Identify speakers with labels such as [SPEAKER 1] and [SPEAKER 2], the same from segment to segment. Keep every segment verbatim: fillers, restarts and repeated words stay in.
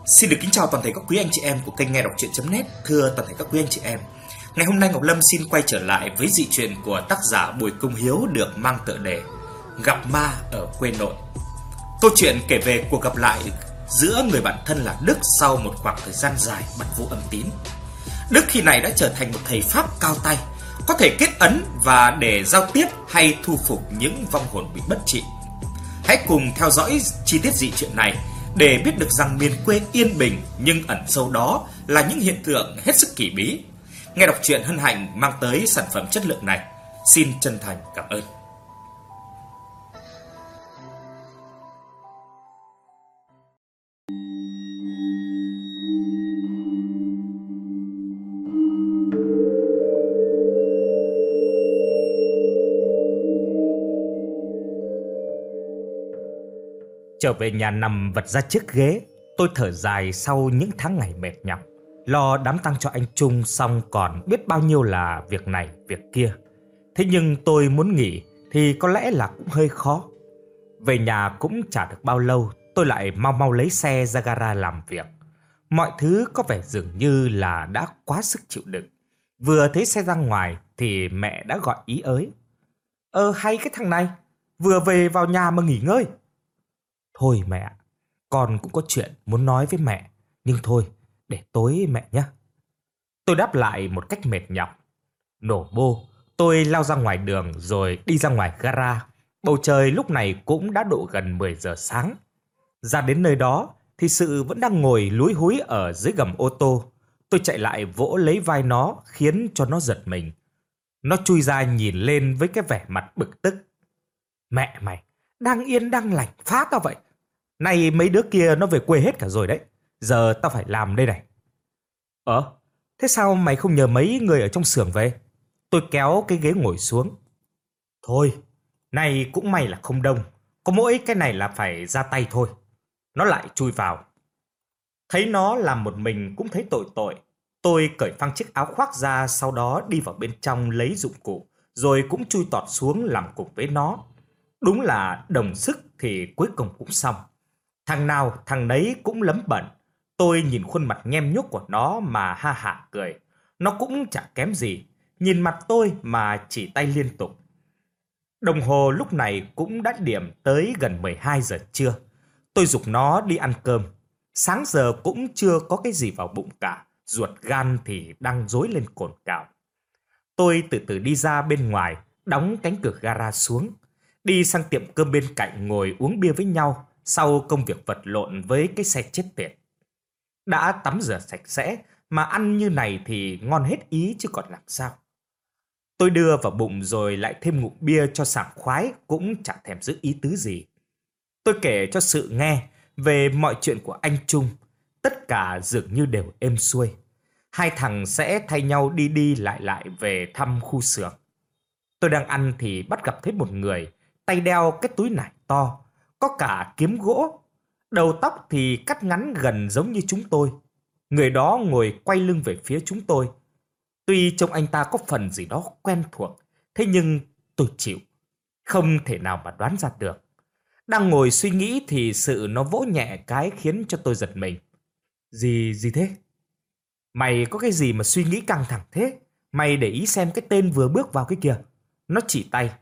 [SPEAKER 1] Xin được kính chào toàn thể các quý anh chị em của kênh nghe đọc truyện.net. Thưa toàn thể các quý anh chị em, ngày hôm nay Ngọc Lâm xin quay trở lại với dị truyện của tác giả Bùi Công Hiếu được mang tựa đề Gặp Ma ở quê nội. Câu chuyện kể về cuộc gặp lại giữa người bạn thân là Đức sau một khoảng thời gian dài bặt vô âm tín. Đức khi này đã trở thành một thầy pháp cao tay, có thể kết ấn và để giao tiếp hay thu phục những vong hồn bị bất trị. Hãy cùng theo dõi chi tiết dị truyện này để biết được rằng miền quê yên bình nhưng ẩn sâu đó là những hiện tượng hết sức kỳ bí. Nghe đọc truyện hân hạnh mang tới sản phẩm chất lượng này. Xin chân thành cảm ơn. Trở về nhà nằm vật ra chiếc ghế, tôi thở dài sau những tháng ngày mệt nhọc. Lo đám tang cho anh Trung xong còn biết bao nhiêu là việc này, việc kia. Thế nhưng tôi muốn nghỉ thì có lẽ là cũng hơi khó. Về nhà cũng chả được bao lâu, tôi lại mau mau lấy xe ra gara làm việc. Mọi thứ có vẻ dường như là đã quá sức chịu đựng. Vừa thấy xe ra ngoài thì mẹ đã gọi ý ới. Ờ hay cái thằng này, vừa về vào nhà mà nghỉ ngơi. Thôi mẹ, con cũng có chuyện muốn nói với mẹ, nhưng thôi, để tối mẹ nhé. Tôi đáp lại một cách mệt nhọc. Nổ bô, tôi lao ra ngoài đường rồi đi ra ngoài gara. Bầu trời lúc này cũng đã độ gần mười giờ sáng. Ra đến nơi đó thì Sự vẫn đang ngồi lúi húi ở dưới gầm ô tô. Tôi chạy lại vỗ lấy vai nó khiến cho nó giật mình. Nó chui ra nhìn lên với cái vẻ mặt bực tức. Mẹ mày, đang yên đang lành phá tao vậy. Này mấy đứa kia nó về quê hết cả rồi đấy. Giờ tao phải làm đây này. Ờ, thế sao mày không nhờ mấy người ở trong xưởng về? Tôi kéo cái ghế ngồi xuống. Thôi, này cũng may là không đông. Có mỗi cái này là phải ra tay thôi. Nó lại chui vào. Thấy nó làm một mình cũng thấy tội tội. Tôi cởi phăng chiếc áo khoác ra, sau đó đi vào bên trong lấy dụng cụ, rồi cũng chui tọt xuống làm cùng với nó. Đúng là đồng sức thì cuối cùng cũng xong. Thằng nào thằng nấy cũng lấm bẩn. Tôi nhìn khuôn mặt nhem nhuốc của nó mà ha hả cười. Nó cũng chả kém gì. Nhìn mặt tôi mà chỉ tay liên tục. Đồng hồ lúc này cũng đã điểm tới gần mười hai giờ trưa. Tôi giục nó đi ăn cơm. Sáng giờ cũng chưa có cái gì vào bụng cả. Ruột gan thì đang rối lên cồn cào. Tôi từ từ đi ra bên ngoài, đóng cánh cửa gara xuống. Đi sang tiệm cơm bên cạnh ngồi uống bia với nhau sau công việc vật lộn với cái xe chết tiệt. Đã tắm rửa sạch sẽ mà ăn như này thì ngon hết ý chứ còn làm sao. Tôi đưa vào bụng rồi lại thêm ngụm bia cho sảng khoái, cũng chẳng thèm giữ ý tứ gì. Tôi kể cho Sự nghe về mọi chuyện của anh Trung. Tất cả dường như đều êm xuôi. Hai thằng sẽ thay nhau đi đi lại lại về thăm khu xưởng. Tôi đang ăn thì bắt gặp thấy một người, tay đeo cái túi nải to, có cả kiếm gỗ. Đầu tóc thì cắt ngắn gần giống như chúng tôi. Người đó ngồi quay lưng về phía chúng tôi. Tuy trông anh ta có phần gì đó quen thuộc, thế nhưng tôi chịu. Không thể nào mà đoán ra được. Đang ngồi suy nghĩ thì Sự nó vỗ nhẹ cái khiến cho tôi giật mình. Gì, gì thế? Mày có cái gì mà suy nghĩ căng thẳng thế? Mày để ý xem cái tên vừa bước vào cái kìa. Nó chỉ tay.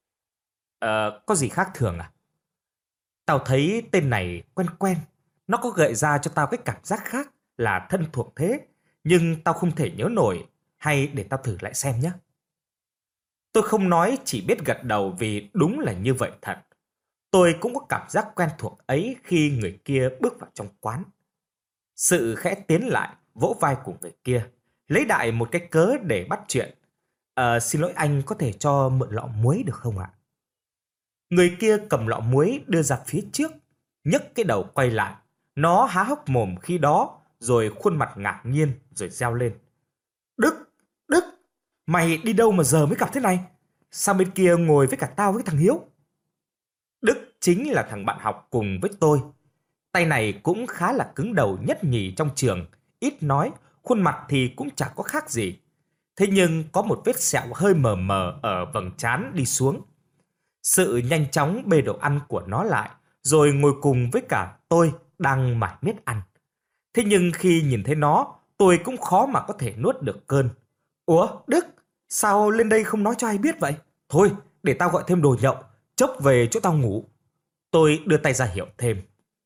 [SPEAKER 1] Ờ, có gì khác thường à? Tao thấy tên này quen quen. Nó có gợi ra cho tao cái cảm giác khác là thân thuộc thế. Nhưng tao không thể nhớ nổi. Hay để tao thử lại xem nhé. Tôi không nói, chỉ biết gật đầu vì đúng là như vậy thật. Tôi cũng có cảm giác quen thuộc ấy khi người kia bước vào trong quán. Sự khẽ tiến lại, vỗ vai của người kia, lấy đại một cái cớ để bắt chuyện. Ờ, xin lỗi anh, có thể cho mượn lọ muối được không ạ? Người kia cầm lọ muối đưa ra phía trước, nhấc cái đầu quay lại. Nó há hốc mồm khi đó, rồi khuôn mặt ngạc nhiên, rồi reo lên. Đức, Đức, mày đi đâu mà giờ mới gặp thế này? Sao bên kia ngồi với cả tao với thằng Hiếu? Đức chính là thằng bạn học cùng với tôi. Tay này cũng khá là cứng đầu nhất nhì trong trường, ít nói, khuôn mặt thì cũng chẳng có khác gì. Thế nhưng có một vết sẹo hơi mờ mờ ở vầng trán đi xuống. Sự nhanh chóng bê đồ ăn của nó lại, rồi ngồi cùng với cả tôi đang mải miết ăn. Thế nhưng khi nhìn thấy nó, tôi cũng khó mà có thể nuốt được cơn. Ủa, Đức, sao lên đây không nói cho ai biết vậy? Thôi, để tao gọi thêm đồ nhậu, chốc về chỗ tao ngủ. Tôi đưa tay ra hiệu thêm.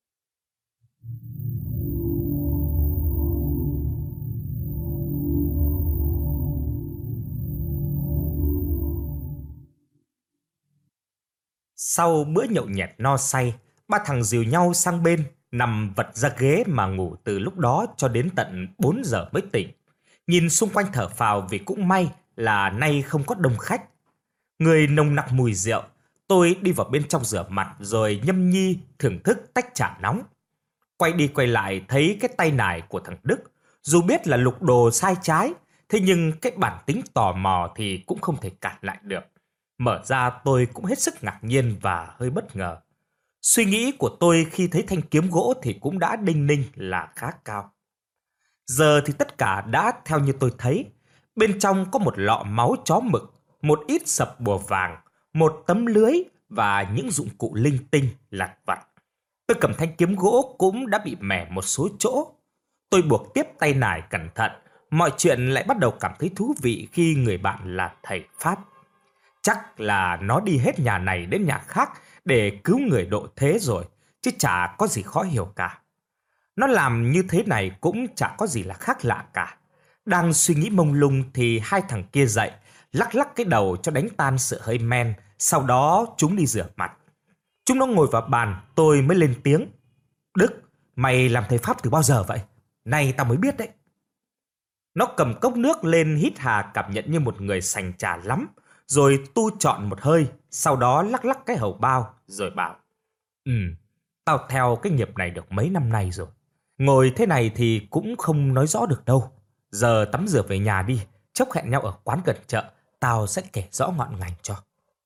[SPEAKER 1] Sau bữa nhậu nhẹt no say, ba thằng dìu nhau sang bên, nằm vật ra ghế mà ngủ từ lúc đó cho đến tận bốn giờ mới tỉnh. Nhìn xung quanh thở phào vì cũng may là nay không có đông khách. Người nồng nặc mùi rượu, tôi đi vào bên trong rửa mặt rồi nhâm nhi thưởng thức tách trà nóng. Quay đi quay lại thấy cái tay nải của thằng Đức, dù biết là lục đồ sai trái, thế nhưng cái bản tính tò mò thì cũng không thể cản lại được. Mở ra tôi cũng hết sức ngạc nhiên và hơi bất ngờ. Suy nghĩ của tôi khi thấy thanh kiếm gỗ thì cũng đã đinh ninh là khá cao. Giờ thì tất cả đã theo như tôi thấy. Bên trong có một lọ máu chó mực, một ít sập bùa vàng, một tấm lưới và những dụng cụ linh tinh lặt vặt. Tôi cầm thanh kiếm gỗ cũng đã bị mẻ một số chỗ. Tôi buộc tiếp tay nải cẩn thận. Mọi chuyện lại bắt đầu cảm thấy thú vị khi người bạn là thầy Pháp. Chắc là nó đi hết nhà này đến nhà khác để cứu người độ thế rồi, chứ chả có gì khó hiểu cả. Nó làm như thế này cũng chả có gì là khác lạ cả. Đang suy nghĩ mông lung thì hai thằng kia dậy, lắc lắc cái đầu cho đánh tan sự hơi men, sau đó chúng đi rửa mặt. Chúng nó ngồi vào bàn, tôi mới lên tiếng. Đức, mày làm thầy Pháp từ bao giờ vậy? Này tao mới biết đấy. Nó cầm cốc nước lên hít hà cảm nhận như một người sành trà lắm, rồi tu chọn một hơi, sau đó lắc lắc cái hầu bao, rồi bảo. Ừ, tao theo cái nghiệp này được mấy năm nay rồi. Ngồi thế này thì cũng không nói rõ được đâu. Giờ tắm rửa về nhà đi, chốc hẹn nhau ở quán gần chợ, tao sẽ kể rõ ngọn ngành cho.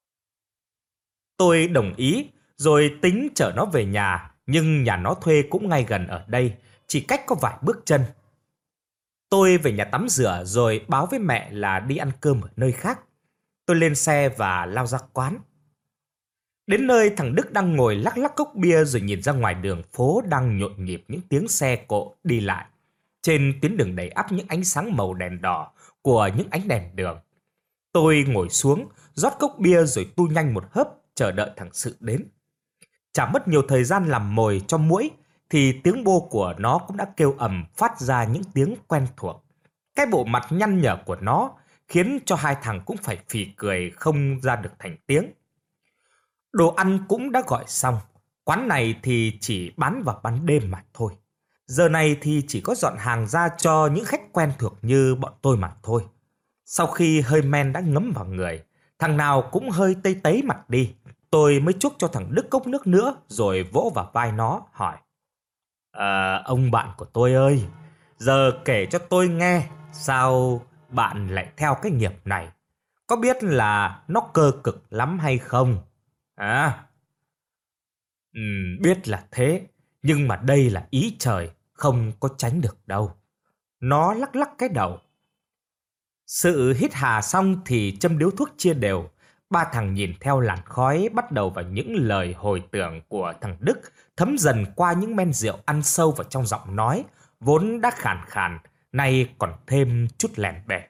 [SPEAKER 1] Tôi đồng ý, rồi tính chở nó về nhà, nhưng nhà nó thuê cũng ngay gần ở đây, chỉ cách có vài bước chân. Tôi về nhà tắm rửa rồi báo với mẹ là đi ăn cơm ở nơi khác. Tôi lên xe và lao ra quán. Đến nơi thằng Đức đang ngồi lắc lắc cốc bia rồi nhìn ra ngoài đường phố đang nhộn nhịp những tiếng xe cộ đi lại. Trên tuyến đường đầy ắp những ánh sáng màu đèn đỏ của những ánh đèn đường. Tôi ngồi xuống, rót cốc bia rồi tu nhanh một hớp chờ đợi thằng Sự đến. Chả mất nhiều thời gian làm mồi cho muỗi thì tiếng bô của nó cũng đã kêu ầm phát ra những tiếng quen thuộc. Cái bộ mặt nhăn nhở của nó khiến cho hai thằng cũng phải phì cười không ra được thành tiếng. Đồ ăn cũng đã gọi xong. Quán này thì chỉ bán vào ban đêm mà thôi. Giờ này thì chỉ có dọn hàng ra cho những khách quen thuộc như bọn tôi mà thôi. Sau khi hơi men đã ngấm vào người, thằng nào cũng hơi tây tấy mặt đi. Tôi mới chúc cho thằng Đức cốc nước nữa rồi vỗ vào vai nó hỏi. À, ông bạn của tôi ơi, giờ kể cho tôi nghe sao bạn lại theo cái nghiệp này. Có biết là nó cơ cực lắm hay không? À, ừ, biết là thế, nhưng mà đây là ý trời, không có tránh được đâu. Nó lắc lắc cái đầu. Sự hít hà xong thì châm điếu thuốc chia đều. Ba thằng nhìn theo làn khói bắt đầu vào những lời hồi tưởng của thằng Đức, thấm dần qua những men rượu ăn sâu vào trong giọng nói, vốn đã khàn khàn, nay còn thêm chút lèn bè.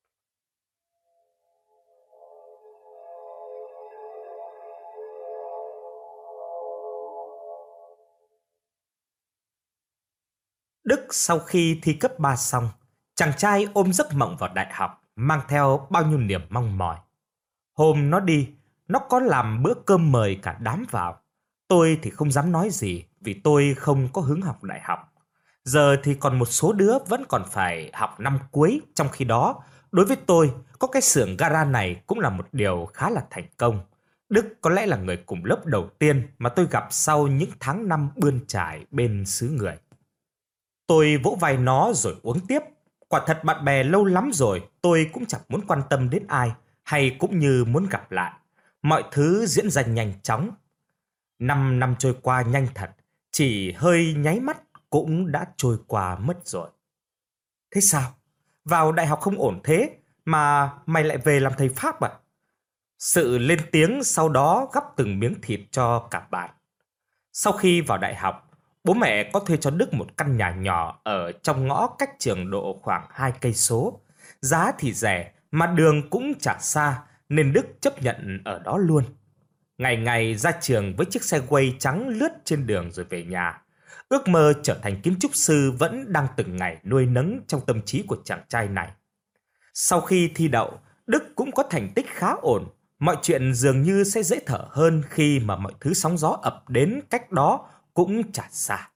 [SPEAKER 1] Đức sau khi thi cấp ba xong, chàng trai ôm giấc mộng vào đại học, mang theo bao nhiêu niềm mong mỏi. Hôm nó đi, nó có làm bữa cơm mời cả đám vào. Tôi thì không dám nói gì vì tôi không có hứng học đại học. Giờ thì còn một số đứa vẫn còn phải học năm cuối, trong khi đó, đối với tôi, có cái xưởng gara này cũng là một điều khá là thành công. Đức có lẽ là người cùng lớp đầu tiên mà tôi gặp sau những tháng năm bươn trải bên xứ người. Tôi vỗ vai nó rồi uống tiếp. Quả thật bạn bè lâu lắm rồi, tôi cũng chẳng muốn quan tâm đến ai, hay cũng như muốn gặp lại. Mọi thứ diễn ra nhanh chóng. Năm năm trôi qua nhanh thật, chỉ hơi nháy mắt cũng đã trôi qua mất rồi. Thế sao? Vào đại học không ổn thế, mà mày lại về làm thầy Pháp à? Sự lên tiếng sau đó gắp từng miếng thịt cho cả bạn. Sau khi vào đại học, bố mẹ có thuê cho Đức một căn nhà nhỏ ở trong ngõ cách trường độ khoảng hai cây số. Giá thì rẻ mà đường cũng chả xa nên Đức chấp nhận ở đó luôn. Ngày ngày ra trường với chiếc xe quay trắng lướt trên đường rồi về nhà. Ước mơ trở thành kiến trúc sư vẫn đang từng ngày nuôi nấng trong tâm trí của chàng trai này. Sau khi thi đậu, Đức cũng có thành tích khá ổn. Mọi chuyện dường như sẽ dễ thở hơn khi mà mọi thứ sóng gió ập đến cách đó cũng chả xa.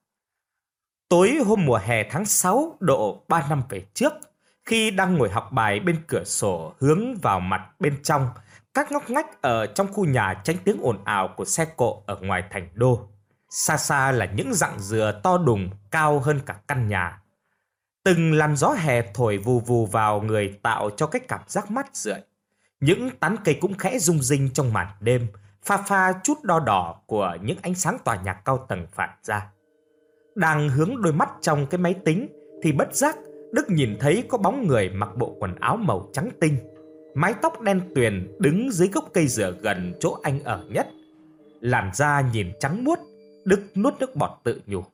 [SPEAKER 1] Tối hôm mùa hè tháng sáu độ ba năm về trước, khi đang ngồi học bài bên cửa sổ hướng vào mặt bên trong, các ngóc ngách ở trong khu nhà tránh tiếng ồn ào của xe cộ ở ngoài thành đô. Xa xa là những rặng dừa to đùng cao hơn cả căn nhà. Từng làn gió hè thổi vù vù vào người tạo cho cái cảm giác mát rượi. Những tán cây cũng khẽ rung rinh trong màn đêm, pha pha chút đo đỏ của những ánh sáng tòa nhà cao tầng phản ra. Đang hướng đôi mắt trong cái máy tính thì bất giác Đức nhìn thấy có bóng người mặc bộ quần áo màu trắng tinh, mái tóc đen tuyền đứng dưới gốc cây dừa gần chỗ anh ở nhất. Làn da nhìn trắng muốt, Đức nuốt nước bọt tự nhủ.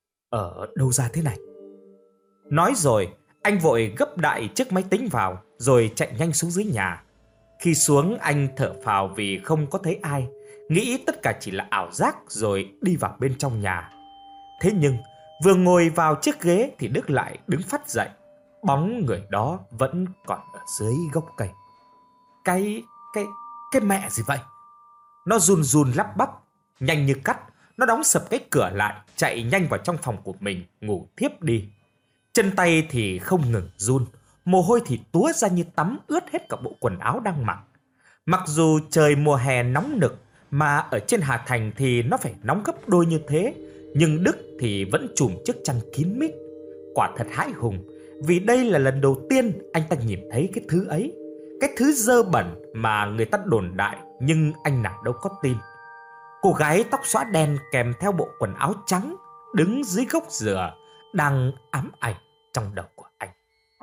[SPEAKER 1] Ở đâu ra thế này? Nói rồi, anh vội gấp đại chiếc máy tính vào rồi chạy nhanh xuống dưới nhà. Khi xuống anh thở phào vì không có thấy ai, nghĩ tất cả chỉ là ảo giác rồi đi vào bên trong nhà. Thế nhưng vừa ngồi vào chiếc ghế thì Đức lại đứng phắt dậy. Bóng người đó vẫn còn ở dưới gốc cây. Cái, cái, cái mẹ gì vậy? Nó run run lắp bắp, nhanh như cắt. Nó đóng sập cái cửa lại, chạy nhanh vào trong phòng của mình, ngủ thiếp đi. Chân tay thì không ngừng run, mồ hôi thì túa ra như tắm ướt hết cả bộ quần áo đang mặc. Mặc dù trời mùa hè nóng nực, mà ở trên Hà Thành thì nó phải nóng gấp đôi như thế, nhưng Đức thì vẫn trùm chiếc chăn kín mít. Quả thật hãi hùng, vì đây là lần đầu tiên anh ta nhìn thấy cái thứ ấy. Cái thứ dơ bẩn mà người ta đồn đại, nhưng anh nào đâu có tin. Cô gái tóc xõa đen kèm theo bộ quần áo trắng đứng dưới gốc dừa đang ám ảnh trong đầu của anh.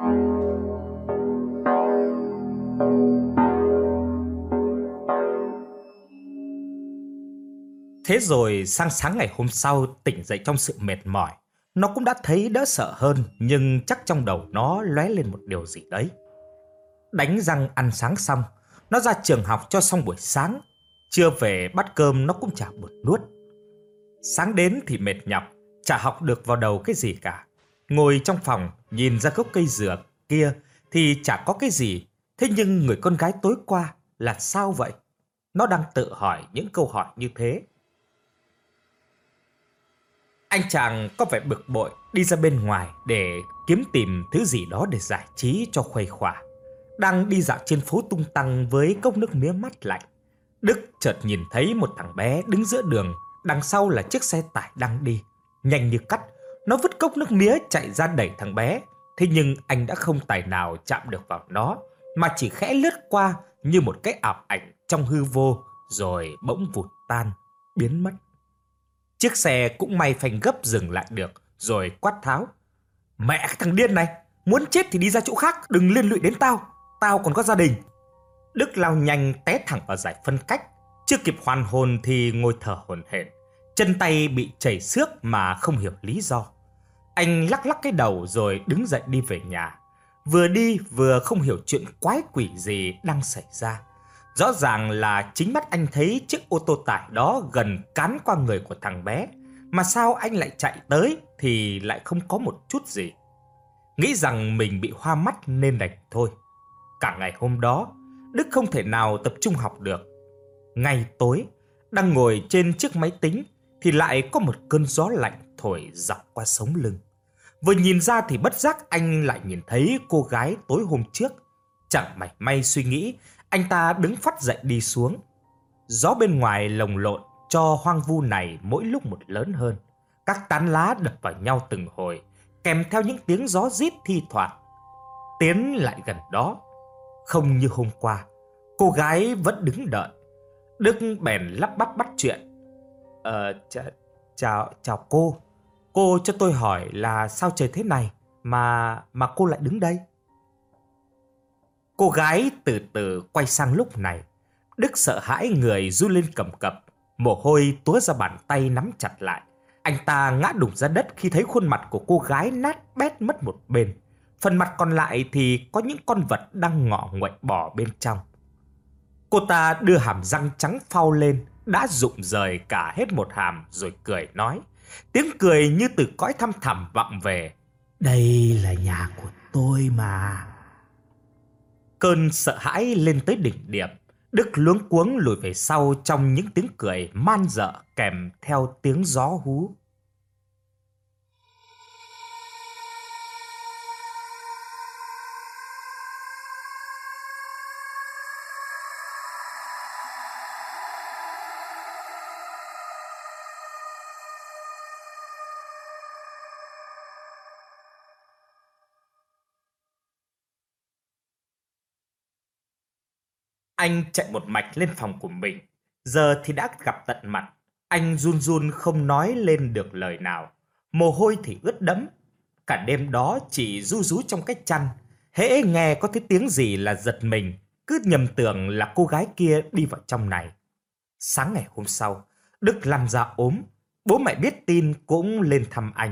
[SPEAKER 1] Thế rồi sang sáng ngày hôm sau tỉnh dậy trong sự mệt mỏi, nó cũng đã thấy đỡ sợ hơn, nhưng chắc trong đầu nó lóe lên một điều gì đấy. Đánh răng ăn sáng xong, nó ra trường học cho xong buổi sáng. Trưa về bắt cơm nó cũng chả buồn nuốt. Sáng đến thì mệt nhọc, chả học được vào đầu cái gì cả. Ngồi trong phòng nhìn ra gốc cây dừa kia thì chả có cái gì. Thế nhưng người con gái tối qua là sao vậy? Nó đang tự hỏi những câu hỏi như thế. Anh chàng có vẻ bực bội đi ra bên ngoài để kiếm tìm thứ gì đó để giải trí cho khuây khỏa. Đang đi dạo trên phố tung tăng với cốc nước mía mát lạnh, Đức chợt nhìn thấy một thằng bé đứng giữa đường, đằng sau là chiếc xe tải đang đi. Nhanh như cắt, nó vứt cốc nước mía chạy ra đẩy thằng bé. Thế nhưng anh đã không tài nào chạm được vào nó, mà chỉ khẽ lướt qua như một cái ảo ảnh trong hư vô, rồi bỗng vụt tan, biến mất. Chiếc xe cũng may phanh gấp dừng lại được, rồi quát tháo. Mẹ cái thằng điên này, muốn chết thì đi ra chỗ khác, đừng liên lụy đến tao, tao còn có gia đình. Đức lao nhanh té thẳng vào giải phân cách. Chưa kịp hoàn hồn thì ngồi thở hổn hển, chân tay bị chảy xước mà không hiểu lý do. Anh lắc lắc cái đầu rồi đứng dậy đi về nhà. Vừa đi vừa không hiểu chuyện quái quỷ gì đang xảy ra. Rõ ràng là chính mắt anh thấy chiếc ô tô tải đó gần cán qua người của thằng bé, mà sao anh lại chạy tới thì lại không có một chút gì. Nghĩ rằng mình bị hoa mắt nên đành thôi. Cả ngày hôm đó Đức không thể nào tập trung học được. Ngày tối, đang ngồi trên chiếc máy tính thì lại có một cơn gió lạnh thổi dọc qua sống lưng. Vừa nhìn ra thì bất giác anh lại nhìn thấy cô gái tối hôm trước. Chẳng mảy may suy nghĩ, anh ta đứng phắt dậy đi xuống. Gió bên ngoài lồng lộn cho hoang vu này mỗi lúc một lớn hơn. Các tán lá đập vào nhau từng hồi, kèm theo những tiếng gió rít thi thoảng. Tiến lại gần đó, không như hôm qua, cô gái vẫn đứng đợi. Đức bèn lắp bắp bắt chuyện. Ờ, ch chào, chào cô. Cô cho tôi hỏi là sao trời thế này mà mà cô lại đứng đây? Cô gái từ từ quay sang lúc này. Đức sợ hãi người run lên cầm cập, mồ hôi túa ra bàn tay nắm chặt lại. Anh ta ngã đùng ra đất khi thấy khuôn mặt của cô gái nát bét mất một bên. Phần mặt còn lại thì có những con vật đang ngọ nguậy bò bên trong. Cô ta đưa hàm răng trắng phau lên, đã rụng rời cả hết một hàm rồi cười nói. Tiếng cười như từ cõi thăm thẳm vọng về. Đây là nhà của tôi mà. Cơn sợ hãi lên tới đỉnh điểm. Đức luống cuống lùi về sau trong những tiếng cười man dợ kèm theo tiếng gió hú. Anh chạy một mạch lên phòng của mình. Giờ thì đã gặp tận mặt. Anh run run không nói lên được lời nào. Mồ hôi thì ướt đẫm. Cả đêm đó chỉ ru rú trong cái chăn. Hễ nghe có thấy tiếng gì là giật mình, cứ nhầm tưởng là cô gái kia đi vào trong này. Sáng ngày hôm sau, Đức lăn ra ốm. Bố mẹ biết tin cũng lên thăm anh.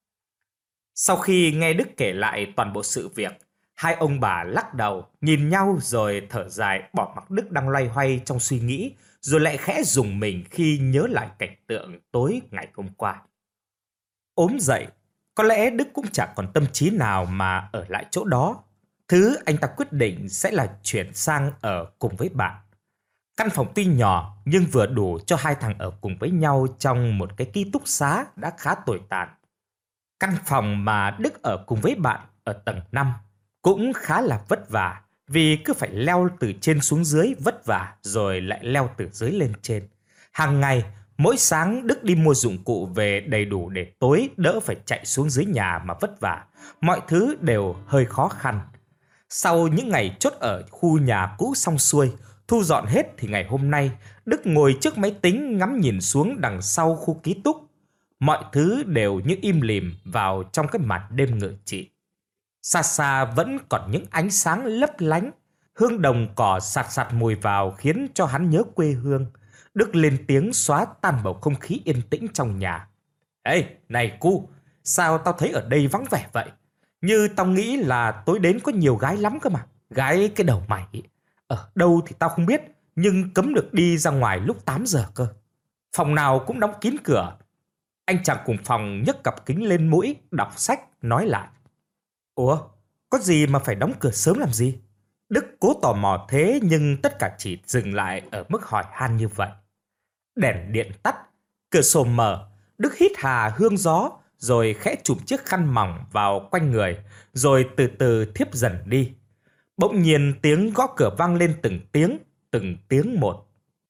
[SPEAKER 1] Sau khi nghe Đức kể lại toàn bộ sự việc, hai ông bà lắc đầu, nhìn nhau rồi thở dài bỏ mặc Đức đang loay hoay trong suy nghĩ, rồi lại khẽ rùng mình khi nhớ lại cảnh tượng tối ngày hôm qua. Ốm dậy, có lẽ Đức cũng chẳng còn tâm trí nào mà ở lại chỗ đó. Thứ anh ta quyết định sẽ là chuyển sang ở cùng với bạn. Căn phòng tuy nhỏ nhưng vừa đủ cho hai thằng ở cùng với nhau trong một cái ký túc xá đã khá tồi tàn. Căn phòng mà Đức ở cùng với bạn ở tầng năm cũng khá là vất vả, vì cứ phải leo từ trên xuống dưới vất vả rồi lại leo từ dưới lên trên. Hàng ngày, mỗi sáng Đức đi mua dụng cụ về đầy đủ để tối đỡ phải chạy xuống dưới nhà mà vất vả. Mọi thứ đều hơi khó khăn. Sau những ngày chốt ở khu nhà cũ xong xuôi, thu dọn hết thì ngày hôm nay, Đức ngồi trước máy tính ngắm nhìn xuống đằng sau khu ký túc. Mọi thứ đều như im lìm vào trong cái màn đêm ngự trị. Xa xa vẫn còn những ánh sáng lấp lánh, hương đồng cỏ sạt sạt mùi vào khiến cho hắn nhớ quê hương. Đức lên tiếng xóa tan bầu không khí yên tĩnh trong nhà. Ê, này cu, sao tao thấy ở đây vắng vẻ vậy? Như tao nghĩ là tối đến có nhiều gái lắm cơ mà. Gái cái đầu mày, ở đâu thì tao không biết, nhưng cấm được đi ra ngoài lúc tám giờ cơ. Phòng nào cũng đóng kín cửa. Anh chàng cùng phòng nhấc cặp kính lên mũi, đọc sách, nói lại. Ủa, có gì mà phải đóng cửa sớm làm gì? Đức cố tò mò thế nhưng tất cả chỉ dừng lại ở mức hỏi han như vậy. Đèn điện tắt, cửa sổ mở, Đức hít hà hương gió, rồi khẽ chụp chiếc khăn mỏng vào quanh người, rồi từ từ thiếp dần đi. Bỗng nhiên tiếng gõ cửa vang lên từng tiếng, từng tiếng một.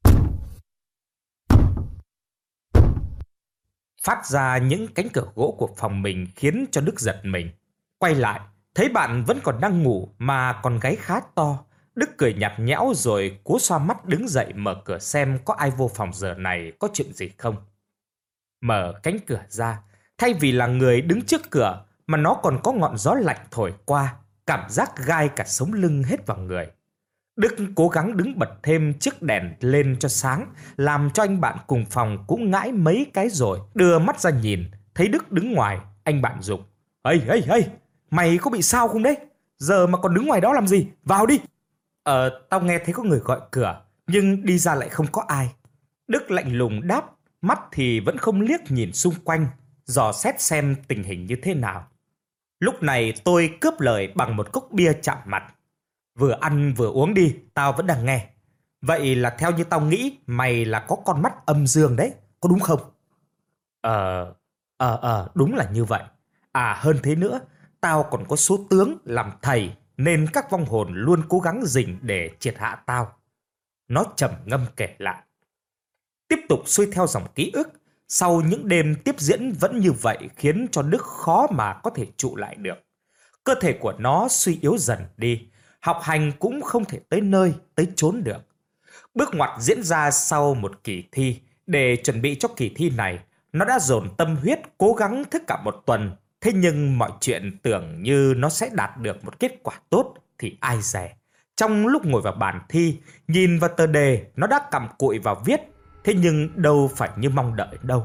[SPEAKER 1] Phát ra những cánh cửa gỗ của phòng mình khiến cho Đức giật mình. Quay lại, thấy bạn vẫn còn đang ngủ mà còn gáy khá to. Đức cười nhạt nhẽo rồi cố xoa mắt đứng dậy mở cửa xem có ai vô phòng giờ này, có chuyện gì không. Mở cánh cửa ra, thay vì là người đứng trước cửa mà nó còn có ngọn gió lạnh thổi qua, cảm giác gai cả sống lưng hết vào người. Đức cố gắng đứng bật thêm chiếc đèn lên cho sáng, làm cho anh bạn cùng phòng cũng ngãi mấy cái rồi đưa mắt ra nhìn, thấy Đức đứng ngoài. Anh bạn giục. Ê, ê, ê, mày có bị sao không đấy? Giờ mà còn đứng ngoài đó làm gì? Vào đi! Ờ, tao nghe thấy có người gọi cửa, nhưng đi ra lại không có ai. Đức lạnh lùng đáp, mắt thì vẫn không liếc nhìn xung quanh, dò xét xem tình hình như thế nào. Lúc này tôi cướp lời bằng một cốc bia chạm mặt. Vừa ăn vừa uống đi, tao vẫn đang nghe. Vậy là theo như tao nghĩ, mày là có con mắt âm dương đấy, có đúng không? Ờ, ờ, ờ, đúng là như vậy. À hơn thế nữa, tao còn có số tướng làm thầy, nên các vong hồn luôn cố gắng rình để triệt hạ tao. Nó trầm ngâm kể lại. Tiếp tục xuôi theo dòng ký ức, sau những đêm tiếp diễn vẫn như vậy khiến cho Đức khó mà có thể trụ lại được. Cơ thể của nó suy yếu dần đi, học hành cũng không thể tới nơi, tới chốn được. Bước ngoặt diễn ra sau một kỳ thi. Để chuẩn bị cho kỳ thi này, nó đã dồn tâm huyết cố gắng thức cả một tuần. Thế nhưng mọi chuyện tưởng như nó sẽ đạt được một kết quả tốt thì ai dè. Trong lúc ngồi vào bàn thi, nhìn vào tờ đề, nó đã cặm cụi vào viết. Thế nhưng đâu phải như mong đợi đâu.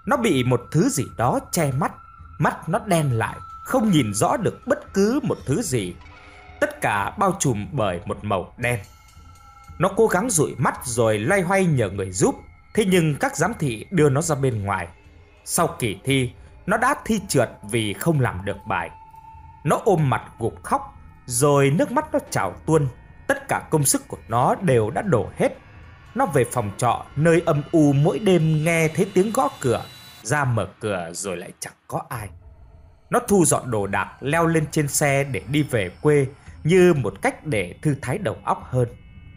[SPEAKER 1] Nó bị một thứ gì đó che mắt. Mắt nó đen lại, không nhìn rõ được bất cứ một thứ gì. Tất cả bao trùm bởi một màu đen. Nó cố gắng dụi mắt rồi loay hoay nhờ người giúp. Thế nhưng các giám thị đưa nó ra bên ngoài. Sau kỳ thi, nó đã thi trượt vì không làm được bài. Nó ôm mặt gục khóc, rồi nước mắt nó trào tuôn. Tất cả công sức của nó đều đã đổ hết. Nó về phòng trọ nơi âm u, mỗi đêm nghe thấy tiếng gõ cửa. Ra mở cửa rồi lại chẳng có ai. Nó thu dọn đồ đạc, leo lên trên xe để đi về quê, như một cách để thư thái đầu óc hơn.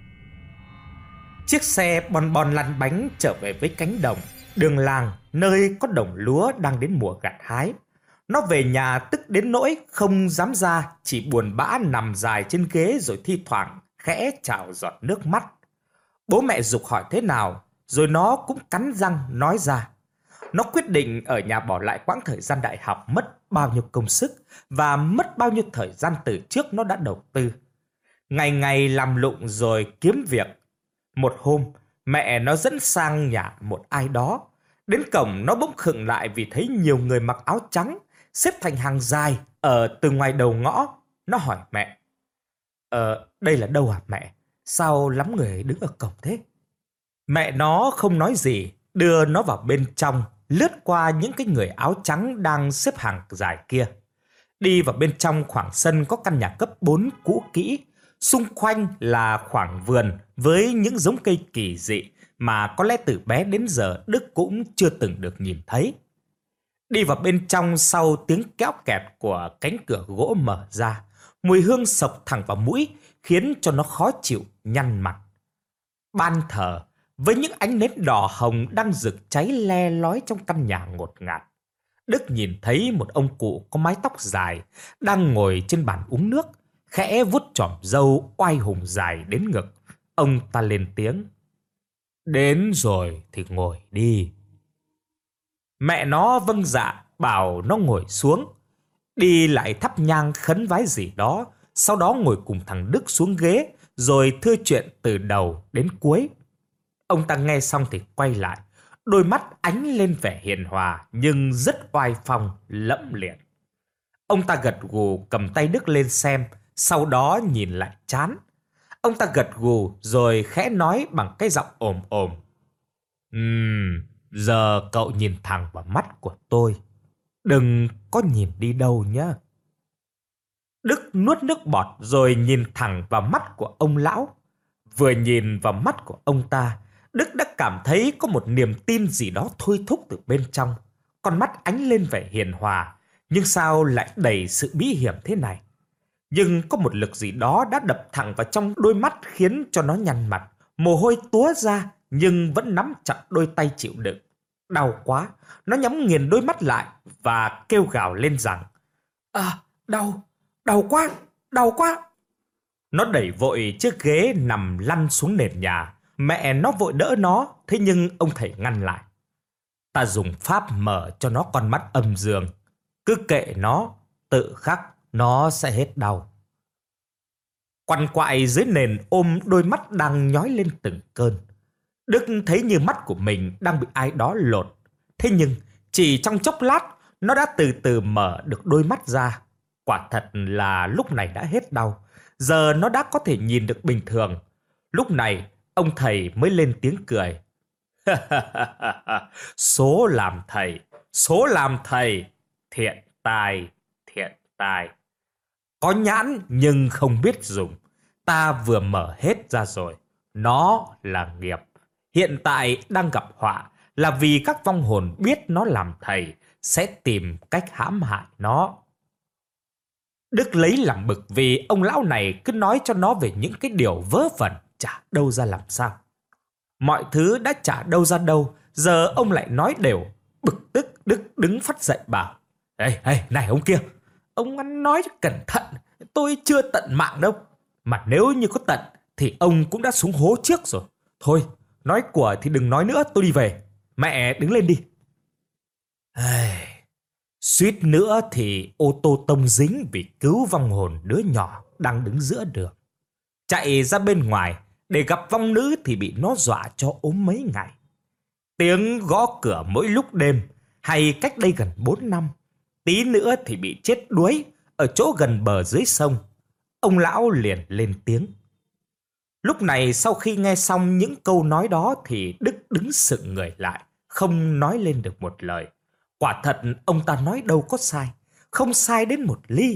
[SPEAKER 1] Chiếc xe bon bon lăn bánh trở về với cánh đồng, đường làng, nơi có đồng lúa đang đến mùa gặt hái. Nó về nhà tức đến nỗi không dám ra, chỉ buồn bã nằm dài trên ghế rồi thi thoảng khẽ trào giọt nước mắt. Bố mẹ giục hỏi thế nào, rồi nó cũng cắn răng nói ra. Nó quyết định ở nhà bỏ lại quãng thời gian đại học mất bao nhiêu công sức và mất bao nhiêu thời gian từ trước nó đã đầu tư. Ngày ngày làm lụng rồi kiếm việc. Một hôm, mẹ nó dẫn sang nhà một ai đó. Đến cổng nó bỗng khựng lại vì thấy nhiều người mặc áo trắng xếp thành hàng dài ở từ ngoài đầu ngõ. Nó hỏi mẹ: Ờ, đây là đâu hả mẹ? Sao lắm người đứng ở cổng thế? Mẹ nó không nói gì, đưa nó vào bên trong, lướt qua những cái người áo trắng đang xếp hàng dài kia. Đi vào bên trong khoảng sân có căn nhà cấp bốn cũ kỹ. Xung quanh là khoảng vườn với những giống cây kỳ dị mà có lẽ từ bé đến giờ Đức cũng chưa từng được nhìn thấy. Đi vào bên trong, sau tiếng kéo kẹt của cánh cửa gỗ mở ra, mùi hương sộc thẳng vào mũi khiến cho nó khó chịu, nhăn mặt. Ban thờ với những ánh nến đỏ hồng đang rực cháy le lói trong căn nhà ngột ngạt. Đức nhìn thấy một ông cụ có mái tóc dài đang ngồi trên bàn uống nước, khẽ vuốt chòm râu oai hùng dài đến ngực. Ông ta lên tiếng: Đến rồi thì ngồi đi. Mẹ nó vâng dạ, bảo nó ngồi xuống. Đi lại thắp nhang khấn vái gì đó, sau đó ngồi cùng thằng Đức xuống ghế, rồi thưa chuyện từ đầu đến cuối. Ông ta nghe xong thì quay lại, đôi mắt ánh lên vẻ hiền hòa nhưng rất oai phong, lẫm liệt. Ông ta gật gù cầm tay Đức lên xem, sau đó nhìn lại chán. Ông ta gật gù rồi khẽ nói bằng cái giọng ồm ồm: Ừm, giờ cậu nhìn thẳng vào mắt của tôi. Đừng có nhìn đi đâu nhé. Đức nuốt nước bọt rồi nhìn thẳng vào mắt của ông lão. Vừa nhìn vào mắt của ông ta, Đức đã cảm thấy có một niềm tin gì đó thôi thúc từ bên trong. Con mắt ánh lên vẻ hiền hòa, nhưng sao lại đầy sự bí hiểm thế này? Nhưng có một lực gì đó đã đập thẳng vào trong đôi mắt khiến cho nó nhăn mặt, mồ hôi túa ra nhưng vẫn nắm chặt đôi tay chịu đựng. Đau quá, nó nhắm nghiền đôi mắt lại và kêu gào lên rằng: À, đau, đau quá, đau quá. Nó đẩy vội chiếc ghế nằm lăn xuống nền nhà. Mẹ nó vội đỡ nó, thế nhưng ông thầy ngăn lại: Ta dùng pháp mở cho nó con mắt âm dương. Cứ kệ nó, tự khắc nó sẽ hết đau. Quằn quại dưới nền ôm đôi mắt đang nhói lên từng cơn. Đức thấy như mắt của mình đang bị ai đó lột. Thế nhưng chỉ trong chốc lát, nó đã từ từ mở được đôi mắt ra. Quả thật là lúc này đã hết đau. Giờ nó đã có thể nhìn được bình thường. Lúc này ông thầy mới lên tiếng cười. Số làm thầy, số làm thầy, thiện tài, thiện tài. Có nhãn nhưng không biết dùng. Ta vừa mở hết ra rồi. Nó là nghiệp. Hiện tại đang gặp họa là vì các vong hồn biết nó làm thầy sẽ tìm cách hãm hại nó. Đức lấy làm bực vì ông lão này cứ nói cho nó về những cái điều vớ vẩn chả đâu ra làm sao. Mọi thứ đã chả đâu ra đâu, giờ ông lại nói đều. Bực tức, Đức đứng phắt dậy bảo: Ê, ê, này ông kia, ông ăn nói cho cẩn thận, tôi chưa tận mạng đâu. Mà nếu như có tận thì ông cũng đã xuống hố trước rồi. Thôi, nói của thì đừng nói nữa, tôi đi về. Mẹ đứng lên đi. Ê, suýt nữa thì ô tô tông dính vì cứu vong hồn đứa nhỏ đang đứng giữa đường. Chạy ra bên ngoài để gặp vong nữ thì bị nó dọa cho ốm mấy ngày. Tiếng gõ cửa mỗi lúc đêm hay cách đây gần bốn năm, tí nữa thì bị chết đuối ở chỗ gần bờ dưới sông. Ông lão liền lên tiếng. Lúc này sau khi nghe xong những câu nói đó thì Đức đứng sững người lại, không nói lên được một lời. Quả thật ông ta nói đâu có sai, không sai đến một ly.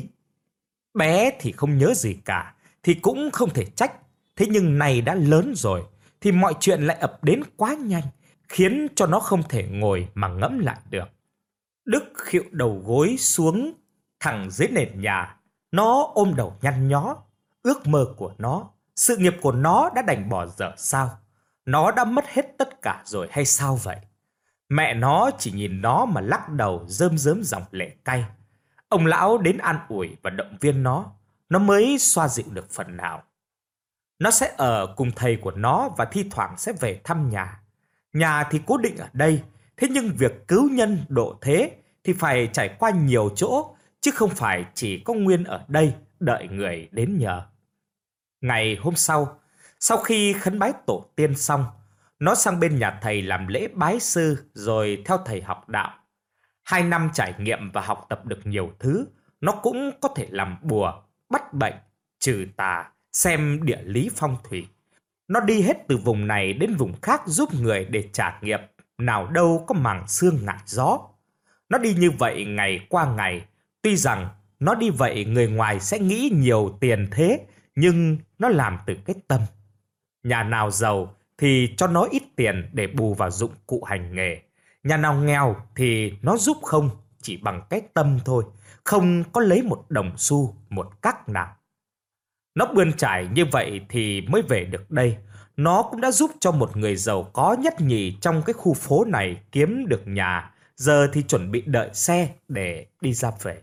[SPEAKER 1] Bé thì không nhớ gì cả, thì cũng không thể trách. Thế nhưng này đã lớn rồi, thì mọi chuyện lại ập đến quá nhanh, khiến cho nó không thể ngồi mà ngẫm lại được. Đức khịu đầu gối xuống thẳng dưới nền nhà. Nó ôm đầu nhăn nhó. Ước mơ của nó, sự nghiệp của nó đã đành bỏ dở sao? Nó đã mất hết tất cả rồi hay sao vậy? Mẹ nó chỉ nhìn nó mà lắc đầu rơm rớm dòng lệ cay. Ông lão đến an ủi và động viên nó, nó mới xoa dịu được phần nào. Nó sẽ ở cùng thầy của nó và thi thoảng sẽ về thăm nhà. Nhà thì cố định ở đây, thế nhưng việc cứu nhân độ thế thì phải trải qua nhiều chỗ, chứ không phải chỉ có nguyên ở đây đợi người đến nhờ. Ngày hôm sau, sau khi khấn bái tổ tiên xong, nó sang bên nhà thầy làm lễ bái sư rồi theo thầy học đạo. Hai năm trải nghiệm và học tập được nhiều thứ, nó cũng có thể làm bùa, bắt bệnh, trừ tà, xem địa lý phong thủy. Nó đi hết từ vùng này đến vùng khác giúp người để trả nghiệp, nào đâu có màng xương ngại gió. Nó đi như vậy ngày qua ngày, tuy rằng nó đi vậy người ngoài sẽ nghĩ nhiều tiền thế, nhưng nó làm từ cái tâm. Nhà nào giàu thì cho nó ít tiền để bù vào dụng cụ hành nghề. Nhà nào nghèo thì nó giúp không, chỉ bằng cái tâm thôi, không có lấy một đồng xu, một cắc nào. Nó bươn trải như vậy thì mới về được đây. Nó cũng đã giúp cho một người giàu có nhất nhì trong cái khu phố này kiếm được nhà, giờ thì chuẩn bị đợi xe để đi ra về.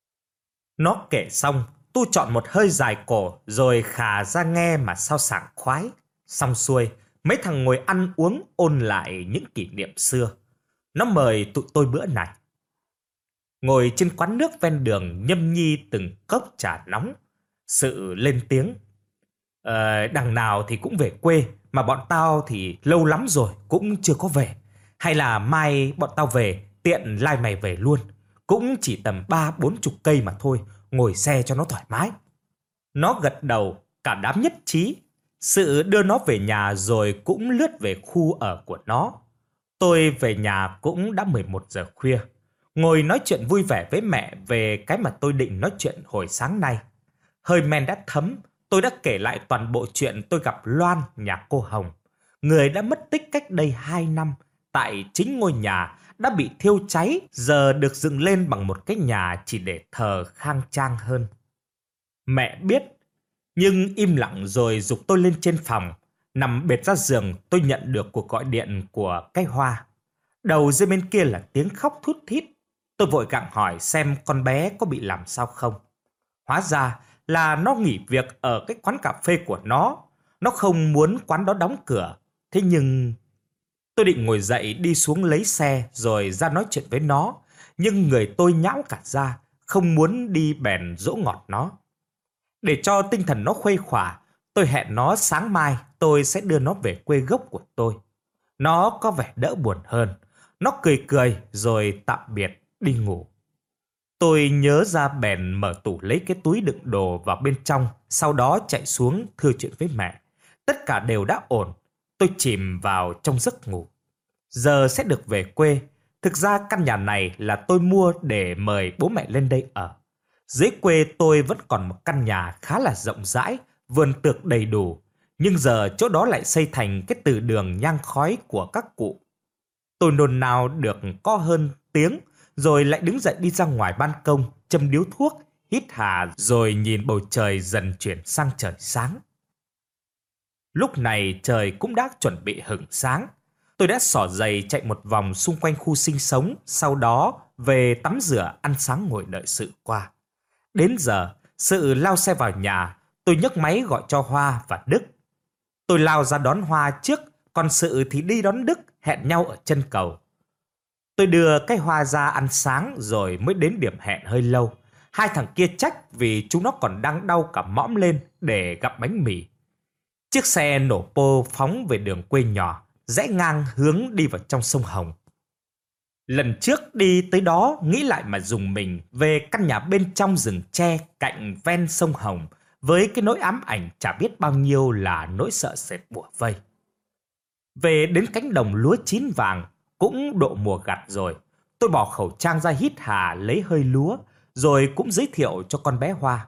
[SPEAKER 1] Nó kể xong, tôi chọn một hơi dài cổ rồi khà ra nghe mà sao sảng khoái. Xong xuôi, mấy thằng ngồi ăn uống ôn lại những kỷ niệm xưa. Nó mời tụi tôi bữa này. Ngồi trên quán nước ven đường nhâm nhi từng cốc trà nóng, Sự lên tiếng. Ờ, đằng nào thì cũng về quê, mà bọn tao thì lâu lắm rồi cũng chưa có về. Hay là mai bọn tao về, tiện lai mày về luôn. Cũng chỉ tầm ba bốn chục cây mà thôi, ngồi xe cho nó thoải mái. Nó gật đầu, cả đám nhất trí. Sự đưa nó về nhà rồi cũng lướt về khu ở của nó. Tôi về nhà cũng đã mười một giờ khuya. Ngồi nói chuyện vui vẻ với mẹ về cái mà tôi định nói chuyện hồi sáng nay. Hơi men đã thấm, tôi đã kể lại toàn bộ chuyện tôi gặp Loan, nhà cô Hồng. Người đã mất tích cách đây hai năm, tại chính ngôi nhà đã bị thiêu cháy, giờ được dựng lên bằng một cái nhà chỉ để thờ khang trang hơn. Mẹ biết, nhưng im lặng rồi giục tôi lên trên phòng. Nằm bệt ra giường, tôi nhận được cuộc gọi điện của cái Hoa. Đầu dây bên kia là tiếng khóc thút thít. Tôi vội gặng hỏi xem con bé có bị làm sao không. Hóa ra là nó nghỉ việc ở cái quán cà phê của nó. Nó không muốn quán đó đóng cửa. Thế nhưng... Tôi định ngồi dậy đi xuống lấy xe rồi ra nói chuyện với nó. Nhưng người tôi nhão cả ra, không muốn đi bèn dỗ ngọt nó. Để cho tinh thần nó khuây khỏa, tôi hẹn nó sáng mai tôi sẽ đưa nó về quê gốc của tôi. Nó có vẻ đỡ buồn hơn. Nó cười cười rồi tạm biệt đi ngủ. Tôi nhớ ra bèn mở tủ lấy cái túi đựng đồ vào bên trong, sau đó chạy xuống thưa chuyện với mẹ. Tất cả đều đã ổn. Tôi chìm vào trong giấc ngủ. Giờ sẽ được về quê. Thực ra căn nhà này là tôi mua để mời bố mẹ lên đây ở. Dưới quê tôi vẫn còn một căn nhà khá là rộng rãi, vườn tược đầy đủ. Nhưng giờ chỗ đó lại xây thành cái từ đường nhang khói của các cụ. Tôi nôn nao được có hơn tiếng, rồi lại đứng dậy đi ra ngoài ban công, châm điếu thuốc, hít hà rồi nhìn bầu trời dần chuyển sang trời sáng. Lúc này trời cũng đã chuẩn bị hửng sáng. Tôi đã xỏ giày chạy một vòng xung quanh khu sinh sống, sau đó về tắm rửa ăn sáng ngồi đợi Sự qua. Đến giờ, Sự lao xe vào nhà, tôi nhấc máy gọi cho Hoa và Đức. Tôi lao ra đón Hoa trước, còn Sự thì đi đón Đức, hẹn nhau ở chân cầu. Tôi đưa cái Hoa ra ăn sáng rồi mới đến điểm hẹn hơi lâu. Hai thằng kia trách vì chúng nó còn đang đau cả mõm lên để gặp bánh mì. Chiếc xe nổ pô phóng về đường quê nhỏ, rẽ ngang hướng đi vào trong sông Hồng. Lần trước đi tới đó nghĩ lại mà dùng mình về căn nhà bên trong rừng tre cạnh ven sông Hồng với cái nỗi ám ảnh chả biết bao nhiêu là nỗi sợ sệt bủa vây. Về đến cánh đồng lúa chín vàng, cũng độ mùa gặt rồi. Tôi bỏ khẩu trang ra hít hà lấy hơi lúa, rồi cũng giới thiệu cho con bé Hoa.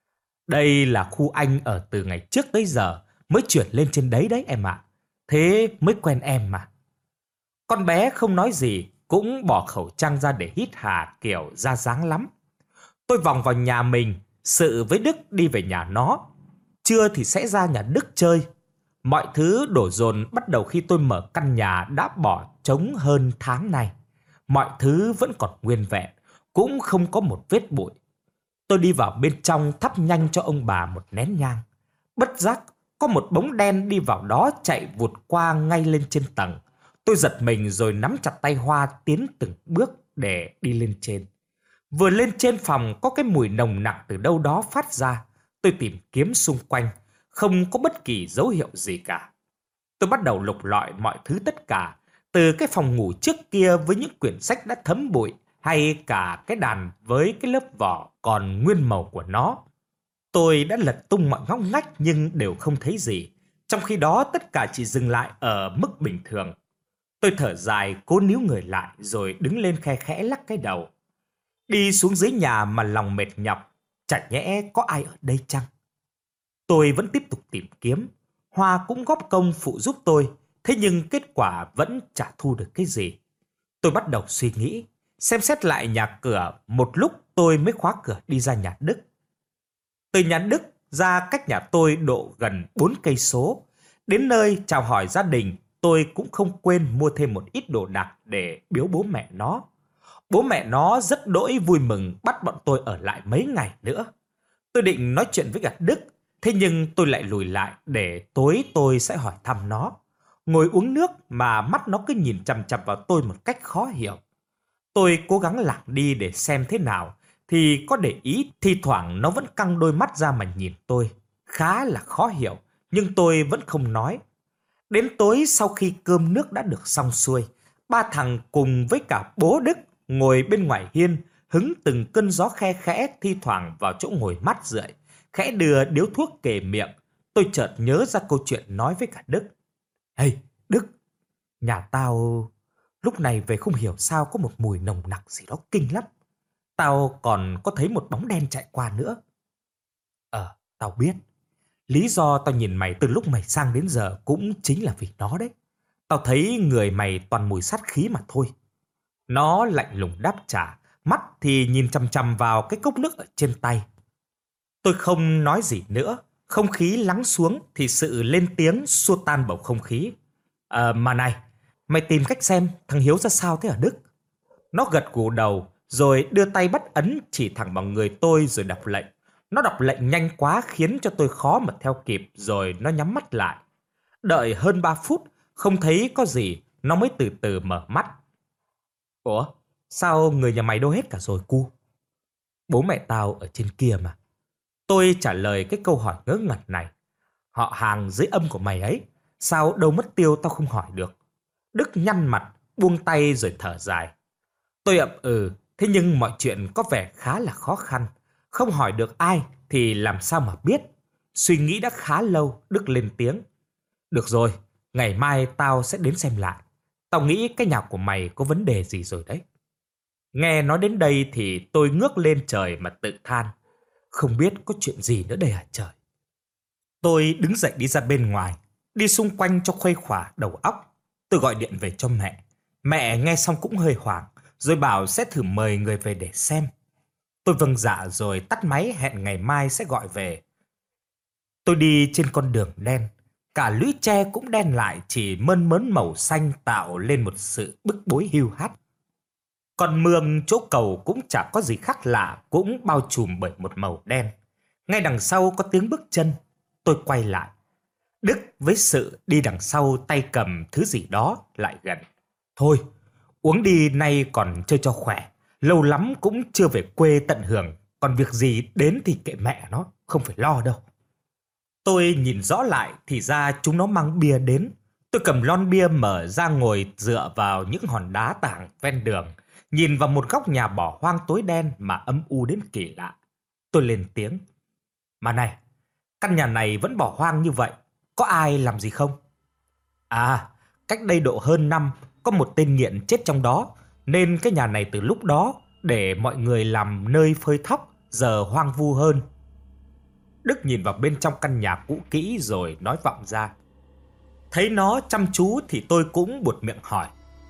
[SPEAKER 1] Đây là khu anh ở từ ngày trước tới giờ, mới chuyển lên trên đấy đấy em ạ. Thế mới quen em mà. Con bé không nói gì, cũng bỏ khẩu trang ra để hít hà kiểu ra dáng lắm. Tôi vòng vào nhà mình, Sự với Đức đi về nhà nó. Trưa thì sẽ ra nhà Đức chơi. Mọi thứ đổ dồn bắt đầu khi tôi mở căn nhà đã bỏ trống hơn tháng nay. Mọi thứ vẫn còn nguyên vẹn, cũng không có một vết bụi. Tôi đi vào bên trong thắp nhanh cho ông bà một nén nhang. Bất giác, có một bóng đen đi vào đó chạy vụt qua ngay lên trên tầng. Tôi giật mình rồi nắm chặt tay Hoa tiến từng bước để đi lên trên. Vừa lên trên phòng có cái mùi nồng nặc từ đâu đó phát ra. Tôi tìm kiếm xung quanh, không có bất kỳ dấu hiệu gì cả. Tôi bắt đầu lục lọi mọi thứ tất cả, từ cái phòng ngủ trước kia với những quyển sách đã thấm bụi, hay cả cái đàn với cái lớp vỏ còn nguyên màu của nó. Tôi đã lật tung mọi ngóc ngách nhưng đều không thấy gì. Trong khi đó tất cả chỉ dừng lại ở mức bình thường. Tôi thở dài cố níu người lại rồi đứng lên khe khẽ lắc cái đầu. Đi xuống dưới nhà mà lòng mệt nhọc, chả nhẽ có ai ở đây chăng? Tôi vẫn tiếp tục tìm kiếm. Hoa cũng góp công phụ giúp tôi, thế nhưng kết quả vẫn chả thu được cái gì. Tôi bắt đầu suy nghĩ, xem xét lại nhà cửa, một lúc tôi mới khóa cửa đi ra nhà Đức. Từ nhà Đức ra cách nhà tôi độ gần bốn cây số. Đến nơi chào hỏi gia đình, tôi cũng không quên mua thêm một ít đồ đạc để biếu bố mẹ nó. Bố mẹ nó rất đỗi vui mừng bắt bọn tôi ở lại mấy ngày nữa. Tôi định nói chuyện với gã Đức, thế nhưng tôi lại lùi lại để tối tôi sẽ hỏi thăm nó. Ngồi uống nước mà mắt nó cứ nhìn chằm chằm vào tôi một cách khó hiểu. Tôi cố gắng lạc đi để xem thế nào, thì có để ý thi thoảng nó vẫn căng đôi mắt ra mà nhìn tôi. Khá là khó hiểu, nhưng tôi vẫn không nói. Đến tối sau khi cơm nước đã được xong xuôi, ba thằng cùng với cả bố Đức ngồi bên ngoài hiên, hứng từng cơn gió khe khẽ thi thoảng vào chỗ ngồi mát rượi, khẽ đưa điếu thuốc kề miệng. Tôi chợt nhớ ra câu chuyện nói với cả Đức. Ê, Đức, nhà tao lúc này về không hiểu sao có một mùi nồng nặc gì đó kinh lắm. Tao còn có thấy một bóng đen chạy qua nữa. Ờ, tao biết. Lý do tao nhìn mày từ lúc mày sang đến giờ cũng chính là vì nó đấy. Tao thấy người mày toàn mùi sát khí mà thôi. Nó lạnh lùng đáp trả, mắt thì nhìn chằm chằm vào cái cốc nước ở trên tay. Tôi không nói gì nữa. Không khí lắng xuống thì Sự lên tiếng xua tan bầu không khí. À, mà này, mày tìm cách xem thằng Hiếu ra sao thế hả Đức? Nó gật gù đầu rồi đưa tay bắt ấn chỉ thẳng vào người tôi rồi đọc lệnh. Nó đọc lệnh nhanh quá khiến cho tôi khó mà theo kịp, rồi nó nhắm mắt lại. Đợi hơn ba phút, không thấy có gì, nó mới từ từ mở mắt. Ủa, sao người nhà mày đâu hết cả rồi cu? Bố mẹ tao ở trên kia mà. Tôi trả lời cái câu hỏi ngớ ngẩn này. Họ hàng dưới âm của mày ấy, sao đâu mất tiêu tao không hỏi được. Đức nhăn mặt, buông tay rồi thở dài. Tôi ậm ừ, thế nhưng mọi chuyện có vẻ khá là khó khăn. Không hỏi được ai thì làm sao mà biết. Suy nghĩ đã khá lâu, Đức lên tiếng. Được rồi, ngày mai tao sẽ đến xem lại. Tao nghĩ cái nhà của mày có vấn đề gì rồi đấy. Nghe nói đến đây thì tôi ngước lên trời mà tự than. Không biết có chuyện gì nữa đây hả trời. Tôi đứng dậy đi ra bên ngoài, đi xung quanh cho khuây khỏa đầu óc. Tôi gọi điện về cho mẹ. Mẹ nghe xong cũng hơi hoảng, rồi bảo sẽ thử mời người về để xem. Tôi vâng dạ rồi tắt máy hẹn ngày mai sẽ gọi về. Tôi đi trên con đường đen. Cả lũy tre cũng đen lại, chỉ mơn mớn màu xanh tạo lên một sự bức bối hiu hắt. Còn mương chỗ cầu cũng chả có gì khác lạ, cũng bao trùm bởi một màu đen. Ngay đằng sau có tiếng bước chân. Tôi quay lại. Đức với Sự đi đằng sau tay cầm thứ gì đó lại gần. Thôi, uống đi nay còn chơi cho khỏe. Lâu lắm cũng chưa về quê tận hưởng. Còn việc gì đến thì kệ mẹ nó, không phải lo đâu. Tôi nhìn rõ lại thì ra chúng nó mang bia đến. Tôi cầm lon bia mở ra ngồi dựa vào những hòn đá tảng ven đường, nhìn vào một góc nhà bỏ hoang tối đen mà âm u đến kỳ lạ. Tôi lên tiếng. Mà này, căn nhà này vẫn bỏ hoang như vậy, có ai làm gì không? À, cách đây độ hơn năm, có một tên nghiện chết trong đó, nên cái nhà này từ lúc đó để mọi người làm nơi phơi thóc, giờ hoang vu hơn. Đức nhìn vào bên trong căn nhà cũ kỹ rồi nói vọng ra. Thấy nó chăm chú thì tôi cũng buột miệng hỏi.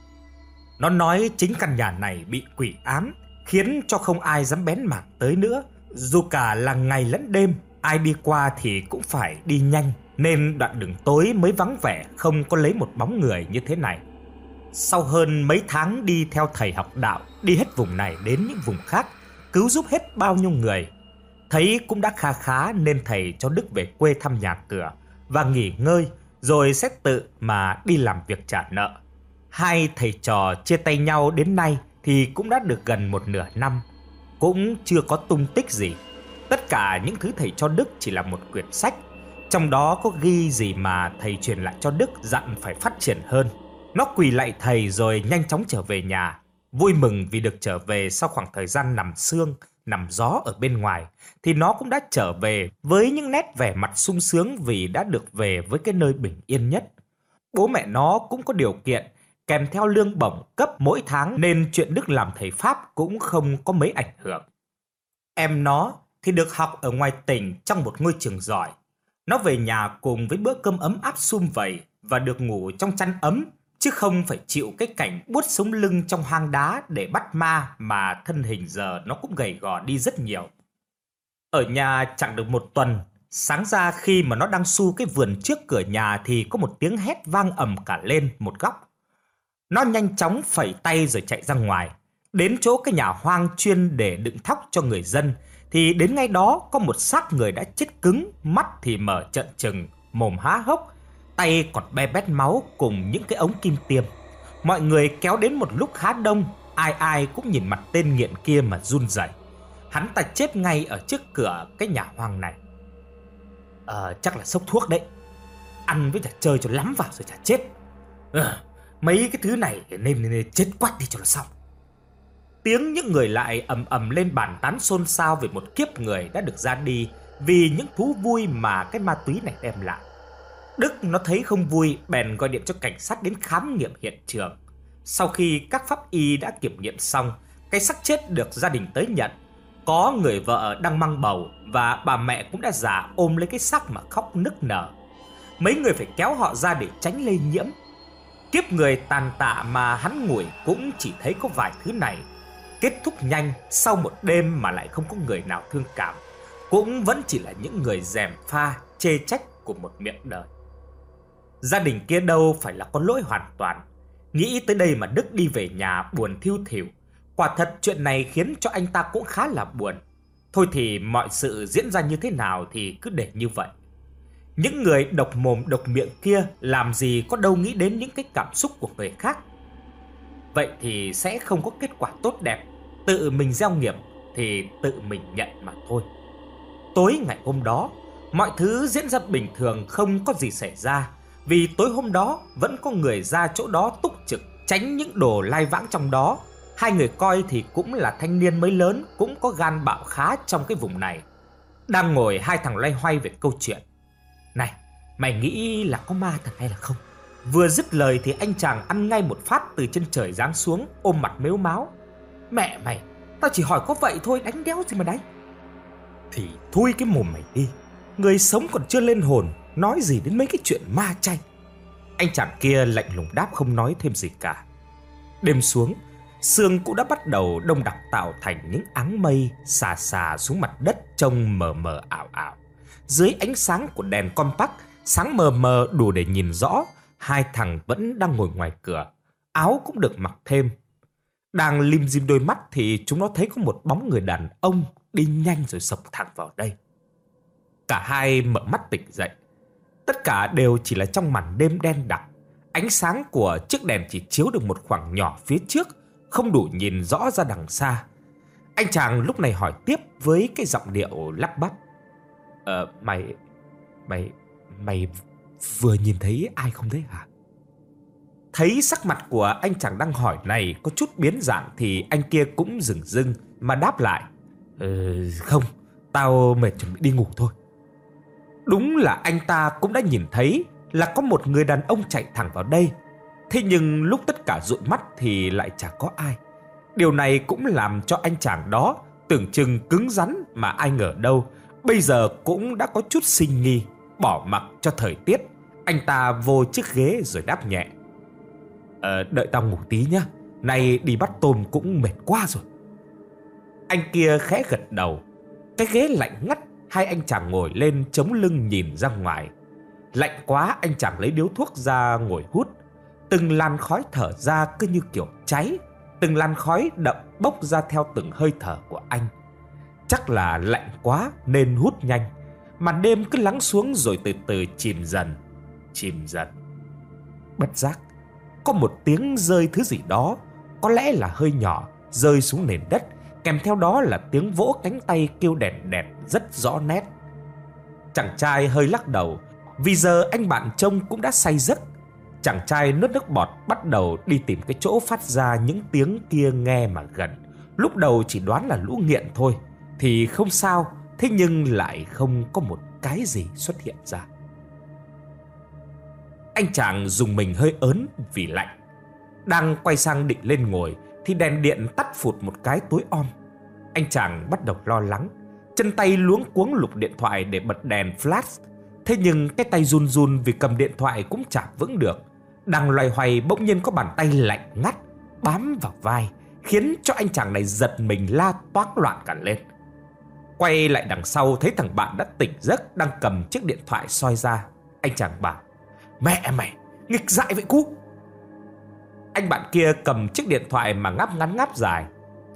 [SPEAKER 1] Nó nói chính căn nhà này bị quỷ ám, khiến cho không ai dám bén mảng tới nữa. Dù cả là ngày lẫn đêm, ai đi qua thì cũng phải đi nhanh, nên đoạn đường tối mới vắng vẻ, không có lấy một bóng người như thế này. Sau hơn mấy tháng đi theo thầy học đạo, đi hết vùng này đến những vùng khác, cứu giúp hết bao nhiêu người, thấy cũng đã kha khá nên thầy cho Đức về quê thăm nhà cửa và nghỉ ngơi, rồi sẽ tự mà đi làm việc trả nợ. Hai thầy trò chia tay nhau đến nay thì cũng đã được gần một nửa năm, cũng chưa có tung tích gì. Tất cả những thứ thầy cho Đức chỉ là một quyển sách, trong đó có ghi gì mà thầy truyền lại cho Đức dặn phải phát triển hơn. Nó quỳ lạy thầy rồi nhanh chóng trở về nhà, vui mừng vì được trở về sau khoảng thời gian nằm sương, nằm gió ở bên ngoài, thì nó cũng đã trở về với những nét vẻ mặt sung sướng vì đã được về với cái nơi bình yên nhất. Bố mẹ nó cũng có điều kiện, kèm theo lương bổng cấp mỗi tháng nên chuyện Đức làm thầy Pháp cũng không có mấy ảnh hưởng. Em nó thì được học ở ngoài tỉnh trong một ngôi trường giỏi. Nó về nhà cùng với bữa cơm ấm áp sum vầy và được ngủ trong chăn ấm, chứ không phải chịu cái cảnh buốt sống lưng trong hang đá để bắt ma mà thân hình giờ nó cũng gầy gò đi rất nhiều. Ở nhà chẳng được một tuần, sáng ra khi mà nó đang su cái vườn trước cửa nhà thì có một tiếng hét vang ầm cả lên một góc. Nó nhanh chóng phẩy tay rồi chạy ra ngoài, đến chỗ cái nhà hoang chuyên để đựng thóc cho người dân, thì đến ngay đó có một xác người đã chết cứng, mắt thì mở trợn trừng, mồm há hốc, tay còn be bét máu cùng những cái ống kim tiêm. Mọi người kéo đến một lúc khá đông, ai ai cũng nhìn mặt tên nghiện kia mà run rẩy. Hắn ta chết ngay ở trước cửa cái nhà hoang này. Ờ, chắc là sốc thuốc đấy. Ăn với chả chơi cho lắm vào rồi chả chết. Ờ, mấy cái thứ này nên, nên chết quách đi cho nó xong. Tiếng những người lại ầm ầm lên bàn tán xôn xao về một kiếp người đã được ra đi vì những thú vui mà cái ma túy này đem lại. Đức nó thấy không vui, bèn gọi điện cho cảnh sát đến khám nghiệm hiện trường. Sau khi các pháp y đã kiểm nghiệm xong, cái xác chết được gia đình tới nhận. Có người vợ đang mang bầu và bà mẹ cũng đã già ôm lấy cái xác mà khóc nức nở. Mấy người phải kéo họ ra để tránh lây nhiễm. Kiếp người tàn tạ mà hắn ngủi cũng chỉ thấy có vài thứ này. Kết thúc nhanh sau một đêm mà lại không có người nào thương cảm, cũng vẫn chỉ là những người gièm pha chê trách của một miệng đời. Gia đình kia đâu phải là có lỗi hoàn toàn. Nghĩ tới đây mà Đức đi về nhà buồn thiu thỉu. Quả thật chuyện này khiến cho anh ta cũng khá là buồn. Thôi thì mọi sự diễn ra như thế nào thì cứ để như vậy. Những người độc mồm độc miệng kia làm gì có đâu nghĩ đến những cái cảm xúc của người khác. Vậy thì sẽ không có kết quả tốt đẹp. Tự mình gieo nghiệp thì tự mình nhận mà thôi. Tối ngày hôm đó, mọi thứ diễn ra bình thường, không có gì xảy ra. Vì tối hôm đó vẫn có người ra chỗ đó túc trực, tránh những đồ lai vãng trong đó. Hai người coi thì cũng là thanh niên mới lớn, cũng có gan bạo khá trong cái vùng này. Đang ngồi hai thằng loay hoay về câu chuyện. Này, mày nghĩ là có ma thật hay là không? Vừa dứt lời thì anh chàng ăn ngay một phát từ trên trời giáng xuống, ôm mặt mếu máo. Mẹ mày, tao chỉ hỏi có vậy thôi, đánh đéo gì mà đánh. Thì thôi cái mồm mày đi, người sống còn chưa lên hồn, nói gì đến mấy cái chuyện ma chay. Anh chàng kia lạnh lùng đáp không nói thêm gì cả. Đêm xuống, sương cũng đã bắt đầu đông đặc tạo thành những áng mây xà xà xuống mặt đất trông mờ mờ ảo ảo. Dưới ánh sáng của đèn compact, sáng mờ mờ đủ để nhìn rõ, hai thằng vẫn đang ngồi ngoài cửa, áo cũng được mặc thêm. Đang lim dim đôi mắt thì chúng nó thấy có một bóng người đàn ông đi nhanh rồi sộc thẳng vào đây. Cả hai mở mắt tỉnh dậy. Tất cả đều chỉ là trong màn đêm đen đặc. Ánh sáng của chiếc đèn chỉ chiếu được một khoảng nhỏ phía trước, không đủ nhìn rõ ra đằng xa. Anh chàng lúc này hỏi tiếp với cái giọng điệu lắp bắp. Ờ, mày, mày, mày vừa nhìn thấy ai không thế hả? Thấy sắc mặt của anh chàng đang hỏi này có chút biến dạng thì anh kia cũng dửng dưng mà đáp lại: Ừ, không, tao mệt chuẩn bị đi ngủ thôi. Đúng là anh ta cũng đã nhìn thấy là có một người đàn ông chạy thẳng vào đây. Thế nhưng lúc tất cả dụi mắt thì lại chả có ai. Điều này cũng làm cho anh chàng đó tưởng chừng cứng rắn mà ai ngờ đâu bây giờ cũng đã có chút sinh nghi. Bỏ mặc cho thời tiết, anh ta vô chiếc ghế rồi đáp nhẹ: Ờ, đợi tao ngủ tí nhá, nay đi bắt tôm cũng mệt quá rồi. Anh kia khẽ gật đầu. Cái ghế lạnh ngắt, hai anh chàng ngồi lên chống lưng nhìn ra ngoài. Lạnh quá, anh chàng lấy điếu thuốc ra ngồi hút. Từng làn khói thở ra cứ như kiểu cháy. Từng làn khói đậm bốc ra theo từng hơi thở của anh. Chắc là lạnh quá nên hút nhanh. Màn đêm cứ lắng xuống rồi từ từ chìm dần, chìm dần. Bất giác có một tiếng rơi thứ gì đó, có lẽ là hơi nhỏ, rơi xuống nền đất. Kèm theo đó là tiếng vỗ cánh tay kêu đèn đẹt rất rõ nét. Chàng trai hơi lắc đầu, vì giờ anh bạn trông cũng đã say giấc. Chàng trai nuốt nước bọt, bắt đầu đi tìm cái chỗ phát ra những tiếng kia nghe mà gần. Lúc đầu chỉ đoán là lũ nghiện thôi thì không sao, thế nhưng lại không có một cái gì xuất hiện ra. Anh chàng dùng mình hơi ớn vì lạnh. Đang quay sang định lên ngồi thì đèn điện tắt phụt một cái tối om. Anh chàng bắt đầu lo lắng, chân tay luống cuống lục điện thoại để bật đèn flash. Thế nhưng cái tay run run vì cầm điện thoại cũng chả vững được. Đang loay hoay bỗng nhiên có bàn tay lạnh ngắt bám vào vai, khiến cho anh chàng này giật mình la toáng loạn cả lên. Quay lại đằng sau thấy thằng bạn đã tỉnh giấc, đang cầm chiếc điện thoại soi ra. Anh chàng bảo: Mẹ mày, nghịch dại vậy Cú. Anh bạn kia cầm chiếc điện thoại mà ngáp ngắn ngáp dài: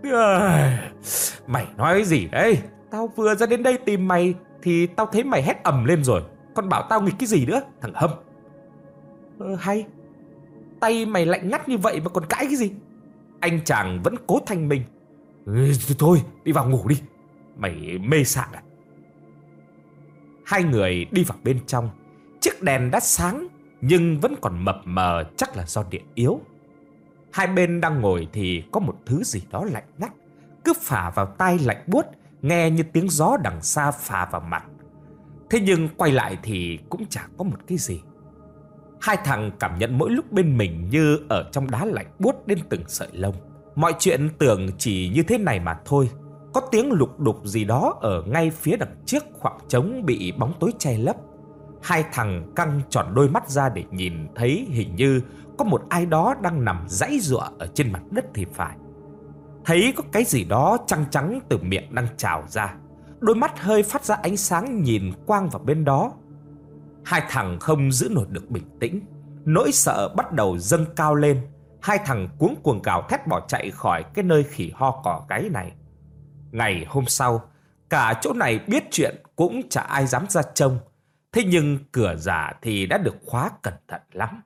[SPEAKER 1] Mày nói gì đấy? Tao vừa ra đến đây tìm mày thì tao thấy mày hét ầm lên rồi, còn bảo tao nghịch cái gì nữa, thằng Hâm. Ờ, hay. Tay mày lạnh ngắt như vậy mà còn cãi cái gì? Anh chàng vẫn cố thanh minh: ừ, Thôi đi vào ngủ đi, mày mê sảng à? Hai người đi vào bên trong. Chiếc đèn đã sáng nhưng vẫn còn mập mờ, chắc là do điện yếu. Hai bên đang ngồi thì có một thứ gì đó lạnh ngắt cứ phả vào tai lạnh buốt, nghe như tiếng gió đằng xa phả vào mặt. Thế nhưng quay lại thì cũng chả có một cái gì. Hai thằng cảm nhận mỗi lúc bên mình như ở trong đá lạnh buốt đến từng sợi lông. Mọi chuyện tưởng chỉ như thế này mà thôi. Có tiếng lục đục gì đó ở ngay phía đằng trước khoảng trống bị bóng tối che lấp. Hai thằng căng tròn đôi mắt ra để nhìn thấy hình như có một ai đó đang nằm giãy giụa ở trên mặt đất thì phải. Thấy có cái gì đó trắng trắng từ miệng đang trào ra. Đôi mắt hơi phát ra ánh sáng nhìn quang vào bên đó. Hai thằng không giữ nổi được bình tĩnh. Nỗi sợ bắt đầu dâng cao lên. Hai thằng cuống cuồng gào thét bỏ chạy khỏi cái nơi khỉ ho cỏ gáy này. Ngày hôm sau, cả chỗ này biết chuyện cũng chả ai dám ra trông. Thế nhưng cửa giả thì đã được khóa cẩn thận lắm.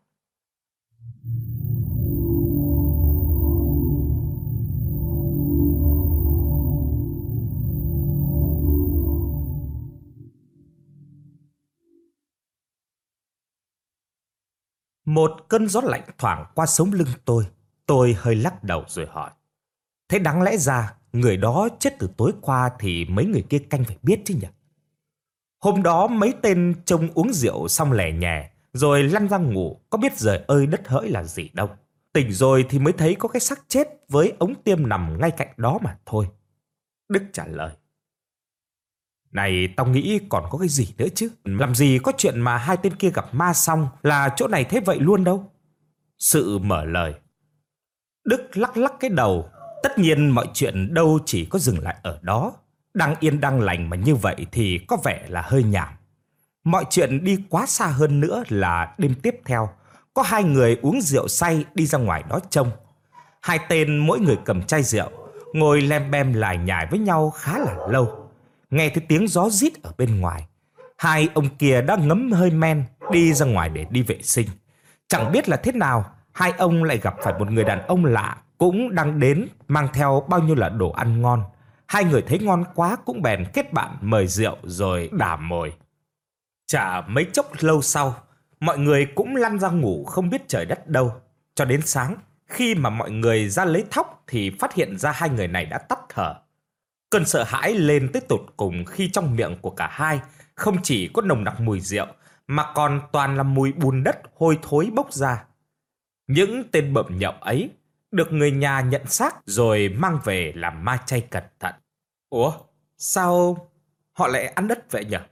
[SPEAKER 1] Một cơn gió lạnh thoảng qua sống lưng tôi. Tôi hơi lắc đầu rồi hỏi: Thế đáng lẽ ra người đó chết từ tối qua thì mấy người kia canh phải biết chứ nhỉ? Hôm đó mấy tên trông uống rượu xong lẻ nhè rồi lăn ra ngủ, có biết trời ơi đất hỡi là gì đâu. Tỉnh rồi thì mới thấy có cái xác chết với ống tiêm nằm ngay cạnh đó mà thôi. Đức trả lời: Này, tao nghĩ còn có cái gì nữa chứ. Làm gì có chuyện mà hai tên kia gặp ma xong là chỗ này thế vậy luôn đâu. Sự mở lời. Đức lắc lắc cái đầu. Tất nhiên mọi chuyện đâu chỉ có dừng lại ở đó. Đang yên đang lành mà như vậy thì có vẻ là hơi nhảm. Mọi chuyện đi quá xa hơn nữa là đêm tiếp theo có hai người uống rượu say đi ra ngoài đó trông. Hai tên mỗi người cầm chai rượu, ngồi lem bem lải nhải với nhau khá là lâu. Nghe thấy tiếng gió rít ở bên ngoài. Hai ông kia đã ngấm hơi men đi ra ngoài để đi vệ sinh. Chẳng biết là thế nào, hai ông lại gặp phải một người đàn ông lạ cũng đang đến mang theo bao nhiêu là đồ ăn ngon. Hai người thấy ngon quá cũng bèn kết bạn mời rượu rồi đả mồi. Chả mấy chốc lâu sau, mọi người cũng lăn ra ngủ không biết trời đất đâu. Cho đến sáng, khi mà mọi người ra lấy thóc thì phát hiện ra hai người này đã tắt thở. Cơn sợ hãi lên tới tột cùng khi trong miệng của cả hai không chỉ có nồng nặc mùi rượu mà còn toàn là mùi bùn đất hôi thối bốc ra. Những tên bợm nhậu ấy được người nhà nhận xác rồi mang về làm ma chay cẩn thận. Ủa, sao họ lại ăn đất vậy nhỉ?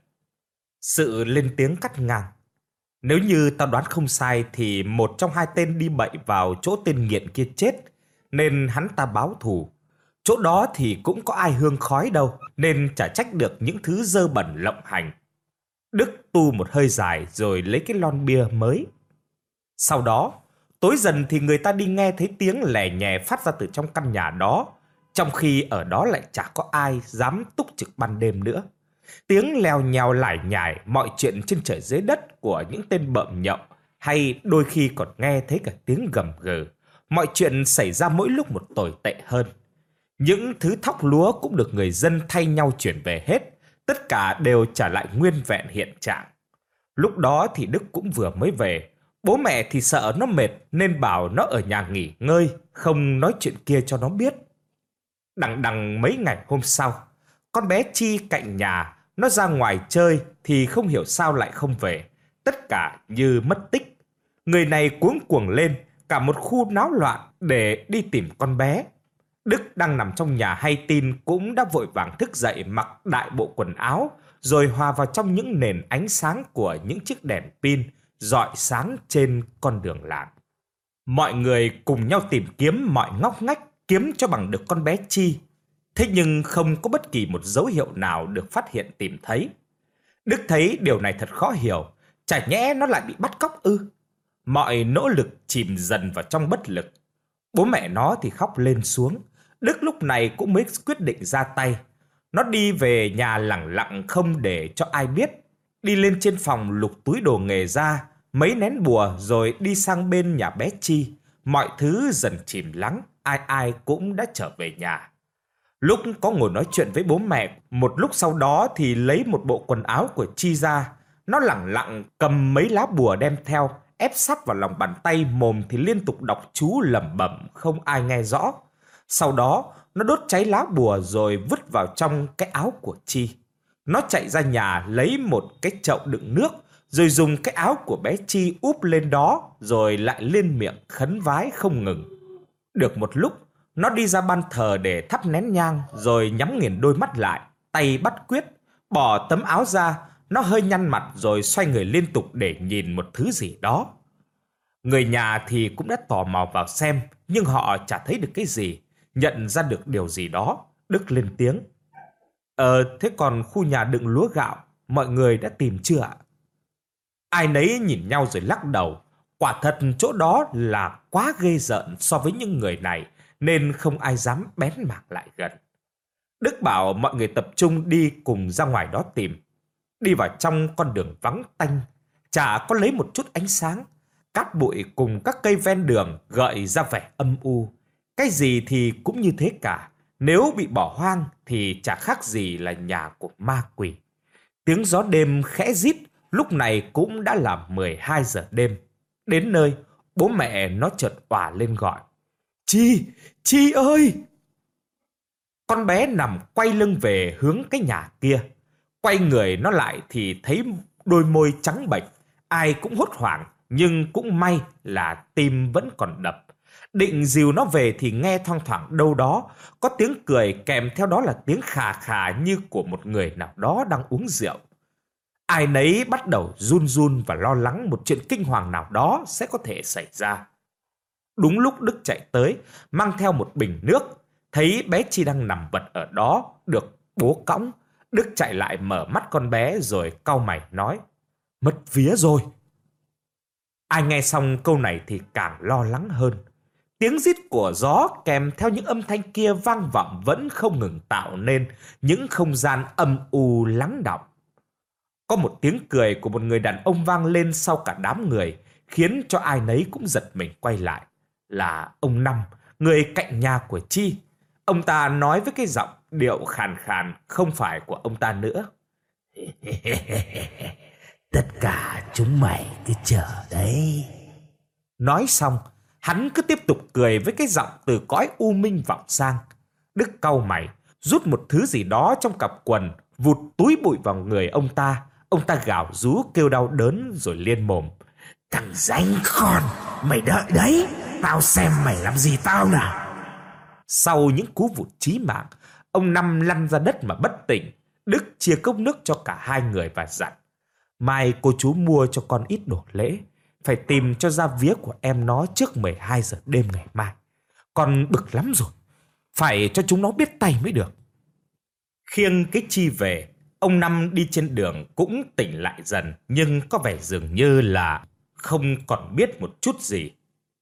[SPEAKER 1] Sự lên tiếng cắt ngang. Nếu như tao đoán không sai thì một trong hai tên đi bậy vào chỗ tên nghiện kia chết, nên hắn ta báo thù. Chỗ đó thì cũng có ai hương khói đâu, nên chả trách được những thứ dơ bẩn lộng hành. Đức tu một hơi dài rồi lấy cái lon bia mới. Sau đó, tối dần thì người ta đi nghe thấy tiếng lè nhè phát ra từ trong căn nhà đó, trong khi ở đó lại chả có ai dám túc trực ban đêm nữa. Tiếng lèo nhèo lải nhải mọi chuyện trên trời dưới đất của những tên bợm nhậu, hay đôi khi còn nghe thấy cả tiếng gầm gừ. Mọi chuyện xảy ra mỗi lúc một tồi tệ hơn. Những thứ thóc lúa cũng được người dân thay nhau chuyển về hết, tất cả đều trả lại nguyên vẹn hiện trạng. Lúc đó thì Đức cũng vừa mới về. Bố mẹ thì sợ nó mệt nên bảo nó ở nhà nghỉ ngơi, không nói chuyện kia cho nó biết. Đằng đằng mấy ngày hôm sau, con bé Chi cạnh nhà, nó ra ngoài chơi thì không hiểu sao lại không về. Tất cả như mất tích. Người này cuống cuồng lên, cả một khu náo loạn để đi tìm con bé. Đức đang nằm trong nhà hay tin cũng đã vội vàng thức dậy mặc đại bộ quần áo, rồi hòa vào trong những nền ánh sáng của những chiếc đèn pin rọi sáng trên con đường làng. Mọi người cùng nhau tìm kiếm mọi ngóc ngách, kiếm cho bằng được con bé Chi. Thế nhưng không có bất kỳ một dấu hiệu nào được phát hiện tìm thấy. Đức thấy điều này thật khó hiểu. Chả nhẽ nó lại bị bắt cóc ư? Mọi nỗ lực chìm dần vào trong bất lực. Bố mẹ nó thì khóc lên xuống. Đức lúc này cũng mới quyết định ra tay. Nó đi về nhà lẳng lặng không để cho ai biết. Đi lên trên phòng lục túi đồ nghề ra, mấy nén bùa rồi đi sang bên nhà bé Chi. Mọi thứ dần chìm lắng, ai ai cũng đã trở về nhà. Lúc có ngồi nói chuyện với bố mẹ, một lúc sau đó thì lấy một bộ quần áo của Chi ra. Nó lẳng lặng cầm mấy lá bùa đem theo, ép sát vào lòng bàn tay, mồm thì liên tục đọc chú lẩm bẩm không ai nghe rõ. Sau đó, nó đốt cháy lá bùa rồi vứt vào trong cái áo của Chi. Nó chạy ra nhà lấy một cái chậu đựng nước, rồi dùng cái áo của bé Chi úp lên đó, rồi lại lên miệng khấn vái không ngừng. Được một lúc, nó đi ra ban thờ để thắp nén nhang, rồi nhắm nghiền đôi mắt lại, tay bắt quyết, bỏ tấm áo ra. Nó hơi nhăn mặt rồi xoay người liên tục để nhìn một thứ gì đó. Người nhà thì cũng đã tò mò vào xem, nhưng họ chả thấy được cái gì. Nhận ra được điều gì đó, Đức lên tiếng. Ờ, thế còn khu nhà đựng lúa gạo, mọi người đã tìm chưa ạ? Ai nấy nhìn nhau rồi lắc đầu. Quả thật chỗ đó là quá ghê rợn so với những người này, nên không ai dám bén mảng lại gần. Đức bảo mọi người tập trung đi cùng ra ngoài đó tìm. Đi vào trong con đường vắng tanh, chả có lấy một chút ánh sáng. Cát bụi cùng các cây ven đường gợi ra vẻ âm u. Cái gì thì cũng như thế cả. Nếu bị bỏ hoang thì chả khác gì là nhà của ma quỷ. Tiếng gió đêm khẽ rít, lúc này cũng đã là mười hai giờ đêm. Đến nơi, bố mẹ nó chợt òa lên gọi. Chi, Chi ơi! Con bé nằm quay lưng về hướng cái nhà kia. Quay người nó lại thì thấy đôi môi trắng bệch. Ai cũng hốt hoảng, nhưng cũng may là tim vẫn còn đập. Định dìu nó về thì nghe thoang thoảng đâu đó có tiếng cười, kèm theo đó là tiếng khà khà như của một người nào đó đang uống rượu. Ai nấy bắt đầu run run và lo lắng một chuyện kinh hoàng nào đó sẽ có thể xảy ra. Đúng lúc Đức chạy tới, mang theo một bình nước, thấy bé Chi đang nằm vật ở đó, được bố cõng. Đức chạy lại mở mắt con bé rồi cau mày nói, mất vía rồi. Ai nghe xong câu này thì càng lo lắng hơn. Tiếng rít của gió kèm theo những âm thanh kia vang vọng vẫn không ngừng tạo nên những không gian âm u lắng đọng. Có một tiếng cười của một người đàn ông vang lên sau cả đám người, khiến cho ai nấy cũng giật mình quay lại. Là ông Năm, người cạnh nhà của Chi. Ông ta nói với cái giọng điệu khàn khàn không phải của ông ta nữa.
[SPEAKER 2] Tất cả chúng mày cứ chờ đấy.
[SPEAKER 1] Nói xong, Hắn cứ tiếp tục cười với cái giọng từ cõi u minh vọng sang. Đức cau mày, rút một thứ gì đó trong cặp quần, vụt túi bụi vào người ông ta. Ông ta gào rú kêu đau đớn rồi liên mồm.
[SPEAKER 2] Thằng danh con, mày đợi đấy, tao xem mày làm gì tao nào.
[SPEAKER 1] Sau những cú vụt chí mạng, ông Năm lăn ra đất mà bất tỉnh. Đức chia cốc nước cho cả hai người và dặn: mai cô chú mua cho con ít đồ lễ, phải tìm cho ra vía của em nó trước mười hai giờ đêm ngày mai. Con bực lắm rồi, phải cho chúng nó biết tay mới được. Khiêng cái chi về, ông Năm đi trên đường cũng tỉnh lại dần, nhưng có vẻ dường như là không còn biết một chút gì.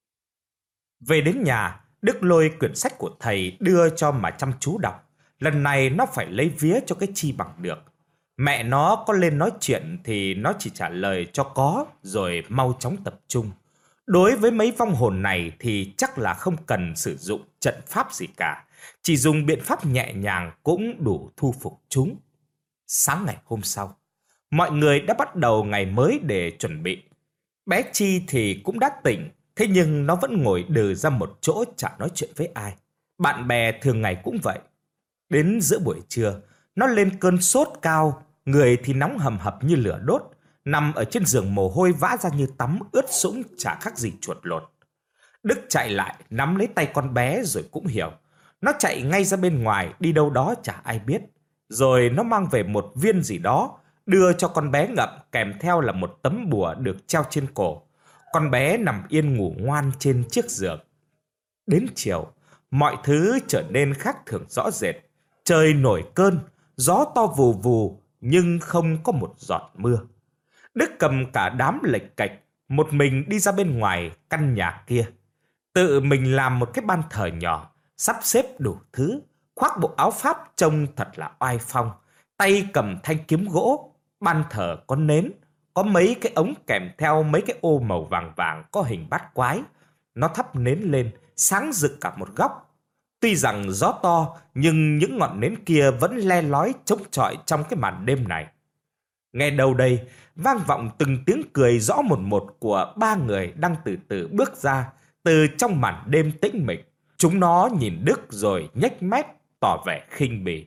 [SPEAKER 1] Về đến nhà, Đức lôi quyển sách của thầy đưa cho mà chăm chú đọc. Lần này nó phải lấy vía cho cái chi bằng được. Mẹ nó có lên nói chuyện thì nó chỉ trả lời cho có rồi mau chóng tập trung. Đối với mấy vong hồn này thì chắc là không cần sử dụng trận pháp gì cả. Chỉ dùng biện pháp nhẹ nhàng cũng đủ thu phục chúng. Sáng ngày hôm sau, mọi người đã bắt đầu ngày mới để chuẩn bị. Bé Chi thì cũng đã tỉnh, thế nhưng nó vẫn ngồi đừ ra một chỗ chả nói chuyện với ai. Bạn bè thường ngày cũng vậy. Đến giữa buổi trưa, nó lên cơn sốt cao, người thì nóng hầm hập như lửa đốt, nằm ở trên giường mồ hôi vã ra như tắm, ướt sũng chả khác gì chuột lột. Đức chạy lại nắm lấy tay con bé rồi cũng hiểu. Nó chạy ngay ra bên ngoài, đi đâu đó chả ai biết. Rồi nó mang về một viên gì đó, đưa cho con bé ngậm, kèm theo là một tấm bùa được treo trên cổ. Con bé nằm yên ngủ ngoan trên chiếc giường. Đến chiều, mọi thứ trở nên khác thường rõ rệt. Trời nổi cơn, gió to vù vù, nhưng không có một giọt mưa. Đức cầm cả đám lệch cạch, một mình đi ra bên ngoài căn nhà kia. Tự mình làm một cái ban thờ nhỏ, sắp xếp đủ thứ, khoác bộ áo pháp trông thật là oai phong, tay cầm thanh kiếm gỗ. Ban thờ có nến, có mấy cái ống kèm theo mấy cái ô màu vàng vàng có hình bát quái. Nó thắp nến lên, sáng rực cả một góc. Tuy rằng gió to, nhưng những ngọn nến kia vẫn le lói chống chọi trong cái màn đêm này. Nghe đâu đây, vang vọng từng tiếng cười rõ một một của ba người đang từ từ bước ra từ trong màn đêm tĩnh mịch. Chúng nó nhìn Đức rồi nhếch mép, tỏ vẻ khinh bỉ.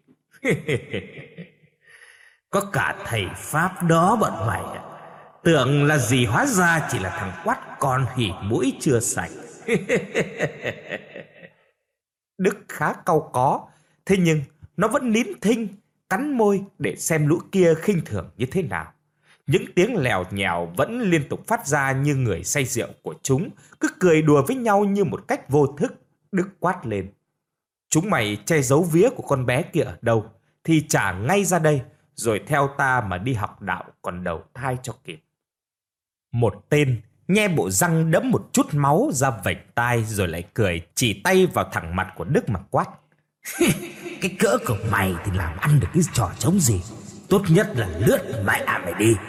[SPEAKER 2] Có cả thầy Pháp đó bọn mày à? Tưởng là gì, hóa ra chỉ là thằng quắt con hỉ mũi chưa sạch.
[SPEAKER 1] Đức khá cau có, thế nhưng nó vẫn nín thinh, cắn môi để xem lũ kia khinh thường như thế nào. Những tiếng lèo nhèo vẫn liên tục phát ra như người say rượu của chúng, cứ cười đùa với nhau như một cách vô thức. Đức quát lên: chúng mày che giấu vía của con bé kia ở đâu thì trả ngay ra đây, rồi theo ta mà đi học đạo còn đầu thai cho kịp. Một tên nhe bộ răng đẫm một chút máu ra vạch tai rồi lại cười, chỉ tay vào thẳng mặt của Đức mà quát:
[SPEAKER 2] cái cỡ của mày thì làm ăn được cái trò trống gì? Tốt nhất là lướt mẹ à mày đi.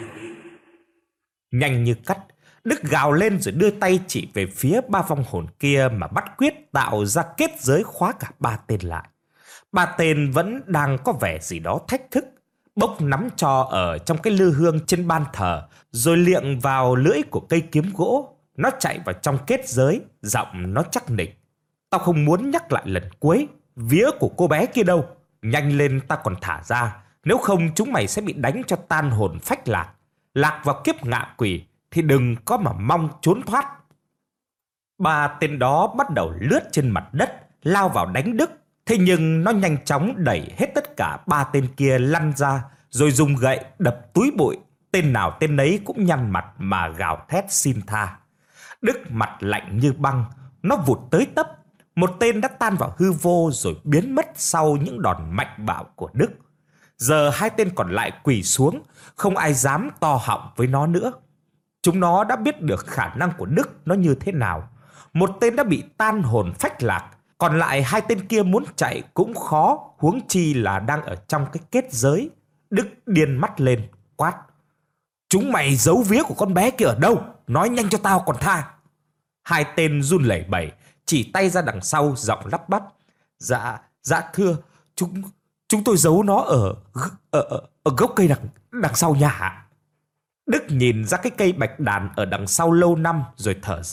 [SPEAKER 1] Nhanh như cắt, Đức gào lên rồi đưa tay chỉ về phía ba vong hồn kia mà bắt quyết tạo ra kết giới khóa cả ba tên lại. Ba tên vẫn đang có vẻ gì đó thách thức, bốc nắm tro ở trong cái lư hương trên ban thờ, rồi liệng vào lưỡi của cây kiếm gỗ. Nó chạy vào trong kết giới, giọng nó chắc nịch: tao không muốn nhắc lại lần cuối, vía của cô bé kia đâu, nhanh lên ta còn thả ra, nếu không chúng mày sẽ bị đánh cho tan hồn phách lạc, lạc vào kiếp ngạ quỷ thì đừng có mà mong trốn thoát. Ba tên đó bắt đầu lướt trên mặt đất, lao vào đánh Đức. Thế nhưng nó nhanh chóng đẩy hết tất cả ba tên kia lăn ra, rồi dùng gậy đập túi bụi. Tên nào tên nấy cũng nhăn mặt mà gào thét xin tha. Đức mặt lạnh như băng, nó vụt tới tấp. Một tên đã tan vào hư vô rồi biến mất sau những đòn mạnh bạo của Đức. Giờ hai tên còn lại quỳ xuống, không ai dám to họng với nó nữa. Chúng nó đã biết được khả năng của Đức nó như thế nào. Một tên đã bị tan hồn phách lạc, còn lại hai tên kia muốn chạy cũng khó, huống chi là đang ở trong cái kết giới. Đức điên mắt lên, quát: chúng mày giấu vía của con bé kia ở đâu? Nói nhanh cho tao còn tha. Hai tên run lẩy bẩy, chỉ tay ra đằng sau, giọng lắp bắp: Dạ, dạ thưa, chúng chúng tôi giấu nó ở ở, ở, ở gốc cây đằng đằng sau nhà. Đức nhìn ra cái cây bạch đàn ở đằng sau lâu năm rồi thở dài,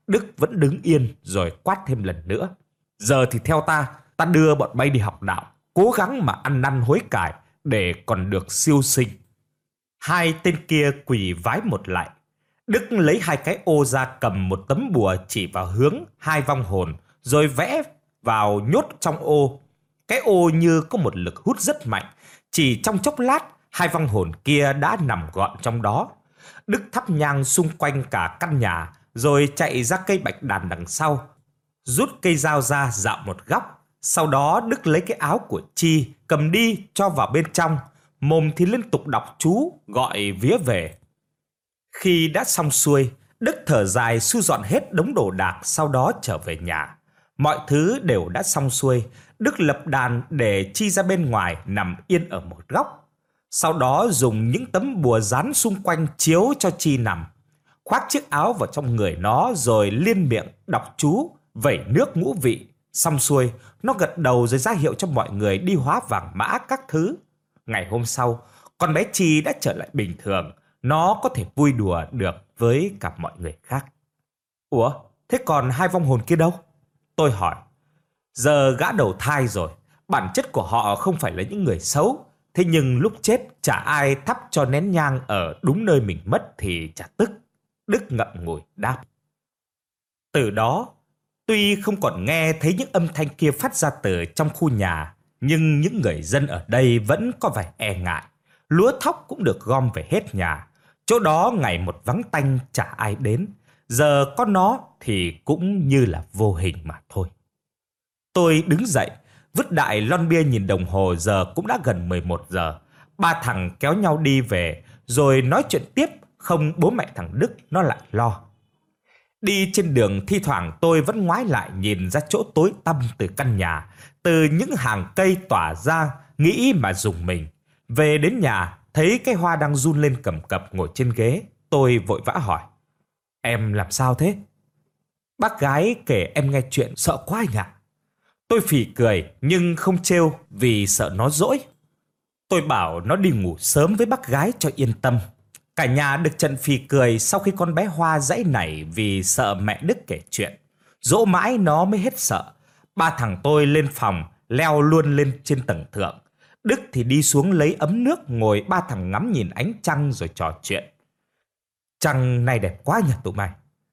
[SPEAKER 1] Đức vẫn đứng yên rồi quát thêm lần nữa. Giờ thì theo ta, ta đưa bọn bay đi học đạo, cố gắng mà ăn năn hối cải để còn được siêu sinh. Hai tên kia quỳ vái một lại. Đức lấy hai cái ô ra, cầm một tấm bùa chỉ vào hướng hai vong hồn, rồi vẽ vào nhốt trong ô. Cái ô như có một lực hút rất mạnh. Chỉ trong chốc lát, hai vong hồn kia đã nằm gọn trong đó. Đức thắp nhang xung quanh cả căn nhà, rồi chạy ra cây bạch đàn đằng sau, rút cây dao ra dạo một góc. Sau đó Đức lấy cái áo của Chi cầm đi cho vào bên trong, mồm thì liên tục đọc chú gọi vía về. Khi đã xong xuôi, Đức thở dài thu dọn hết đống đồ đạc, sau đó trở về nhà. Mọi thứ đều đã xong xuôi. Đức lập đàn để Chi ra bên ngoài nằm yên ở một góc. Sau đó dùng những tấm bùa dán xung quanh chiếu cho Chi nằm, khoác chiếc áo vào trong người nó, rồi liên miệng đọc chú vẩy nước ngũ vị. Xong xuôi, nó gật đầu rồi ra hiệu cho mọi người đi hóa vàng mã các thứ. Ngày hôm sau, con bé Chi đã trở lại bình thường. Nó có thể vui đùa được với cả mọi người khác. Ủa, thế còn hai vong hồn kia đâu? Tôi hỏi. Giờ gã đầu thai rồi, bản chất của họ không phải là những người xấu. Thế nhưng lúc chết chả ai thắp cho nén nhang ở đúng nơi mình mất thì chả tức. Đức ngậm ngùi đáp. Từ đó, tuy không còn nghe thấy những âm thanh kia phát ra từ trong khu nhà, nhưng những người dân ở đây vẫn có vẻ e ngại. Lúa thóc cũng được gom về hết nhà. Chỗ đó ngày một vắng tanh, chả ai đến. Giờ có nó thì cũng như là vô hình mà thôi. Tôi đứng dậy, vứt đại lon bia, nhìn đồng hồ giờ cũng đã gần mười một giờ. Ba thằng kéo nhau đi về, rồi nói chuyện tiếp, không bố mẹ thằng Đức nó lại lo. Đi trên đường thi thoảng tôi vẫn ngoái lại nhìn ra chỗ tối tăm từ căn nhà, từ những hàng cây tỏa ra, nghĩ mà rùng mình. Về đến nhà, thấy cái Hoa đang run lên cầm cập ngồi trên ghế. Tôi vội vã hỏi. Em làm sao thế? Bác gái kể em nghe chuyện sợ quá anh ạ. Tôi phì cười nhưng không trêu vì sợ nó dỗi. Tôi bảo nó đi ngủ sớm với bác gái cho yên tâm. Cả nhà được trận phì cười sau khi con bé Hoa giãy nảy vì sợ mẹ Đức kể chuyện. Dỗ mãi nó mới hết sợ. Ba thằng tôi lên phòng, leo luôn lên trên tầng thượng. Đức thì đi xuống lấy ấm nước, ngồi ba thằng ngắm nhìn ánh trăng rồi trò chuyện. Trăng này đẹp quá nhỉ tụi mày.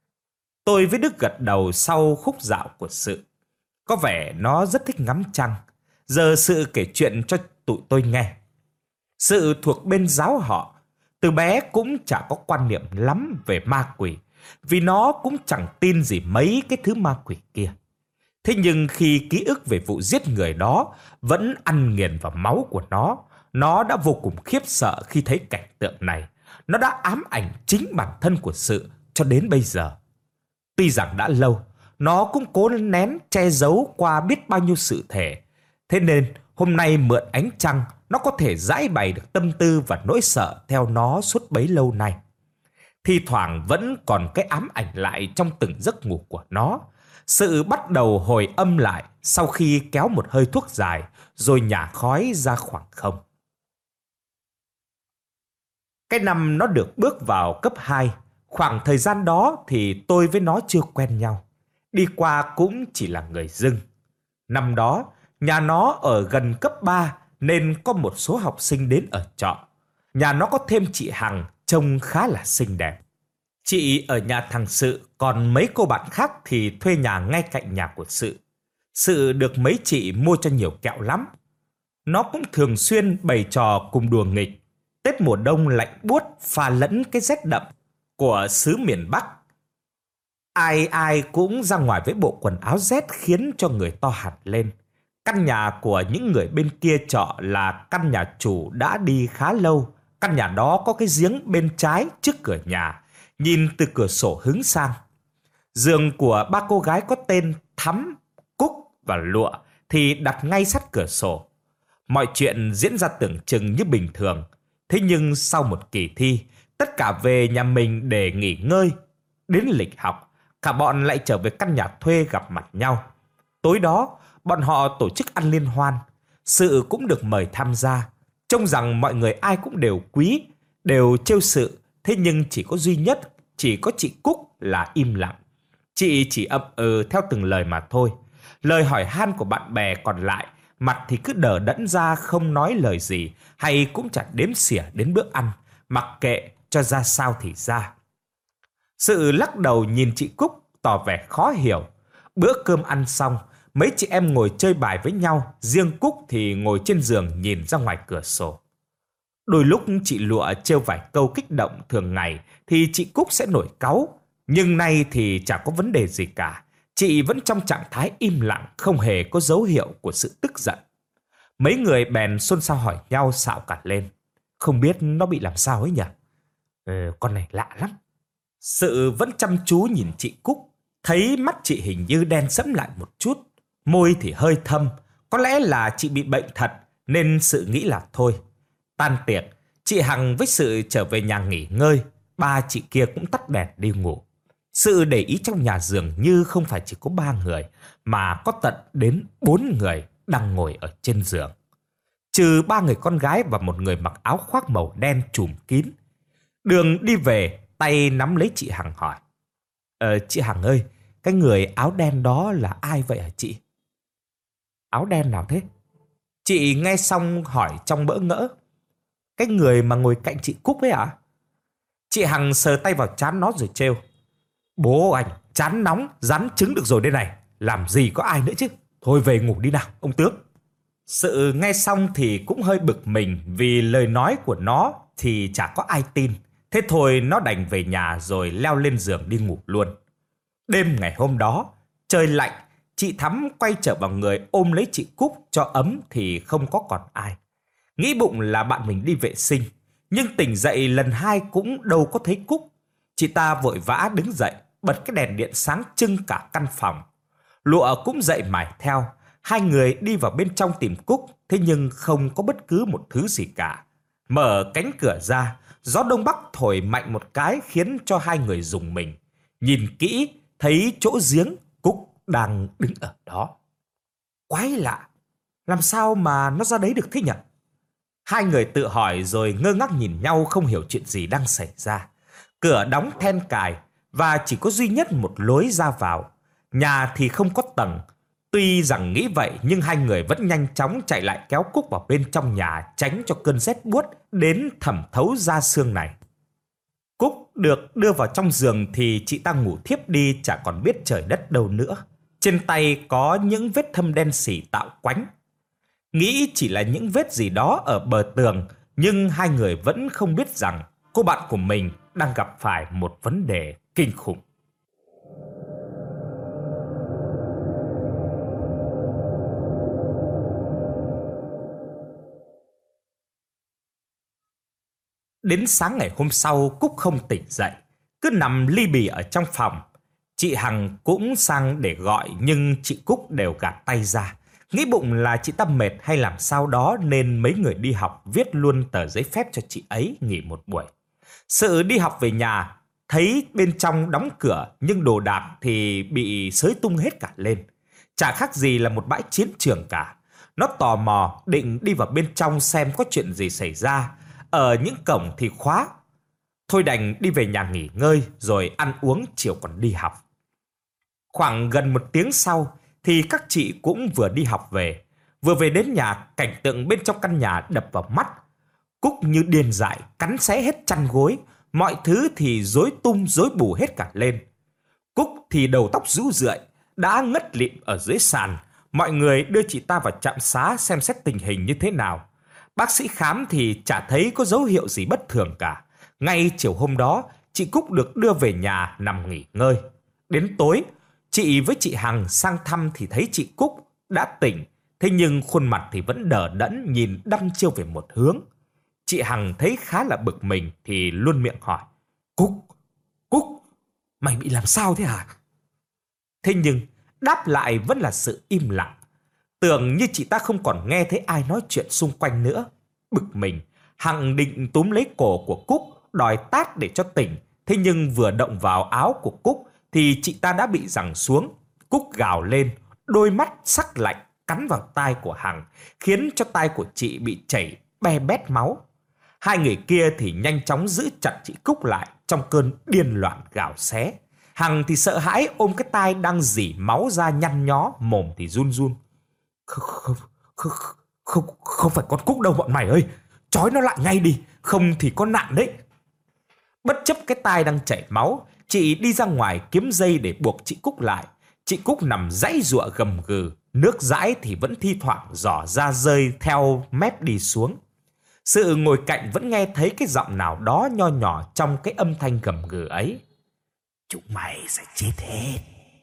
[SPEAKER 1] Tôi với Đức gật đầu sau khúc dạo của Sự. Có vẻ nó rất thích ngắm trăng. Giờ Sự kể chuyện cho tụi tôi nghe. Sự thuộc bên giáo họ. Từ bé cũng chả có quan niệm lắm về ma quỷ, vì nó cũng chẳng tin gì mấy cái thứ ma quỷ kia. Thế nhưng khi ký ức về vụ giết người đó vẫn ăn nghiền vào máu của nó, nó đã vô cùng khiếp sợ khi thấy cảnh tượng này. Nó đã ám ảnh chính bản thân của Sự cho đến bây giờ. Tuy rằng đã lâu, nó cũng cố nén che giấu qua biết bao nhiêu sự thể. Thế nên hôm nay mượn ánh trăng, nó có thể giải bày được tâm tư và nỗi sợ theo nó suốt bấy lâu nay. Thi thoảng vẫn còn cái ám ảnh lại trong từng giấc ngủ của nó. Sự bắt đầu hồi âm lại sau khi kéo một hơi thuốc dài rồi nhả khói ra khoảng không. Cái năm nó được bước vào cấp hai, khoảng thời gian đó thì tôi với nó chưa quen nhau. Đi qua cũng chỉ là người dưng. Năm đó, nhà nó ở gần cấp ba nên có một số học sinh đến ở trọ. Nhà nó có thêm chị Hằng, trông khá là xinh đẹp. Chị ở nhà thằng Sự, còn mấy cô bạn khác thì thuê nhà ngay cạnh nhà của Sự. Sự được mấy chị mua cho nhiều kẹo lắm. Nó cũng thường xuyên bày trò cùng đùa nghịch. Tết mùa đông lạnh buốt pha lẫn cái rét đậm của xứ miền Bắc. Ai ai cũng ra ngoài với bộ quần áo rét khiến cho người to hẳn lên. Căn nhà của những người bên kia trọ là căn nhà chủ đã đi khá lâu. Căn nhà đó có cái giếng bên trái trước cửa nhà, nhìn từ cửa sổ hướng sang. Giường của ba cô gái có tên Thắm, Cúc và Lụa thì đặt ngay sát cửa sổ. Mọi chuyện diễn ra tưởng chừng như bình thường. Thế nhưng sau một kỳ thi, tất cả về nhà mình để nghỉ ngơi. Đến lịch học, cả bọn lại trở về căn nhà thuê gặp mặt nhau. Tối đó, bọn họ tổ chức ăn liên hoan. Sự cũng được mời tham gia. Trông rằng mọi người ai cũng đều quý, đều trêu Sự. Thế nhưng chỉ có duy nhất, chỉ có chị Cúc là im lặng. Chị chỉ ậm ừ theo từng lời mà thôi. Lời hỏi han của bạn bè còn lại, mặt thì cứ đờ đẫn ra không nói lời gì, hay cũng chẳng đếm xỉa đến bữa ăn, mặc kệ cho ra sao thì ra. Sự lắc đầu nhìn chị Cúc tỏ vẻ khó hiểu. Bữa cơm ăn xong, mấy chị em ngồi chơi bài với nhau, riêng Cúc thì ngồi trên giường nhìn ra ngoài cửa sổ. Đôi lúc chị Lụa trêu vài câu kích động thường ngày thì chị Cúc sẽ nổi cáu, nhưng nay thì chẳng có vấn đề gì cả. Chị vẫn trong trạng thái im lặng, không hề có dấu hiệu của sự tức giận. Mấy người bèn xôn xao hỏi nhau xạo cả lên. Không biết nó bị làm sao ấy nhỉ? Ừ, con này lạ lắm. Sự vẫn chăm chú nhìn chị Cúc, thấy mắt chị hình như đen sẫm lại một chút, môi thì hơi thâm. Có lẽ là chị bị bệnh thật nên Sự nghĩ là thôi. Tan tiệc, chị Hằng với Sự trở về nhà nghỉ ngơi. Ba chị kia cũng tắt đèn đi ngủ. Sự để ý trong nhà dường như không phải chỉ có ba người, mà có tận đến bốn người đang ngồi ở trên giường. Trừ ba người con gái và một người mặc áo khoác màu đen trùm kín. Đường đi về, tay nắm lấy chị Hằng hỏi. Ờ, chị Hằng ơi, cái người áo đen đó là ai vậy hả chị? Áo đen nào thế? Chị nghe xong hỏi trong bỡ ngỡ. Cái người mà ngồi cạnh chị Cúc ấy ạ? Chị Hằng sờ tay vào trán nó rồi trêu. Bố anh, chán nóng, rắn trứng được rồi đây này. Làm gì có ai nữa chứ. Thôi về ngủ đi nào, ông Tước. Sự nghe xong thì cũng hơi bực mình, vì lời nói của nó thì chả có ai tin. Thế thôi nó đành về nhà rồi leo lên giường đi ngủ luôn. Đêm ngày hôm đó, trời lạnh, chị Thắm quay trở vào người ôm lấy chị Cúc cho ấm thì không có còn ai. Nghĩ bụng là bạn mình đi vệ sinh, nhưng tỉnh dậy lần hai cũng đâu có thấy Cúc. Chị ta vội vã đứng dậy, bật cái đèn điện sáng trưng cả căn phòng. Lụa cũng dậy mải theo. Hai người đi vào bên trong tìm Cúc, thế nhưng không có bất cứ một thứ gì cả. Mở cánh cửa ra, gió đông bắc thổi mạnh một cái khiến cho hai người rùng mình. Nhìn kỹ, thấy chỗ giếng Cúc đang đứng ở đó. Quái lạ, làm sao mà nó ra đấy được thế nhỉ? Hai người tự hỏi rồi ngơ ngác nhìn nhau, không hiểu chuyện gì đang xảy ra. Cửa đóng then cài và chỉ có duy nhất một lối ra vào. Nhà thì không có tầng. Tuy rằng nghĩ vậy nhưng hai người vẫn nhanh chóng chạy lại kéo Cúc vào bên trong nhà, tránh cho cơn rét buốt đến thẩm thấu da xương này. Cúc được đưa vào trong giường thì chị ta ngủ thiếp đi, chả còn biết trời đất đâu nữa. Trên tay có những vết thâm đen sì tạo quánh. Nghĩ chỉ là những vết gì đó ở bờ tường, nhưng hai người vẫn không biết rằng cô bạn của mình đang gặp phải một vấn đề kinh khủng. Đến sáng ngày hôm sau, Cúc không tỉnh dậy, cứ nằm li bì ở trong phòng. Chị Hằng cũng sang để gọi nhưng chị Cúc đều gạt tay ra. Nghĩ bụng là chị ta mệt hay làm sao đó nên mấy người đi học viết luôn tờ giấy phép cho chị ấy nghỉ một buổi. Sự đi học về nhà, thấy bên trong đóng cửa nhưng đồ đạc thì bị xới tung hết cả lên. Chả khác gì là một bãi chiến trường cả. Nó tò mò định đi vào bên trong xem có chuyện gì xảy ra. Ở những cổng thì khóa. Thôi đành đi về nhà nghỉ ngơi rồi ăn uống, chiều còn đi học. Khoảng gần một tiếng sau thì các chị cũng vừa đi học về. Vừa về đến nhà, cảnh tượng bên trong căn nhà đập vào mắt. Cúc như điên dại cắn xé hết chăn gối, mọi thứ thì rối tung rối bù hết cả lên. Cúc thì đầu tóc rũ rượi, đã ngất lịm ở dưới sàn. Mọi người đưa chị ta vào trạm xá xem xét tình hình như thế nào. Bác sĩ khám thì chả thấy có dấu hiệu gì bất thường cả. Ngay chiều hôm đó, chị Cúc được đưa về nhà nằm nghỉ ngơi. Đến tối, chị với chị Hằng sang thăm thì thấy chị Cúc đã tỉnh, thế nhưng khuôn mặt thì vẫn đờ đẫn nhìn đăm chiêu về một hướng. Chị Hằng thấy khá là bực mình thì luôn miệng hỏi: Cúc, Cúc, mày bị làm sao thế hả? Thế nhưng đáp lại vẫn là sự im lặng. Tưởng như chị ta không còn nghe thấy ai nói chuyện xung quanh nữa. Bực mình, Hằng định túm lấy cổ của Cúc đòi tát để cho tỉnh. Thế nhưng vừa động vào áo của Cúc thì chị ta đã bị giằng xuống. Cúc gào lên, đôi mắt sắc lạnh cắn vào tai của Hằng, khiến cho tai của chị bị chảy be bét máu. Hai người kia thì nhanh chóng giữ chặt chị Cúc lại trong cơn điên loạn gào xé. Hằng thì sợ hãi ôm cái tai đang rỉ máu ra nhăn nhó, mồm thì run run. Không, không, không, không, không phải con Cúc đâu bọn mày ơi. Trói nó lại ngay đi, không thì có nạn đấy. Bất chấp cái tai đang chảy máu, chị đi ra ngoài kiếm dây để buộc chị Cúc lại. Chị Cúc nằm giãy giụa gầm gừ, nước dãi thì vẫn thi thoảng rỏ ra rơi theo mép đi xuống. Sự ngồi cạnh vẫn nghe thấy cái giọng nào đó nho nhỏ trong cái âm thanh gầm gừ ấy. Chúng mày sẽ chết hết.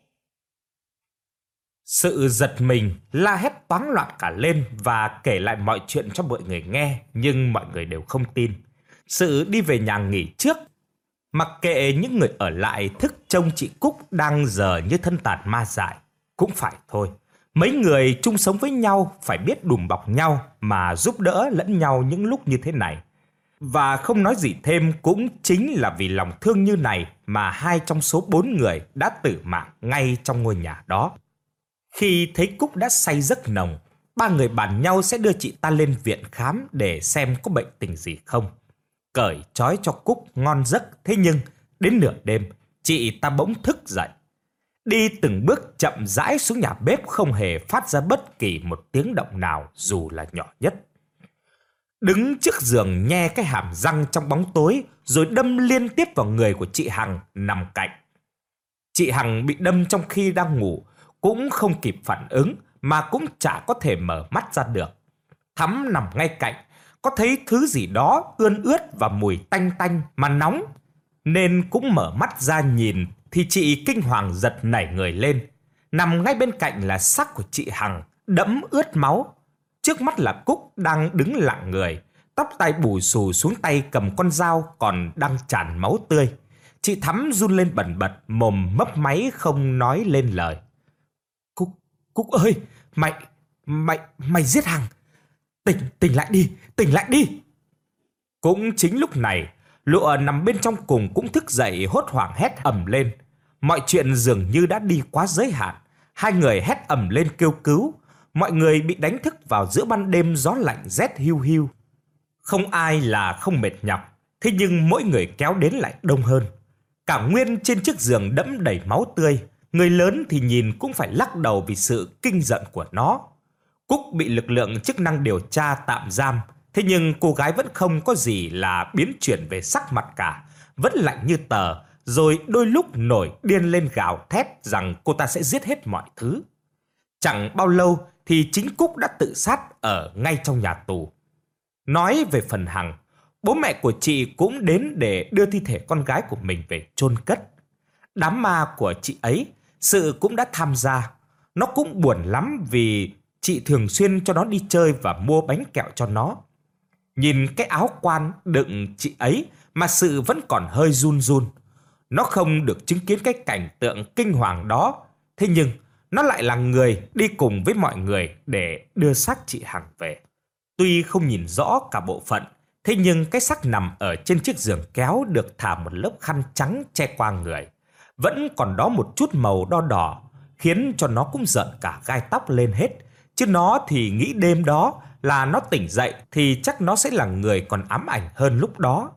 [SPEAKER 1] Sự giật mình, la hét toáng loạn cả lên và kể lại mọi chuyện cho mọi người nghe, nhưng mọi người đều không tin. Sự đi về nhà nghỉ trước, mặc kệ những người ở lại thức trông chị Cúc đang giờ như thân tàn ma dại. Cũng phải thôi, mấy người chung sống với nhau phải biết đùm bọc nhau mà giúp đỡ lẫn nhau những lúc như thế này. Và không nói gì thêm, cũng chính là vì lòng thương như này mà hai trong số bốn người đã tử mạng ngay trong ngôi nhà đó. Khi thấy Cúc đã say giấc nồng, ba người bàn nhau sẽ đưa chị ta lên viện khám để xem có bệnh tình gì không. Cởi trói cho Cúc ngon giấc, thế nhưng đến nửa đêm, chị ta bỗng thức dậy. Đi từng bước chậm rãi xuống nhà bếp, không hề phát ra bất kỳ một tiếng động nào dù là nhỏ nhất. Đứng trước giường nhe cái hàm răng trong bóng tối rồi đâm liên tiếp vào người của chị Hằng nằm cạnh. Chị Hằng bị đâm trong khi đang ngủ, cũng không kịp phản ứng mà cũng chả có thể mở mắt ra được. Thắm nằm ngay cạnh, có thấy thứ gì đó ươn ướt và mùi tanh tanh mà nóng, nên cũng mở mắt ra nhìn thì chị kinh hoàng giật nảy người lên. Nằm ngay bên cạnh là xác của chị Hằng đẫm ướt máu. Trước mắt là Cúc đang đứng lặng người, tóc tai bù xù xuống tay cầm con dao còn đang tràn máu tươi. Chị Thắm run lên bần bật, mồm mấp máy không nói lên lời. Cúc, Cúc ơi, mày, mày, mày giết Hằng. Tỉnh, tỉnh lại đi, tỉnh lại đi. Cũng chính lúc này, Lụa nằm bên trong cùng cũng thức dậy hốt hoảng hét ầm lên. Mọi chuyện dường như đã đi quá giới hạn. Hai người hét ầm lên kêu cứu. Mọi người bị đánh thức vào giữa ban đêm gió lạnh rét hiu hiu. Không ai là không mệt nhọc, thế nhưng mỗi người kéo đến lại đông hơn. Cả Nguyên trên chiếc giường đẫm đầy máu tươi. Người lớn thì nhìn cũng phải lắc đầu vì sự kinh giận của nó. Cúc bị lực lượng chức năng điều tra tạm giam, thế nhưng cô gái vẫn không có gì là biến chuyển về sắc mặt cả, vẫn lạnh như tờ, rồi đôi lúc nổi điên lên gào thét rằng cô ta sẽ giết hết mọi thứ. Chẳng bao lâu thì chính Cúc đã tự sát ở ngay trong nhà tù. Nói về phần Hằng, bố mẹ của chị cũng đến để đưa thi thể con gái của mình về chôn cất. Đám ma của chị ấy, Sự cũng đã tham gia. Nó cũng buồn lắm vì chị thường xuyên cho nó đi chơi và mua bánh kẹo cho nó. Nhìn cái áo quan đựng chị ấy mà Sự vẫn còn hơi run run. Nó không được chứng kiến cái cảnh tượng kinh hoàng đó, thế nhưng nó lại là người đi cùng với mọi người để đưa xác chị Hằng về. Tuy không nhìn rõ cả bộ phận, thế nhưng cái xác nằm ở trên chiếc giường kéo được thả một lớp khăn trắng che qua người. Vẫn còn đó một chút màu đo đỏ, khiến cho nó cũng giận cả gai tóc lên hết. Chứ nó thì nghĩ đêm đó là nó tỉnh dậy thì chắc nó sẽ là người còn ám ảnh hơn lúc đó.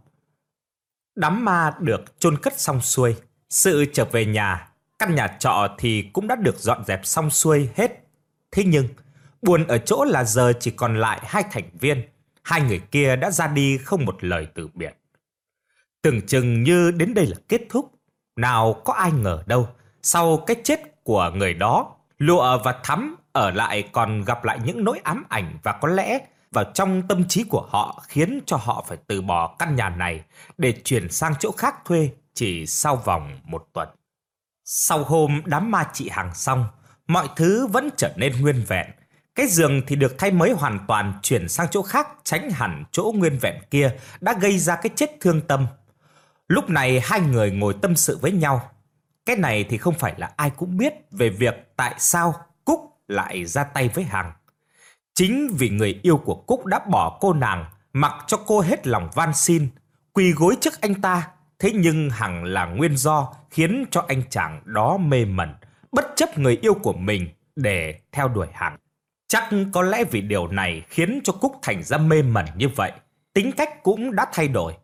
[SPEAKER 1] Đám ma được chôn cất xong xuôi, Sự trở về nhà. Căn nhà trọ thì cũng đã được dọn dẹp xong xuôi hết. Thế nhưng buồn ở chỗ là giờ chỉ còn lại hai thành viên. Hai người kia đã ra đi không một lời từ biệt. Tưởng chừng như đến đây là kết thúc. Nào có ai ngờ đâu, sau cái chết của người đó, Lụa và Thắm ở lại còn gặp lại những nỗi ám ảnh, và có lẽ vào trong tâm trí của họ khiến cho họ phải từ bỏ căn nhà này để chuyển sang chỗ khác thuê chỉ sau vòng một tuần. Sau hôm đám ma chị Hằng xong, mọi thứ vẫn trở nên nguyên vẹn. Cái giường thì được thay mới hoàn toàn, chuyển sang chỗ khác, tránh hẳn chỗ nguyên vẹn kia đã gây ra cái chết thương tâm. Lúc này hai người ngồi tâm sự với nhau. Cái này thì không phải là ai cũng biết về việc tại sao Cúc lại ra tay với Hằng. Chính vì người yêu của Cúc đã bỏ cô nàng, mặc cho cô hết lòng van xin, quỳ gối trước anh ta. Thế nhưng Hằng là nguyên do khiến cho anh chàng đó mê mẩn, bất chấp người yêu của mình để theo đuổi Hằng. Chắc có lẽ vì điều này khiến cho Cúc thành ra mê mẩn như vậy. Tính cách cũng đã thay đổi.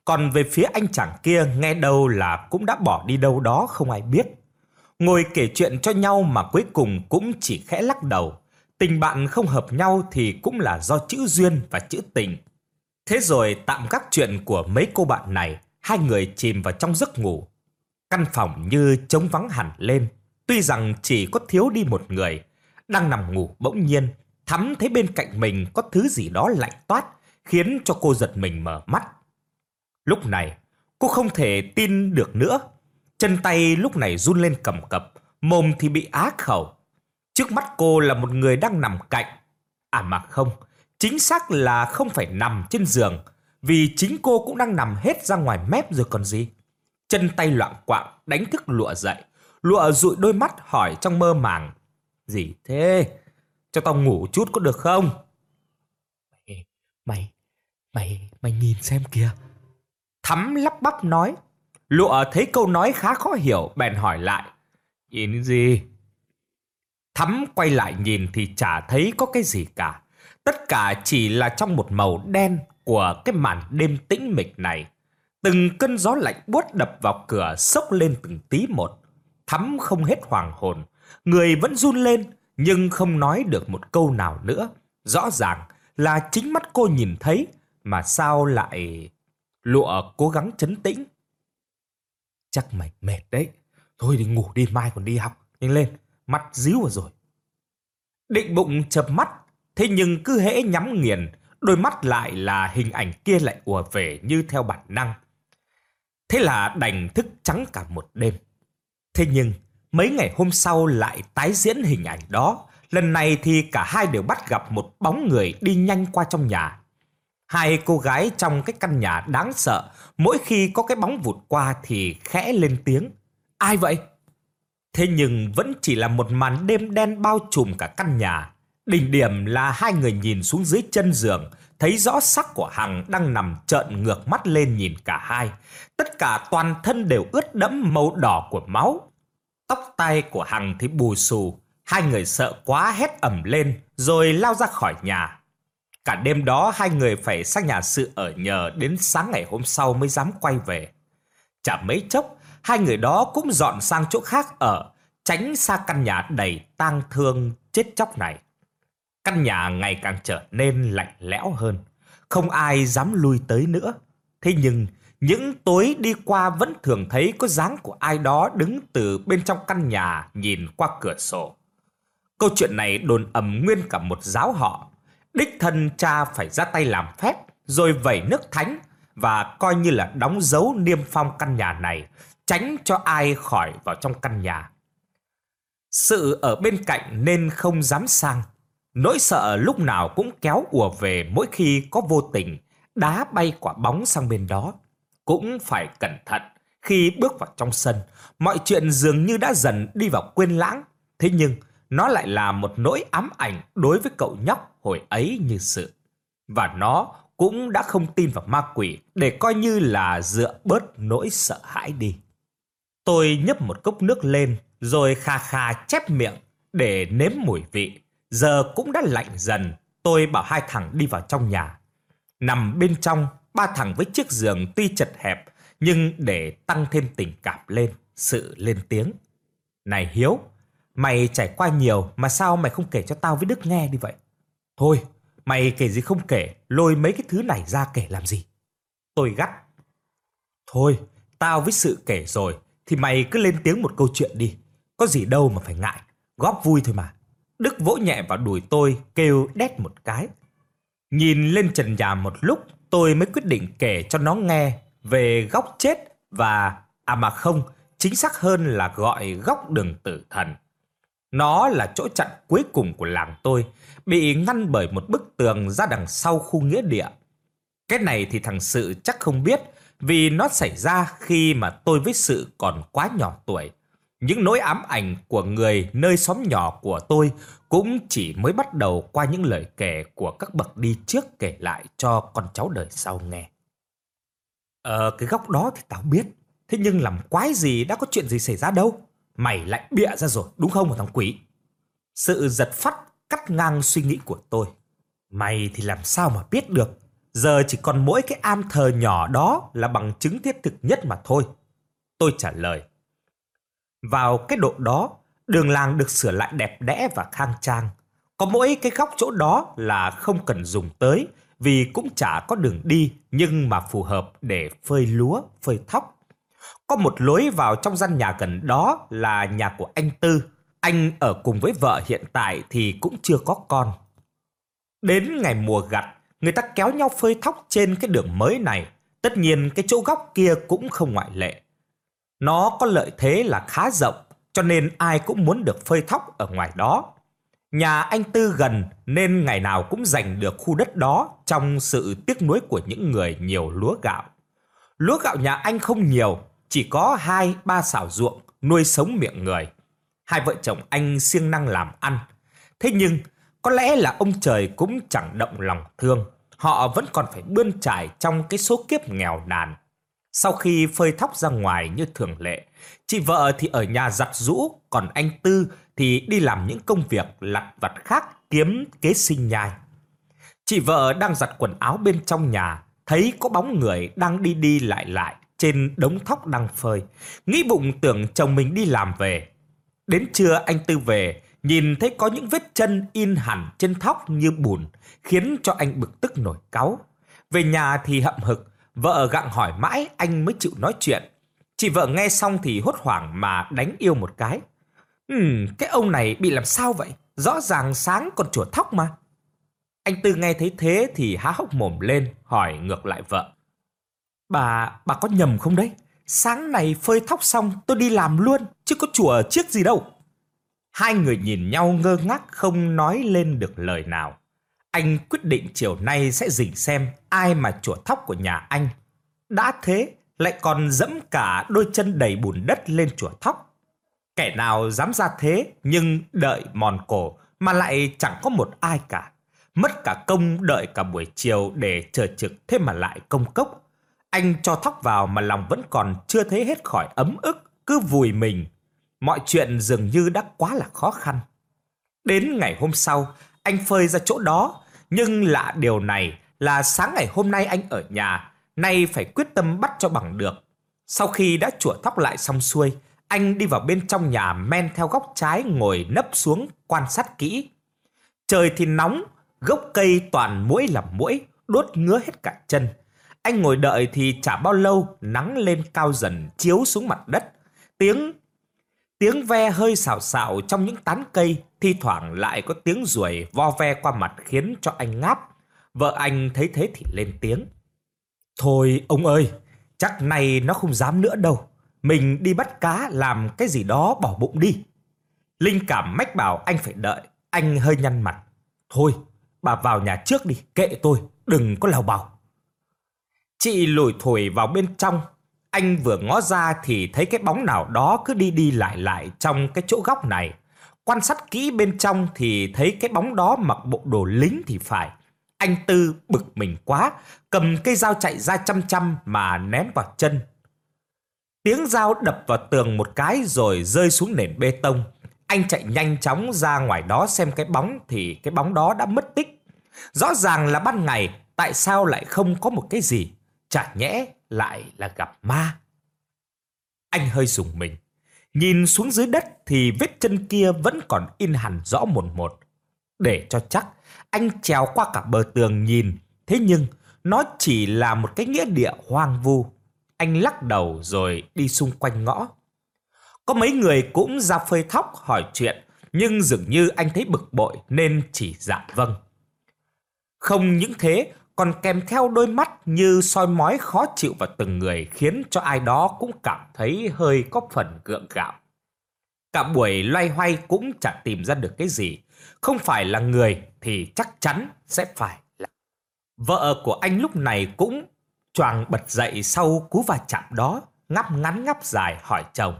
[SPEAKER 1] Còn về phía anh chàng kia nghe đâu là cũng đã bỏ đi đâu đó không ai biết. Ngồi kể chuyện cho nhau mà cuối cùng cũng chỉ khẽ lắc đầu. Tình bạn không hợp nhau thì cũng là do chữ duyên và chữ tình. Thế rồi tạm gác chuyện của mấy cô bạn này, hai người chìm vào trong giấc ngủ. Căn phòng như trống vắng hẳn lên, tuy rằng chỉ có thiếu đi một người. Đang nằm ngủ bỗng nhiên, Thắm thấy bên cạnh mình có thứ gì đó lạnh toát, khiến cho cô giật mình mở mắt. Lúc này, cô không thể tin được nữa. Chân tay lúc này run lên cầm cập, mồm thì bị á khẩu. Trước mắt cô là một người đang nằm cạnh. À mà không, chính xác là không phải nằm trên giường, vì chính cô cũng đang nằm hết ra ngoài mép rồi còn gì. Chân tay loạng quạng đánh thức Lụa dậy. Lụa dụi đôi mắt hỏi trong mơ màng: Gì thế? Cho tao ngủ chút có được không? Mày, mày, mày, mày nhìn xem kìa. Thắm lắp bắp nói. Lụa thấy câu nói khá khó hiểu bèn hỏi lại: Nhìn gì? Thắm quay lại nhìn thì chả thấy có cái gì cả. Tất cả chỉ là trong một màu đen của cái màn đêm tĩnh mịch này. Từng cơn gió lạnh buốt đập vào cửa xốc lên từng tí một. Thắm không hết hoàng hồn, người vẫn run lên nhưng không nói được một câu nào nữa. Rõ ràng là chính mắt cô nhìn thấy, mà sao lại... Lụa cố gắng trấn tĩnh. Chắc mày mệt đấy, thôi đi ngủ đi, mai còn đi học. Nhanh lên, mắt díu vào rồi. Định bụng chợp mắt, thế nhưng cứ hễ nhắm nghiền, đôi mắt lại là hình ảnh kia lại ùa về như theo bản năng. Thế là đành thức trắng cả một đêm. Thế nhưng mấy ngày hôm sau lại tái diễn hình ảnh đó. Lần này thì cả hai đều bắt gặp một bóng người đi nhanh qua trong nhà. Hai cô gái trong cái căn nhà đáng sợ, mỗi khi có cái bóng vụt qua thì khẽ lên tiếng: Ai vậy? Thế nhưng vẫn chỉ là một màn đêm đen bao trùm cả căn nhà. Đỉnh điểm là hai người nhìn xuống dưới chân giường, thấy rõ xác của Hằng đang nằm trợn ngược mắt lên nhìn cả hai. Tất cả toàn thân đều ướt đẫm màu đỏ của máu. Tóc tai của Hằng thì bù xù. Hai người sợ quá hét ầm lên rồi lao ra khỏi nhà. Cả đêm đó hai người phải sang nhà sự ở nhờ đến sáng ngày hôm sau mới dám quay về. Chả mấy chốc, hai người đó cũng dọn sang chỗ khác ở, tránh xa căn nhà đầy tang thương chết chóc này. Căn nhà ngày càng trở nên lạnh lẽo hơn, không ai dám lui tới nữa. Thế nhưng những tối đi qua vẫn thường thấy có dáng của ai đó đứng từ bên trong căn nhà nhìn qua cửa sổ. Câu chuyện này đồn ầm nguyên cả một giáo họ. Đích thân cha phải ra tay làm phép, rồi vẩy nước thánh và coi như là đóng dấu niêm phong căn nhà này, tránh cho ai khỏi vào trong căn nhà. Sự ở bên cạnh nên không dám sang. Nỗi sợ lúc nào cũng kéo ùa về mỗi khi có vô tình đá bay quả bóng sang bên đó. Cũng phải cẩn thận khi bước vào trong sân. Mọi chuyện dường như đã dần đi vào quên lãng. Thế nhưng nó lại là một nỗi ám ảnh đối với cậu nhóc hồi ấy như sự. Và nó cũng đã không tin vào ma quỷ để coi như là dựa bớt nỗi sợ hãi đi. Tôi nhấp một cốc nước lên rồi kha kha chép miệng để nếm mùi vị. Giờ cũng đã lạnh dần, tôi bảo hai thằng đi vào trong nhà. Nằm bên trong, ba thằng với chiếc giường tuy chật hẹp, nhưng để tăng thêm tình cảm lên, sự lên tiếng: Này Hiếu, mày trải qua nhiều mà sao mày không kể cho tao với Đức nghe đi vậy? Thôi, mày kể gì không kể, lôi mấy cái thứ này ra kể làm gì? Tôi gắt. Thôi, tao với sự kể rồi, thì mày cứ lên tiếng một câu chuyện đi. Có gì đâu mà phải ngại, góp vui thôi mà. Đức vỗ nhẹ vào đùi tôi, kêu đét một cái. Nhìn lên trần nhà một lúc, tôi mới quyết định kể cho nó nghe về góc chết và... À mà không, chính xác hơn là gọi góc đường tử thần. Nó là chỗ chặn cuối cùng của làng tôi, bị ngăn bởi một bức tường ra đằng sau khu nghĩa địa. Cái này thì thằng Sự chắc không biết, vì nó xảy ra khi mà tôi với Sự còn quá nhỏ tuổi. Những nỗi ám ảnh của người nơi xóm nhỏ của tôi cũng chỉ mới bắt đầu qua những lời kể của các bậc đi trước kể lại cho con cháu đời sau nghe. Ờ, cái góc đó thì tao biết, thế nhưng làm quái gì đã có chuyện gì xảy ra đâu. Mày lại bịa ra rồi, đúng không hả thằng quỷ? Sự giật phắt cắt ngang suy nghĩ của tôi. Mày thì làm sao mà biết được? Giờ chỉ còn mỗi cái am thờ nhỏ đó là bằng chứng thiết thực nhất mà thôi. Tôi trả lời. Vào cái độ đó, đường làng được sửa lại đẹp đẽ và khang trang. Có mỗi cái góc chỗ đó là không cần dùng tới, vì cũng chả có đường đi nhưng mà phù hợp để phơi lúa, phơi thóc. Có một lối vào trong gian nhà gần đó là nhà của anh Tư. Anh ở cùng với vợ hiện tại thì cũng chưa có con. Đến ngày mùa gặt, người ta kéo nhau phơi thóc trên cái đường mới này. Tất nhiên cái chỗ góc kia cũng không ngoại lệ. Nó có lợi thế là khá rộng, cho nên ai cũng muốn được phơi thóc ở ngoài đó. Nhà anh Tư gần nên ngày nào cũng giành được khu đất đó trong sự tiếc nuối của những người nhiều lúa gạo. Lúa gạo nhà anh không nhiều, chỉ có hai ba xào ruộng nuôi sống miệng người. Hai vợ chồng anh siêng năng làm ăn. Thế nhưng có lẽ là ông trời cũng chẳng động lòng thương. Họ vẫn còn phải bươn trải trong cái số kiếp nghèo nàn. Sau khi phơi thóc ra ngoài như thường lệ, chị vợ thì ở nhà giặt giũ, còn anh Tư thì đi làm những công việc lặt vặt khác kiếm kế sinh nhai. Chị vợ đang giặt quần áo bên trong nhà, thấy có bóng người đang đi đi lại lại trên đống thóc đang phơi. Nghĩ bụng tưởng chồng mình đi làm về. Đến trưa anh Tư về, nhìn thấy có những vết chân in hẳn trên thóc như bùn, khiến cho anh bực tức nổi cáu. Về nhà thì hậm hực, vợ gặng hỏi mãi anh mới chịu nói chuyện. Chị vợ nghe xong thì hốt hoảng mà đánh yêu một cái. Ừm, cái ông này bị làm sao vậy? Rõ ràng sáng còn chùa thóc mà. Anh Tư nghe thấy thế thì há hốc mồm lên, hỏi ngược lại vợ. Bà, bà có nhầm không đấy? Sáng này phơi thóc xong tôi đi làm luôn, chứ có chùa chiếc gì đâu. Hai người nhìn nhau ngơ ngác không nói lên được lời nào. Anh quyết định chiều nay sẽ rình xem ai mà chùa thóc của nhà anh. Đã thế, lại còn dẫm cả đôi chân đầy bùn đất lên chùa thóc. Kẻ nào dám ra thế nhưng đợi mòn cổ mà lại chẳng có một ai cả. Mất cả công đợi cả buổi chiều để chờ trực, thế mà lại công cốc. Anh cho thóc vào mà lòng vẫn còn chưa thấy hết khỏi ấm ức, cứ vùi mình. Mọi chuyện dường như đã quá là khó khăn. Đến ngày hôm sau, anh phơi ra chỗ đó. Nhưng lạ điều này là sáng ngày hôm nay anh ở nhà, nay phải quyết tâm bắt cho bằng được. Sau khi đã chủa thóc lại xong xuôi, anh đi vào bên trong nhà men theo góc trái ngồi nấp xuống quan sát kỹ. Trời thì nóng, gốc cây toàn muỗi làm muỗi, đốt ngứa hết cả chân. Anh ngồi đợi thì chả bao lâu nắng lên cao dần chiếu xuống mặt đất. Tiếng tiếng ve hơi xào xạo trong những tán cây, thi thoảng lại có tiếng ruồi vo ve qua mặt khiến cho anh ngáp. Vợ anh thấy thế thì lên tiếng. Thôi ông ơi, chắc nay nó không dám nữa đâu. Mình đi bắt cá làm cái gì đó bỏ bụng đi. Linh cảm mách bảo anh phải đợi. Anh hơi nhăn mặt. Thôi, bà vào nhà trước đi, kệ tôi, đừng có lào bào. Chị lủi thủi vào bên trong. Anh vừa ngó ra thì thấy cái bóng nào đó cứ đi đi lại lại trong cái chỗ góc này. Quan sát kỹ bên trong thì thấy cái bóng đó mặc bộ đồ lính thì phải. Anh Tư bực mình quá, cầm cây dao chạy ra chăm chăm mà ném vào chân. Tiếng dao đập vào tường một cái rồi rơi xuống nền bê tông. Anh chạy nhanh chóng ra ngoài đó xem cái bóng thì cái bóng đó đã mất tích. Rõ ràng là ban ngày, tại sao lại không có một cái gì? Chả nhẽ lại là gặp ma. Anh hơi rùng mình. Nhìn xuống dưới đất thì vết chân kia vẫn còn in hẳn rõ một một. Để cho chắc, anh trèo qua cả bờ tường nhìn. Thế nhưng nó chỉ là một cái nghĩa địa hoang vu. Anh lắc đầu rồi đi xung quanh ngõ. Có mấy người cũng ra phơi thóc hỏi chuyện, nhưng dường như anh thấy bực bội nên chỉ dạ vâng. Không những thế, còn kèm theo đôi mắt như soi mói khó chịu vào từng người, khiến cho ai đó cũng cảm thấy hơi có phần gượng gạo. Cả buổi loay hoay cũng chẳng tìm ra được cái gì. Không phải là người thì chắc chắn sẽ phải là... Vợ của anh lúc này cũng choàng bật dậy sau cú va chạm đó, ngáp ngắn ngáp dài hỏi chồng.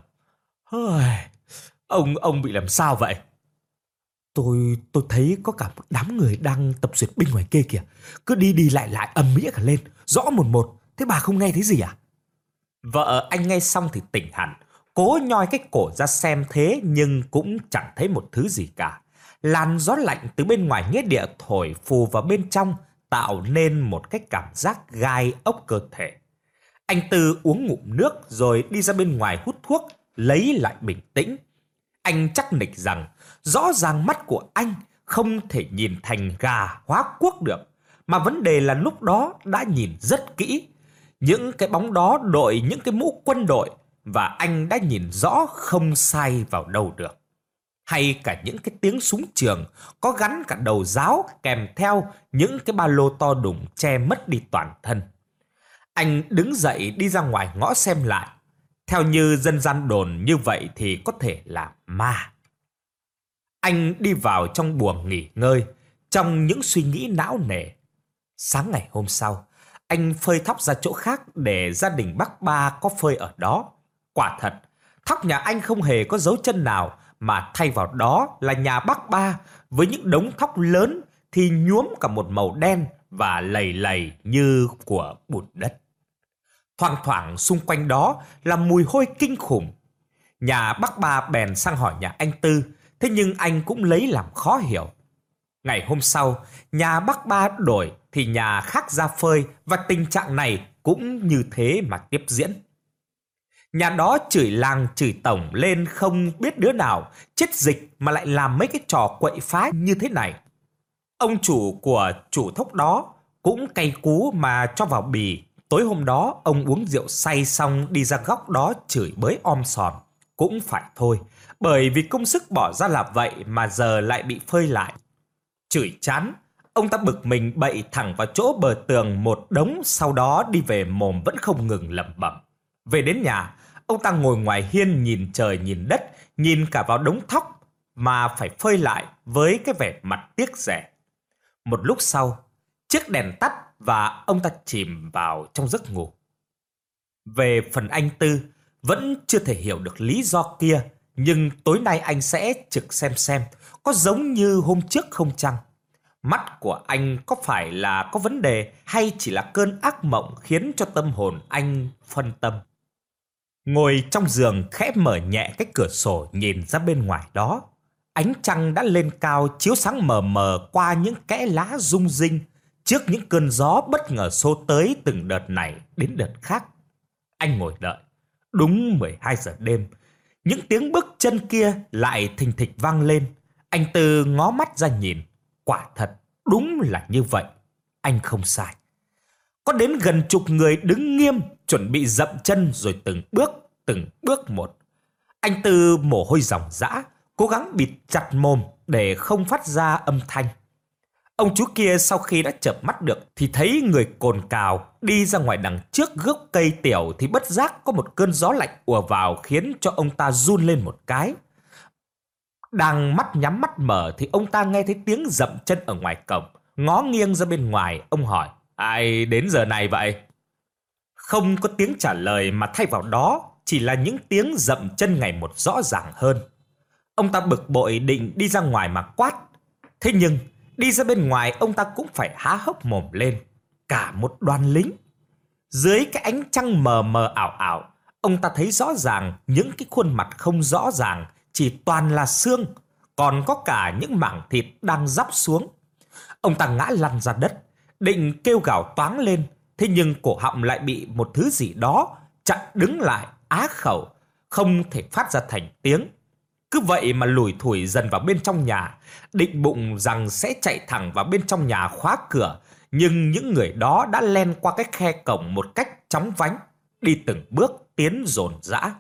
[SPEAKER 1] Ông, ông bị làm sao vậy? Tôi, tôi thấy có cả một đám người đang tập duyệt binh ngoài kia kìa. Cứ đi đi lại lại ầm ĩ cả lên, rõ một một. Thế bà không nghe thấy gì à? Vợ anh nghe xong thì tỉnh hẳn, cố nhoi cái cổ ra xem thế nhưng cũng chẳng thấy một thứ gì cả. Làn gió lạnh từ bên ngoài nghĩa địa thổi phù vào bên trong, tạo nên một cái cảm giác gai ốc cơ thể. Anh Tư uống ngụm nước rồi đi ra bên ngoài hút thuốc, lấy lại bình tĩnh. Anh chắc nịch rằng rõ ràng mắt của anh không thể nhìn thành gà hóa cuốc được, mà vấn đề là lúc đó đã nhìn rất kỹ. Những cái bóng đó đội những cái mũ quân đội và anh đã nhìn rõ không sai vào đâu được. Hay cả những cái tiếng súng trường có gắn cả đầu giáo kèm theo những cái ba lô to đùng che mất đi toàn thân. Anh đứng dậy đi ra ngoài ngõ xem lại. Theo như dân gian đồn như vậy thì có thể là ma. Anh đi vào trong buồng nghỉ ngơi, trong những suy nghĩ não nề. Sáng ngày hôm sau, anh phơi thóc ra chỗ khác để gia đình bác Ba có phơi ở đó. Quả thật, thóc nhà anh không hề có dấu chân nào, mà thay vào đó là nhà bác Ba với những đống thóc lớn thì nhuốm cả một màu đen và lầy lầy như của bùn đất. Thoang thoảng xung quanh đó là mùi hôi kinh khủng. Nhà bác Ba bèn sang hỏi nhà anh Tư, thế nhưng anh cũng lấy làm khó hiểu. Ngày hôm sau, nhà bác Ba đổi thì nhà khác ra phơi, và tình trạng này cũng như thế mà tiếp diễn. Nhà đó chửi làng chửi tổng lên không biết đứa nào, chết dịch mà lại làm mấy cái trò quậy phá như thế này. Ông chủ của chủ thóc đó cũng cay cú mà cho vào bì. Tối hôm đó ông uống rượu say xong đi ra góc đó chửi bới om sòm. Cũng phải thôi, bởi vì công sức bỏ ra là vậy mà giờ lại bị phơi lại. Chửi chán, ông ta bực mình bậy thẳng vào chỗ bờ tường một đống, sau đó đi về mồm vẫn không ngừng lẩm bẩm. Về đến nhà, ông ta ngồi ngoài hiên nhìn trời nhìn đất, nhìn cả vào đống thóc mà phải phơi lại với cái vẻ mặt tiếc rẻ. Một lúc sau, chiếc đèn tắt và ông ta chìm vào trong giấc ngủ. Về phần anh Tư, vẫn chưa thể hiểu được lý do kia, nhưng tối nay anh sẽ trực xem xem có giống như hôm trước không chăng. Mắt của anh có phải là có vấn đề hay chỉ là cơn ác mộng khiến cho tâm hồn anh phân tâm. Ngồi trong giường khẽ mở nhẹ cái cửa sổ nhìn ra bên ngoài đó. Ánh trăng đã lên cao chiếu sáng mờ mờ qua những kẽ lá rung rinh trước những cơn gió bất ngờ xô tới từng đợt này đến đợt khác. Anh ngồi đợi. Đúng mười hai giờ đêm, những tiếng bước chân kia lại thình thịch vang lên. Anh Tư ngó mắt ra nhìn. Quả thật, đúng là như vậy. Anh không sai. Có đến gần chục người đứng nghiêm, chuẩn bị dậm chân rồi từng bước, từng bước một. Anh Tư mồ hôi ròng rã, cố gắng bịt chặt mồm để không phát ra âm thanh. Ông chú kia sau khi đã chợp mắt được thì thấy người cồn cào đi ra ngoài đằng trước gốc cây tiểu thì bất giác có một cơn gió lạnh ùa vào khiến cho ông ta run lên một cái. Đang mắt nhắm mắt mở thì ông ta nghe thấy tiếng dậm chân ở ngoài cổng. Ngó nghiêng ra bên ngoài, ông hỏi: ai đến giờ này vậy? Không có tiếng trả lời mà thay vào đó chỉ là những tiếng dậm chân ngày một rõ ràng hơn. Ông ta bực bội định đi ra ngoài mà quát. Thế nhưng đi ra bên ngoài ông ta cũng phải há hốc mồm lên. Cả một đoàn lính. Dưới cái ánh trăng mờ mờ ảo ảo, ông ta thấy rõ ràng những cái khuôn mặt không rõ ràng, chỉ toàn là xương, còn có cả những mảng thịt đang róc xuống. Ông ta ngã lăn ra đất, định kêu gào toáng lên, thế nhưng cổ họng lại bị một thứ gì đó chặn đứng lại, á khẩu, không thể phát ra thành tiếng. Cứ vậy mà lủi thủi dần vào bên trong nhà, định bụng rằng sẽ chạy thẳng vào bên trong nhà khóa cửa, nhưng những người đó đã len qua cái khe cổng một cách chóng vánh, đi từng bước tiến dồn dã.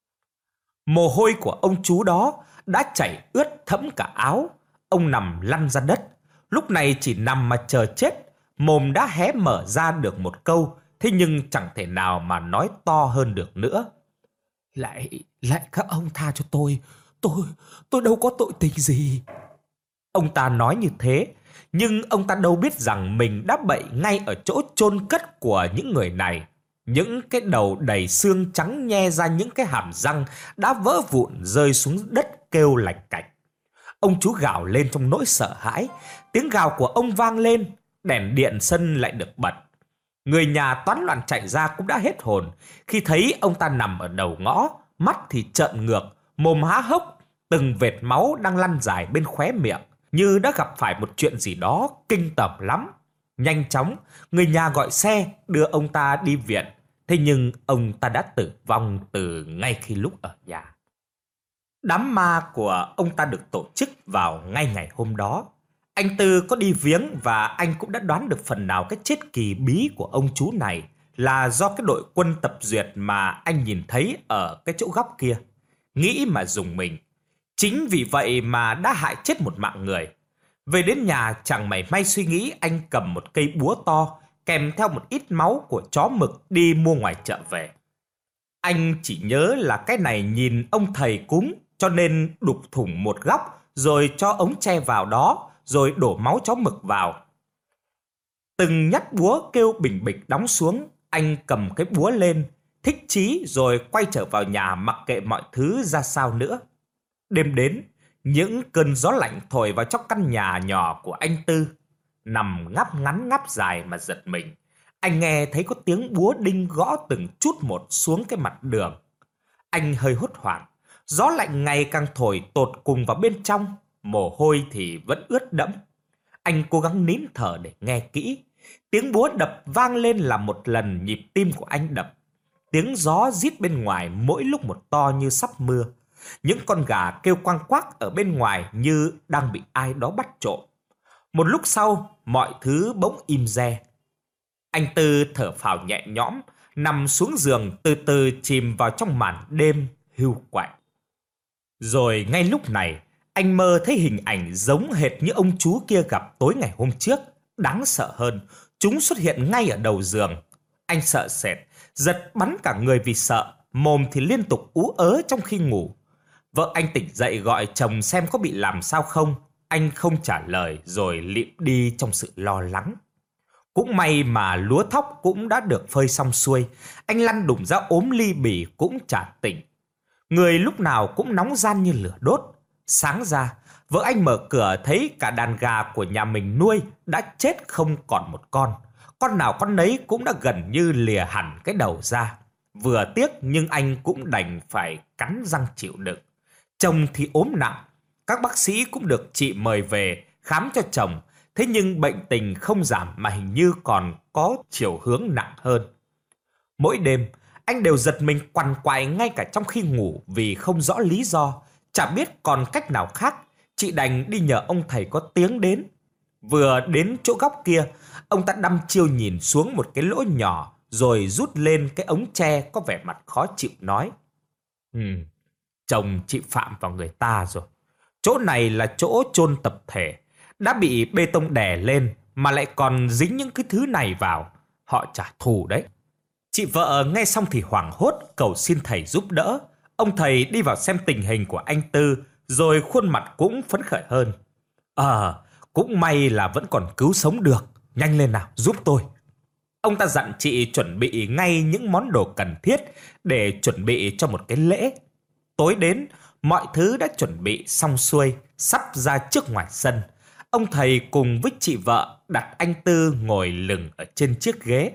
[SPEAKER 1] Mồ hôi của ông chú đó đã chảy ướt thẫm cả áo. Ông nằm lăn ra đất, lúc này chỉ nằm mà chờ chết, mồm đã hé mở ra được một câu, thế nhưng chẳng thể nào mà nói to hơn được nữa. Lại, lại các ông tha cho tôi, tôi, tôi đâu có tội tình gì. Ông ta nói như thế, nhưng ông ta đâu biết rằng mình đã bậy ngay ở chỗ chôn cất của những người này. Những cái đầu đầy xương trắng nhe ra những cái hàm răng đã vỡ vụn rơi xuống đất kêu lạch cạch. Ông chú gào lên trong nỗi sợ hãi. Tiếng gào của ông vang lên, đèn điện sân lại được bật. Người nhà toán loạn chạy ra cũng đã hết hồn khi thấy ông ta nằm ở đầu ngõ, mắt thì trợn ngược, mồm há hốc, từng vệt máu đang lăn dài bên khóe miệng, như đã gặp phải một chuyện gì đó kinh tởm lắm. Nhanh chóng, người nhà gọi xe đưa ông ta đi viện. Thế nhưng ông ta đã tử vong từ ngay khi lúc ở nhà. Đám ma của ông ta được tổ chức vào ngay ngày hôm đó. Anh Tư có đi viếng và anh cũng đã đoán được phần nào cái chết kỳ bí của ông chú này là do cái đội quân tập duyệt mà anh nhìn thấy ở cái chỗ góc kia. Nghĩ mà dùng mình. Chính vì vậy mà đã hại chết một mạng người. Về đến nhà chẳng mảy may suy nghĩ, anh cầm một cây búa to kèm theo một ít máu của chó mực đi mua ngoài chợ về. Anh chỉ nhớ là cái này nhìn ông thầy cúng cho nên đục thủng một góc rồi cho ống tre vào đó rồi đổ máu chó mực vào. Từng nhát búa kêu bình bịch đóng xuống, anh cầm cái búa lên, thích chí rồi quay trở vào nhà mặc kệ mọi thứ ra sao nữa. Đêm đến, những cơn gió lạnh thổi vào trong căn nhà nhỏ của anh Tư. Nằm ngáp ngắn ngáp dài mà giật mình, anh nghe thấy có tiếng búa đinh gõ từng chút một xuống cái mặt đường. Anh hơi hốt hoảng, gió lạnh ngày càng thổi tột cùng vào bên trong, mồ hôi thì vẫn ướt đẫm. Anh cố gắng nín thở để nghe kỹ. Tiếng búa đập vang lên là một lần nhịp tim của anh đập. Tiếng gió rít bên ngoài mỗi lúc một to như sắp mưa. Những con gà kêu quang quác ở bên ngoài như đang bị ai đó bắt trộm. Một lúc sau, mọi thứ bỗng im re. Anh Tư thở phào nhẹ nhõm, nằm xuống giường từ từ chìm vào trong màn đêm hiu quạnh. Rồi ngay lúc này, anh mơ thấy hình ảnh giống hệt như ông chú kia gặp tối ngày hôm trước. Đáng sợ hơn, chúng xuất hiện ngay ở đầu giường. Anh sợ sệt, giật bắn cả người vì sợ, mồm thì liên tục ú ớ trong khi ngủ. Vợ anh tỉnh dậy gọi chồng xem có bị làm sao không. Anh không trả lời rồi lịm đi trong sự lo lắng. Cũng may mà lúa thóc cũng đã được phơi xong xuôi. Anh lăn đùng ra ốm ly bì cũng chả tỉnh. Người lúc nào cũng nóng ran như lửa đốt. Sáng ra, vợ anh mở cửa thấy cả đàn gà của nhà mình nuôi đã chết không còn một con. Con nào con nấy cũng đã gần như lìa hẳn cái đầu ra. Vừa tiếc nhưng anh cũng đành phải cắn răng chịu đựng. Chồng thì ốm nặng. Các bác sĩ cũng được chị mời về khám cho chồng. Thế nhưng bệnh tình không giảm mà hình như còn có chiều hướng nặng hơn. Mỗi đêm, anh đều giật mình quằn quại ngay cả trong khi ngủ vì không rõ lý do. Chả biết còn cách nào khác, chị đành đi nhờ ông thầy có tiếng đến. Vừa đến chỗ góc kia, ông ta đăm chiêu nhìn xuống một cái lỗ nhỏ rồi rút lên cái ống tre có vẻ mặt khó chịu nói. Ừ, chồng chị phạm vào người ta rồi. Chỗ này là chỗ chôn tập thể, đã bị bê tông đè lên mà lại còn dính những cái thứ này vào. Họ trả thù đấy. Chị vợ nghe xong thì hoảng hốt cầu xin thầy giúp đỡ. Ông thầy đi vào xem tình hình của anh Tư rồi khuôn mặt cũng phấn khởi hơn. Ờ, cũng may là vẫn còn cứu sống được. Nhanh lên nào, giúp tôi. Ông ta dặn chị chuẩn bị ngay những món đồ cần thiết để chuẩn bị cho một cái lễ. Tối đến, mọi thứ đã chuẩn bị xong xuôi, sắp ra trước ngoài sân. Ông thầy cùng với chị vợ đặt anh Tư ngồi lừng ở trên chiếc ghế.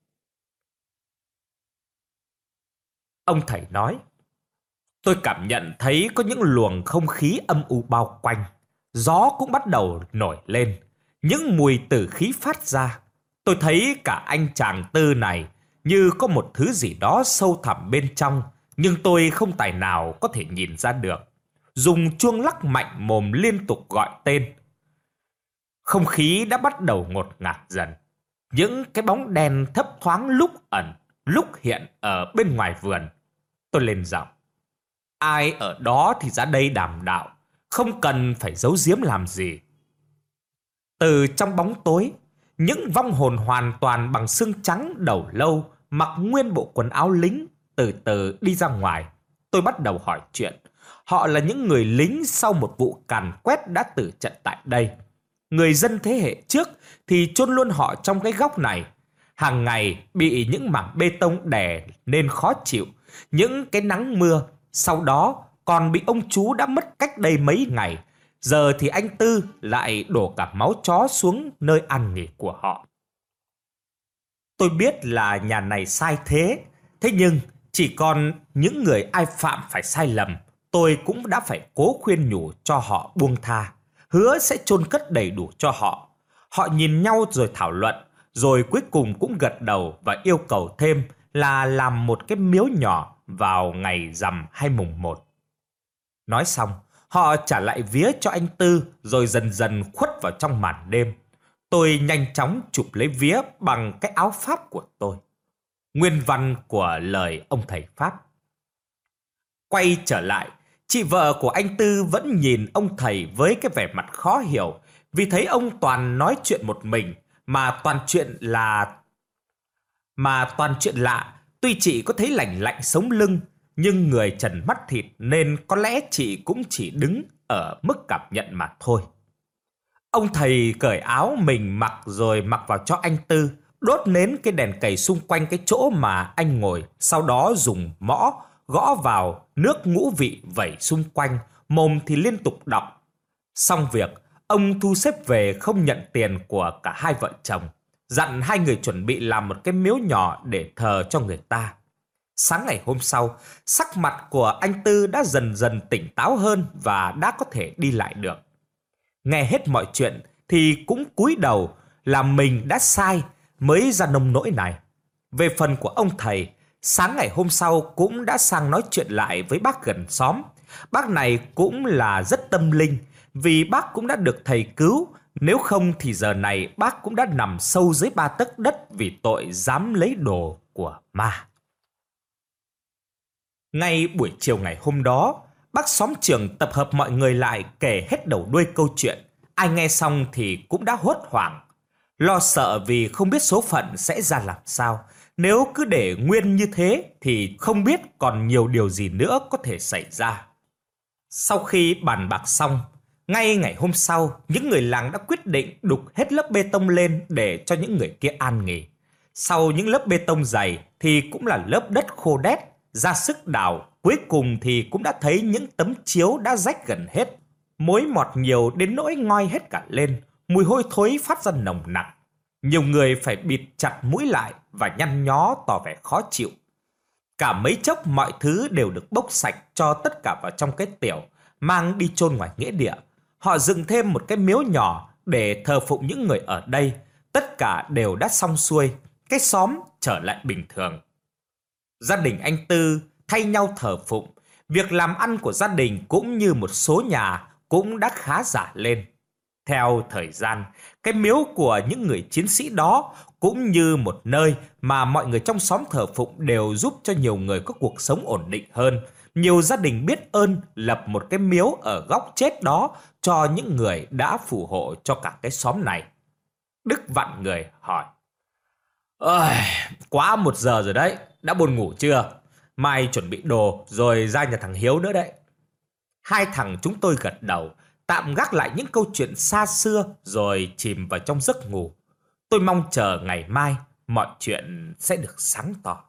[SPEAKER 1] Ông thầy nói, tôi cảm nhận thấy có những luồng không khí âm u bao quanh. Gió cũng bắt đầu nổi lên. Những mùi tử khí phát ra. Tôi thấy cả anh chàng Tư này như có một thứ gì đó sâu thẳm bên trong, nhưng tôi không tài nào có thể nhìn ra được. Dùng chuông lắc mạnh mồm liên tục gọi tên. Không khí đã bắt đầu ngột ngạt dần. Những cái bóng đen thấp thoáng lúc ẩn, lúc hiện ở bên ngoài vườn. Tôi lên giọng. Ai ở đó thì ra đây đàm đạo, không cần phải giấu giếm làm gì. Từ trong bóng tối, những vong hồn hoàn toàn bằng xương trắng đầu lâu, mặc nguyên bộ quần áo lính, từ từ đi ra ngoài. Tôi bắt đầu hỏi chuyện. Họ là những người lính sau một vụ càn quét đã tử trận tại đây. Người dân thế hệ trước thì chôn luôn họ trong cái góc này. Hàng ngày bị những mảng bê tông đè nên khó chịu. Những cái nắng mưa, sau đó còn bị ông chú đã mất cách đây mấy ngày. Giờ thì anh Tư lại đổ cả máu chó xuống nơi ăn nghỉ của họ. Tôi biết là nhà này sai thế. Thế nhưng chỉ còn những người ai phạm phải sai lầm, tôi cũng đã phải cố khuyên nhủ cho họ buông tha. Hứa sẽ chôn cất đầy đủ cho họ. Họ nhìn nhau rồi thảo luận, rồi cuối cùng cũng gật đầu và yêu cầu thêm là làm một cái miếu nhỏ vào ngày rằm hay mùng một. Nói xong, họ trả lại vía cho anh Tư rồi dần dần khuất vào trong màn đêm. Tôi nhanh chóng chụp lấy vía bằng cái áo pháp của tôi. Nguyên văn của lời ông thầy Pháp. Quay trở lại, chị vợ của anh Tư vẫn nhìn ông thầy với cái vẻ mặt khó hiểu, vì thấy ông toàn nói chuyện một mình, mà toàn chuyện là... Mà toàn chuyện lạ, tuy chị có thấy lạnh lạnh sống lưng, nhưng người trần mắt thịt nên có lẽ chị cũng chỉ đứng ở mức cảm nhận mà thôi. Ông thầy cởi áo mình mặc rồi mặc vào cho anh Tư, đốt nến cái đèn cầy xung quanh cái chỗ mà anh ngồi, sau đó dùng mõ gõ vào, nước ngũ vị vẩy xung quanh, mồm thì liên tục đọc. Xong việc, ông thu xếp về không nhận tiền của cả hai vợ chồng, dặn hai người chuẩn bị làm một cái miếu nhỏ để thờ cho người ta. Sáng ngày hôm sau, sắc mặt của anh Tư đã dần dần tỉnh táo hơn và đã có thể đi lại được. Nghe hết mọi chuyện thì cũng cúi đầu là mình đã sai mới ra nông nỗi này. Về phần của ông thầy, sáng ngày hôm sau cũng đã sang nói chuyện lại với bác gần xóm. Bác này cũng là rất tâm linh, vì bác cũng đã được thầy cứu. Nếu không thì giờ này bác cũng đã nằm sâu dưới ba tấc đất vì tội dám lấy đồ của ma. Ngay buổi chiều ngày hôm đó, bác xóm trường tập hợp mọi người lại kể hết đầu đuôi câu chuyện. Ai nghe xong thì cũng đã hốt hoảng, lo sợ vì không biết số phận sẽ ra làm sao. Nếu cứ để nguyên như thế thì không biết còn nhiều điều gì nữa có thể xảy ra. Sau khi bàn bạc xong, ngay ngày hôm sau, những người làng đã quyết định đục hết lớp bê tông lên để cho những người kia an nghỉ. Sau những lớp bê tông dày thì cũng là lớp đất khô đét, ra sức đào, cuối cùng thì cũng đã thấy những tấm chiếu đã rách gần hết. Mối mọt nhiều đến nỗi ngoi hết cả lên, mùi hôi thối phát ra nồng nặc. Nhiều người phải bịt chặt mũi lại và nhăn nhó tỏ vẻ khó chịu. Cả mấy chốc mọi thứ đều được bốc sạch cho tất cả vào trong cái tiểu, mang đi chôn ngoài nghĩa địa. Họ dựng thêm một cái miếu nhỏ để thờ phụng những người ở đây. Tất cả đều đã xong xuôi, cái xóm trở lại bình thường. Gia đình anh Tư thay nhau thờ phụng. Việc làm ăn của gia đình cũng như một số nhà cũng đã khá giả lên. Theo thời gian, cái miếu của những người chiến sĩ đó cũng như một nơi mà mọi người trong xóm thờ phụng đều giúp cho nhiều người có cuộc sống ổn định hơn. Nhiều gia đình biết ơn lập một cái miếu ở góc chết đó cho những người đã phù hộ cho cả cái xóm này. Đức vặn người hỏi: Ơi, quá một giờ rồi đấy, đã buồn ngủ chưa? Mai chuẩn bị đồ rồi ra nhà thằng Hiếu nữa đấy. Hai thằng chúng tôi gật đầu, tạm gác lại những câu chuyện xa xưa rồi chìm vào trong giấc ngủ. Tôi mong chờ ngày mai mọi chuyện sẽ được sáng tỏ.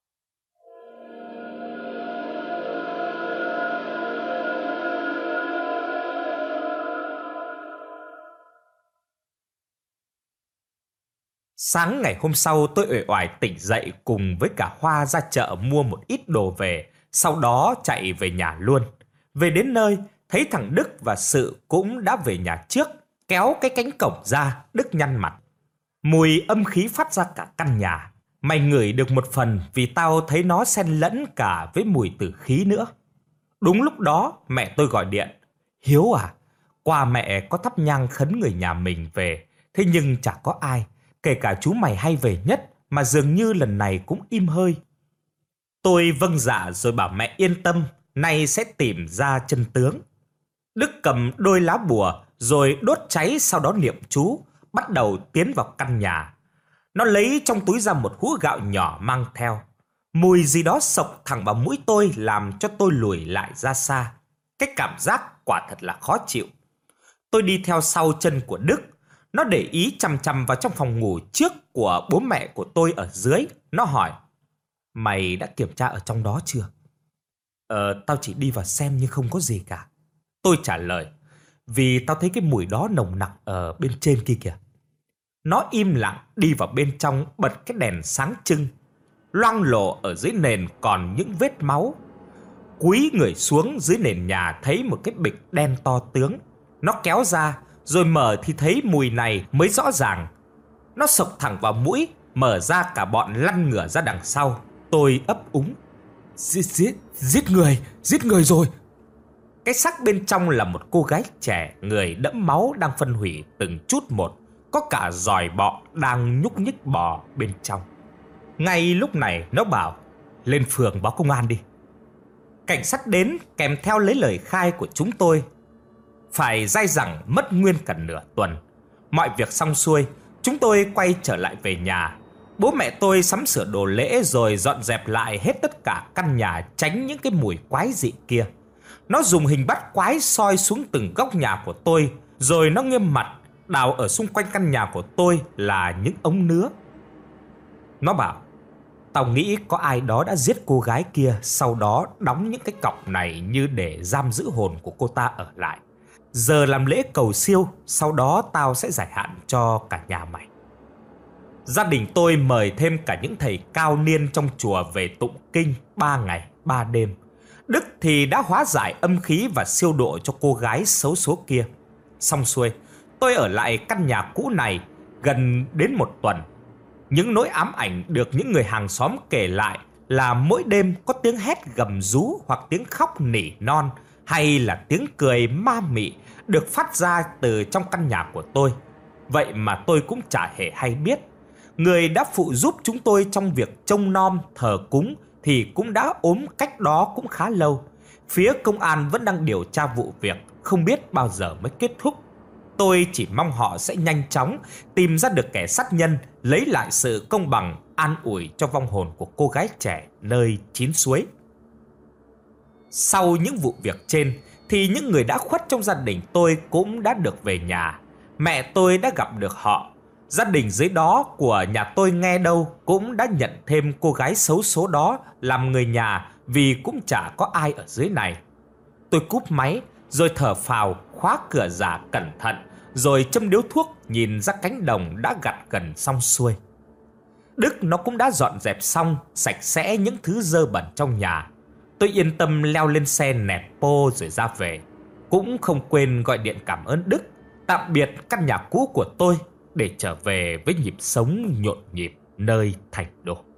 [SPEAKER 1] Sáng ngày hôm sau tôi uể oải tỉnh dậy cùng với cả Hoa ra chợ mua một ít đồ về, sau đó chạy về nhà luôn. Về đến nơi, thấy thằng Đức và Sự cũng đã về nhà trước, kéo cái cánh cổng ra, Đức nhăn mặt. Mùi âm khí phát ra cả căn nhà. Mày ngửi được một phần vì tao thấy nó xen lẫn cả với mùi tử khí nữa. Đúng lúc đó mẹ tôi gọi điện: Hiếu à, qua mẹ có thắp nhang khấn người nhà mình về, thế nhưng chả có ai, kể cả chú mày hay về nhất mà dường như lần này cũng im hơi. Tôi vâng dạ rồi bảo mẹ yên tâm, nay sẽ tìm ra chân tướng. Đức cầm đôi lá bùa rồi đốt cháy, sau đó niệm chú, bắt đầu tiến vào căn nhà. Nó lấy trong túi ra một hũ gạo nhỏ mang theo. Mùi gì đó xộc thẳng vào mũi tôi làm cho tôi lùi lại ra xa. Cái cảm giác quả thật là khó chịu. Tôi đi theo sau chân của Đức. Nó để ý chằm chằm vào trong phòng ngủ trước của bố mẹ của tôi ở dưới. Nó hỏi: Mày đã kiểm tra ở trong đó chưa? Ờ, tao chỉ đi vào xem nhưng không có gì cả. Tôi trả lời: Vì tao thấy cái mùi đó nồng nặc ở bên trên kia kìa. Nó im lặng đi vào bên trong, bật cái đèn sáng trưng. Loang lổ ở dưới nền còn những vết máu. Cúi người xuống dưới nền nhà thấy một cái bịch đen to tướng. Nó kéo ra rồi mở thì thấy mùi này mới rõ ràng. Nó sộc thẳng vào mũi, mở ra cả bọn lăn ngửa ra đằng sau. Tôi ấp úng: Giết, giết, giết người, giết người rồi. Cái xác bên trong là một cô gái trẻ, người đẫm máu đang phân hủy từng chút một. Có cả giòi bọ đang nhúc nhích bò bên trong. Ngay lúc này nó bảo: lên phường báo công an đi. Cảnh sát đến kèm theo lấy lời khai của chúng tôi. Phải dai dẳng mất nguyên cả nửa tuần. Mọi việc xong xuôi, chúng tôi quay trở lại về nhà. Bố mẹ tôi sắm sửa đồ lễ rồi dọn dẹp lại hết tất cả căn nhà, tránh những cái mùi quái dị kia. Nó dùng hình bắt quái soi xuống từng góc nhà của tôi, rồi nó nghiêm mặt đào ở xung quanh căn nhà của tôi là những ống nứa. Nó bảo: tao nghĩ có ai đó đã giết cô gái kia, sau đó đóng những cái cọc này như để giam giữ hồn của cô ta ở lại. Giờ làm lễ cầu siêu, sau đó tao sẽ giải hạn cho cả nhà mày. Gia đình tôi mời thêm cả những thầy cao niên trong chùa về tụng kinh ba ngày ba đêm. Đức thì đã hóa giải âm khí và siêu độ cho cô gái xấu số kia. Xong xuôi, tôi ở lại căn nhà cũ này gần đến một tuần. Những nỗi ám ảnh được những người hàng xóm kể lại là mỗi đêm có tiếng hét gầm rú hoặc tiếng khóc nỉ non, hay là tiếng cười ma mị được phát ra từ trong căn nhà của tôi. Vậy mà tôi cũng chả hề hay biết. Người đã phụ giúp chúng tôi trong việc trông nom thờ cúng thì cũng đã ốm cách đó cũng khá lâu. Phía công an vẫn đang điều tra vụ việc, không biết bao giờ mới kết thúc. Tôi chỉ mong họ sẽ nhanh chóng tìm ra được kẻ sát nhân, lấy lại sự công bằng, an ủi cho vong hồn của cô gái trẻ nơi chín suối. Sau những vụ việc trên thì những người đã khuất trong gia đình tôi cũng đã được về nhà. Mẹ tôi đã gặp được họ. Gia đình dưới đó của nhà tôi nghe đâu cũng đã nhận thêm cô gái xấu số đó làm người nhà, vì cũng chả có ai ở dưới này. Tôi cúp máy rồi thở phào, khóa cửa giả cẩn thận, rồi châm điếu thuốc nhìn ra cánh đồng đã gặt gần xong xuôi. Đức nó cũng đã dọn dẹp xong sạch sẽ những thứ dơ bẩn trong nhà. Tôi yên tâm leo lên xe nẹt pô rồi ra về. Cũng không quên gọi điện cảm ơn Đức, tạm biệt căn nhà cũ của tôi để trở về với nhịp sống nhộn nhịp nơi thành đô.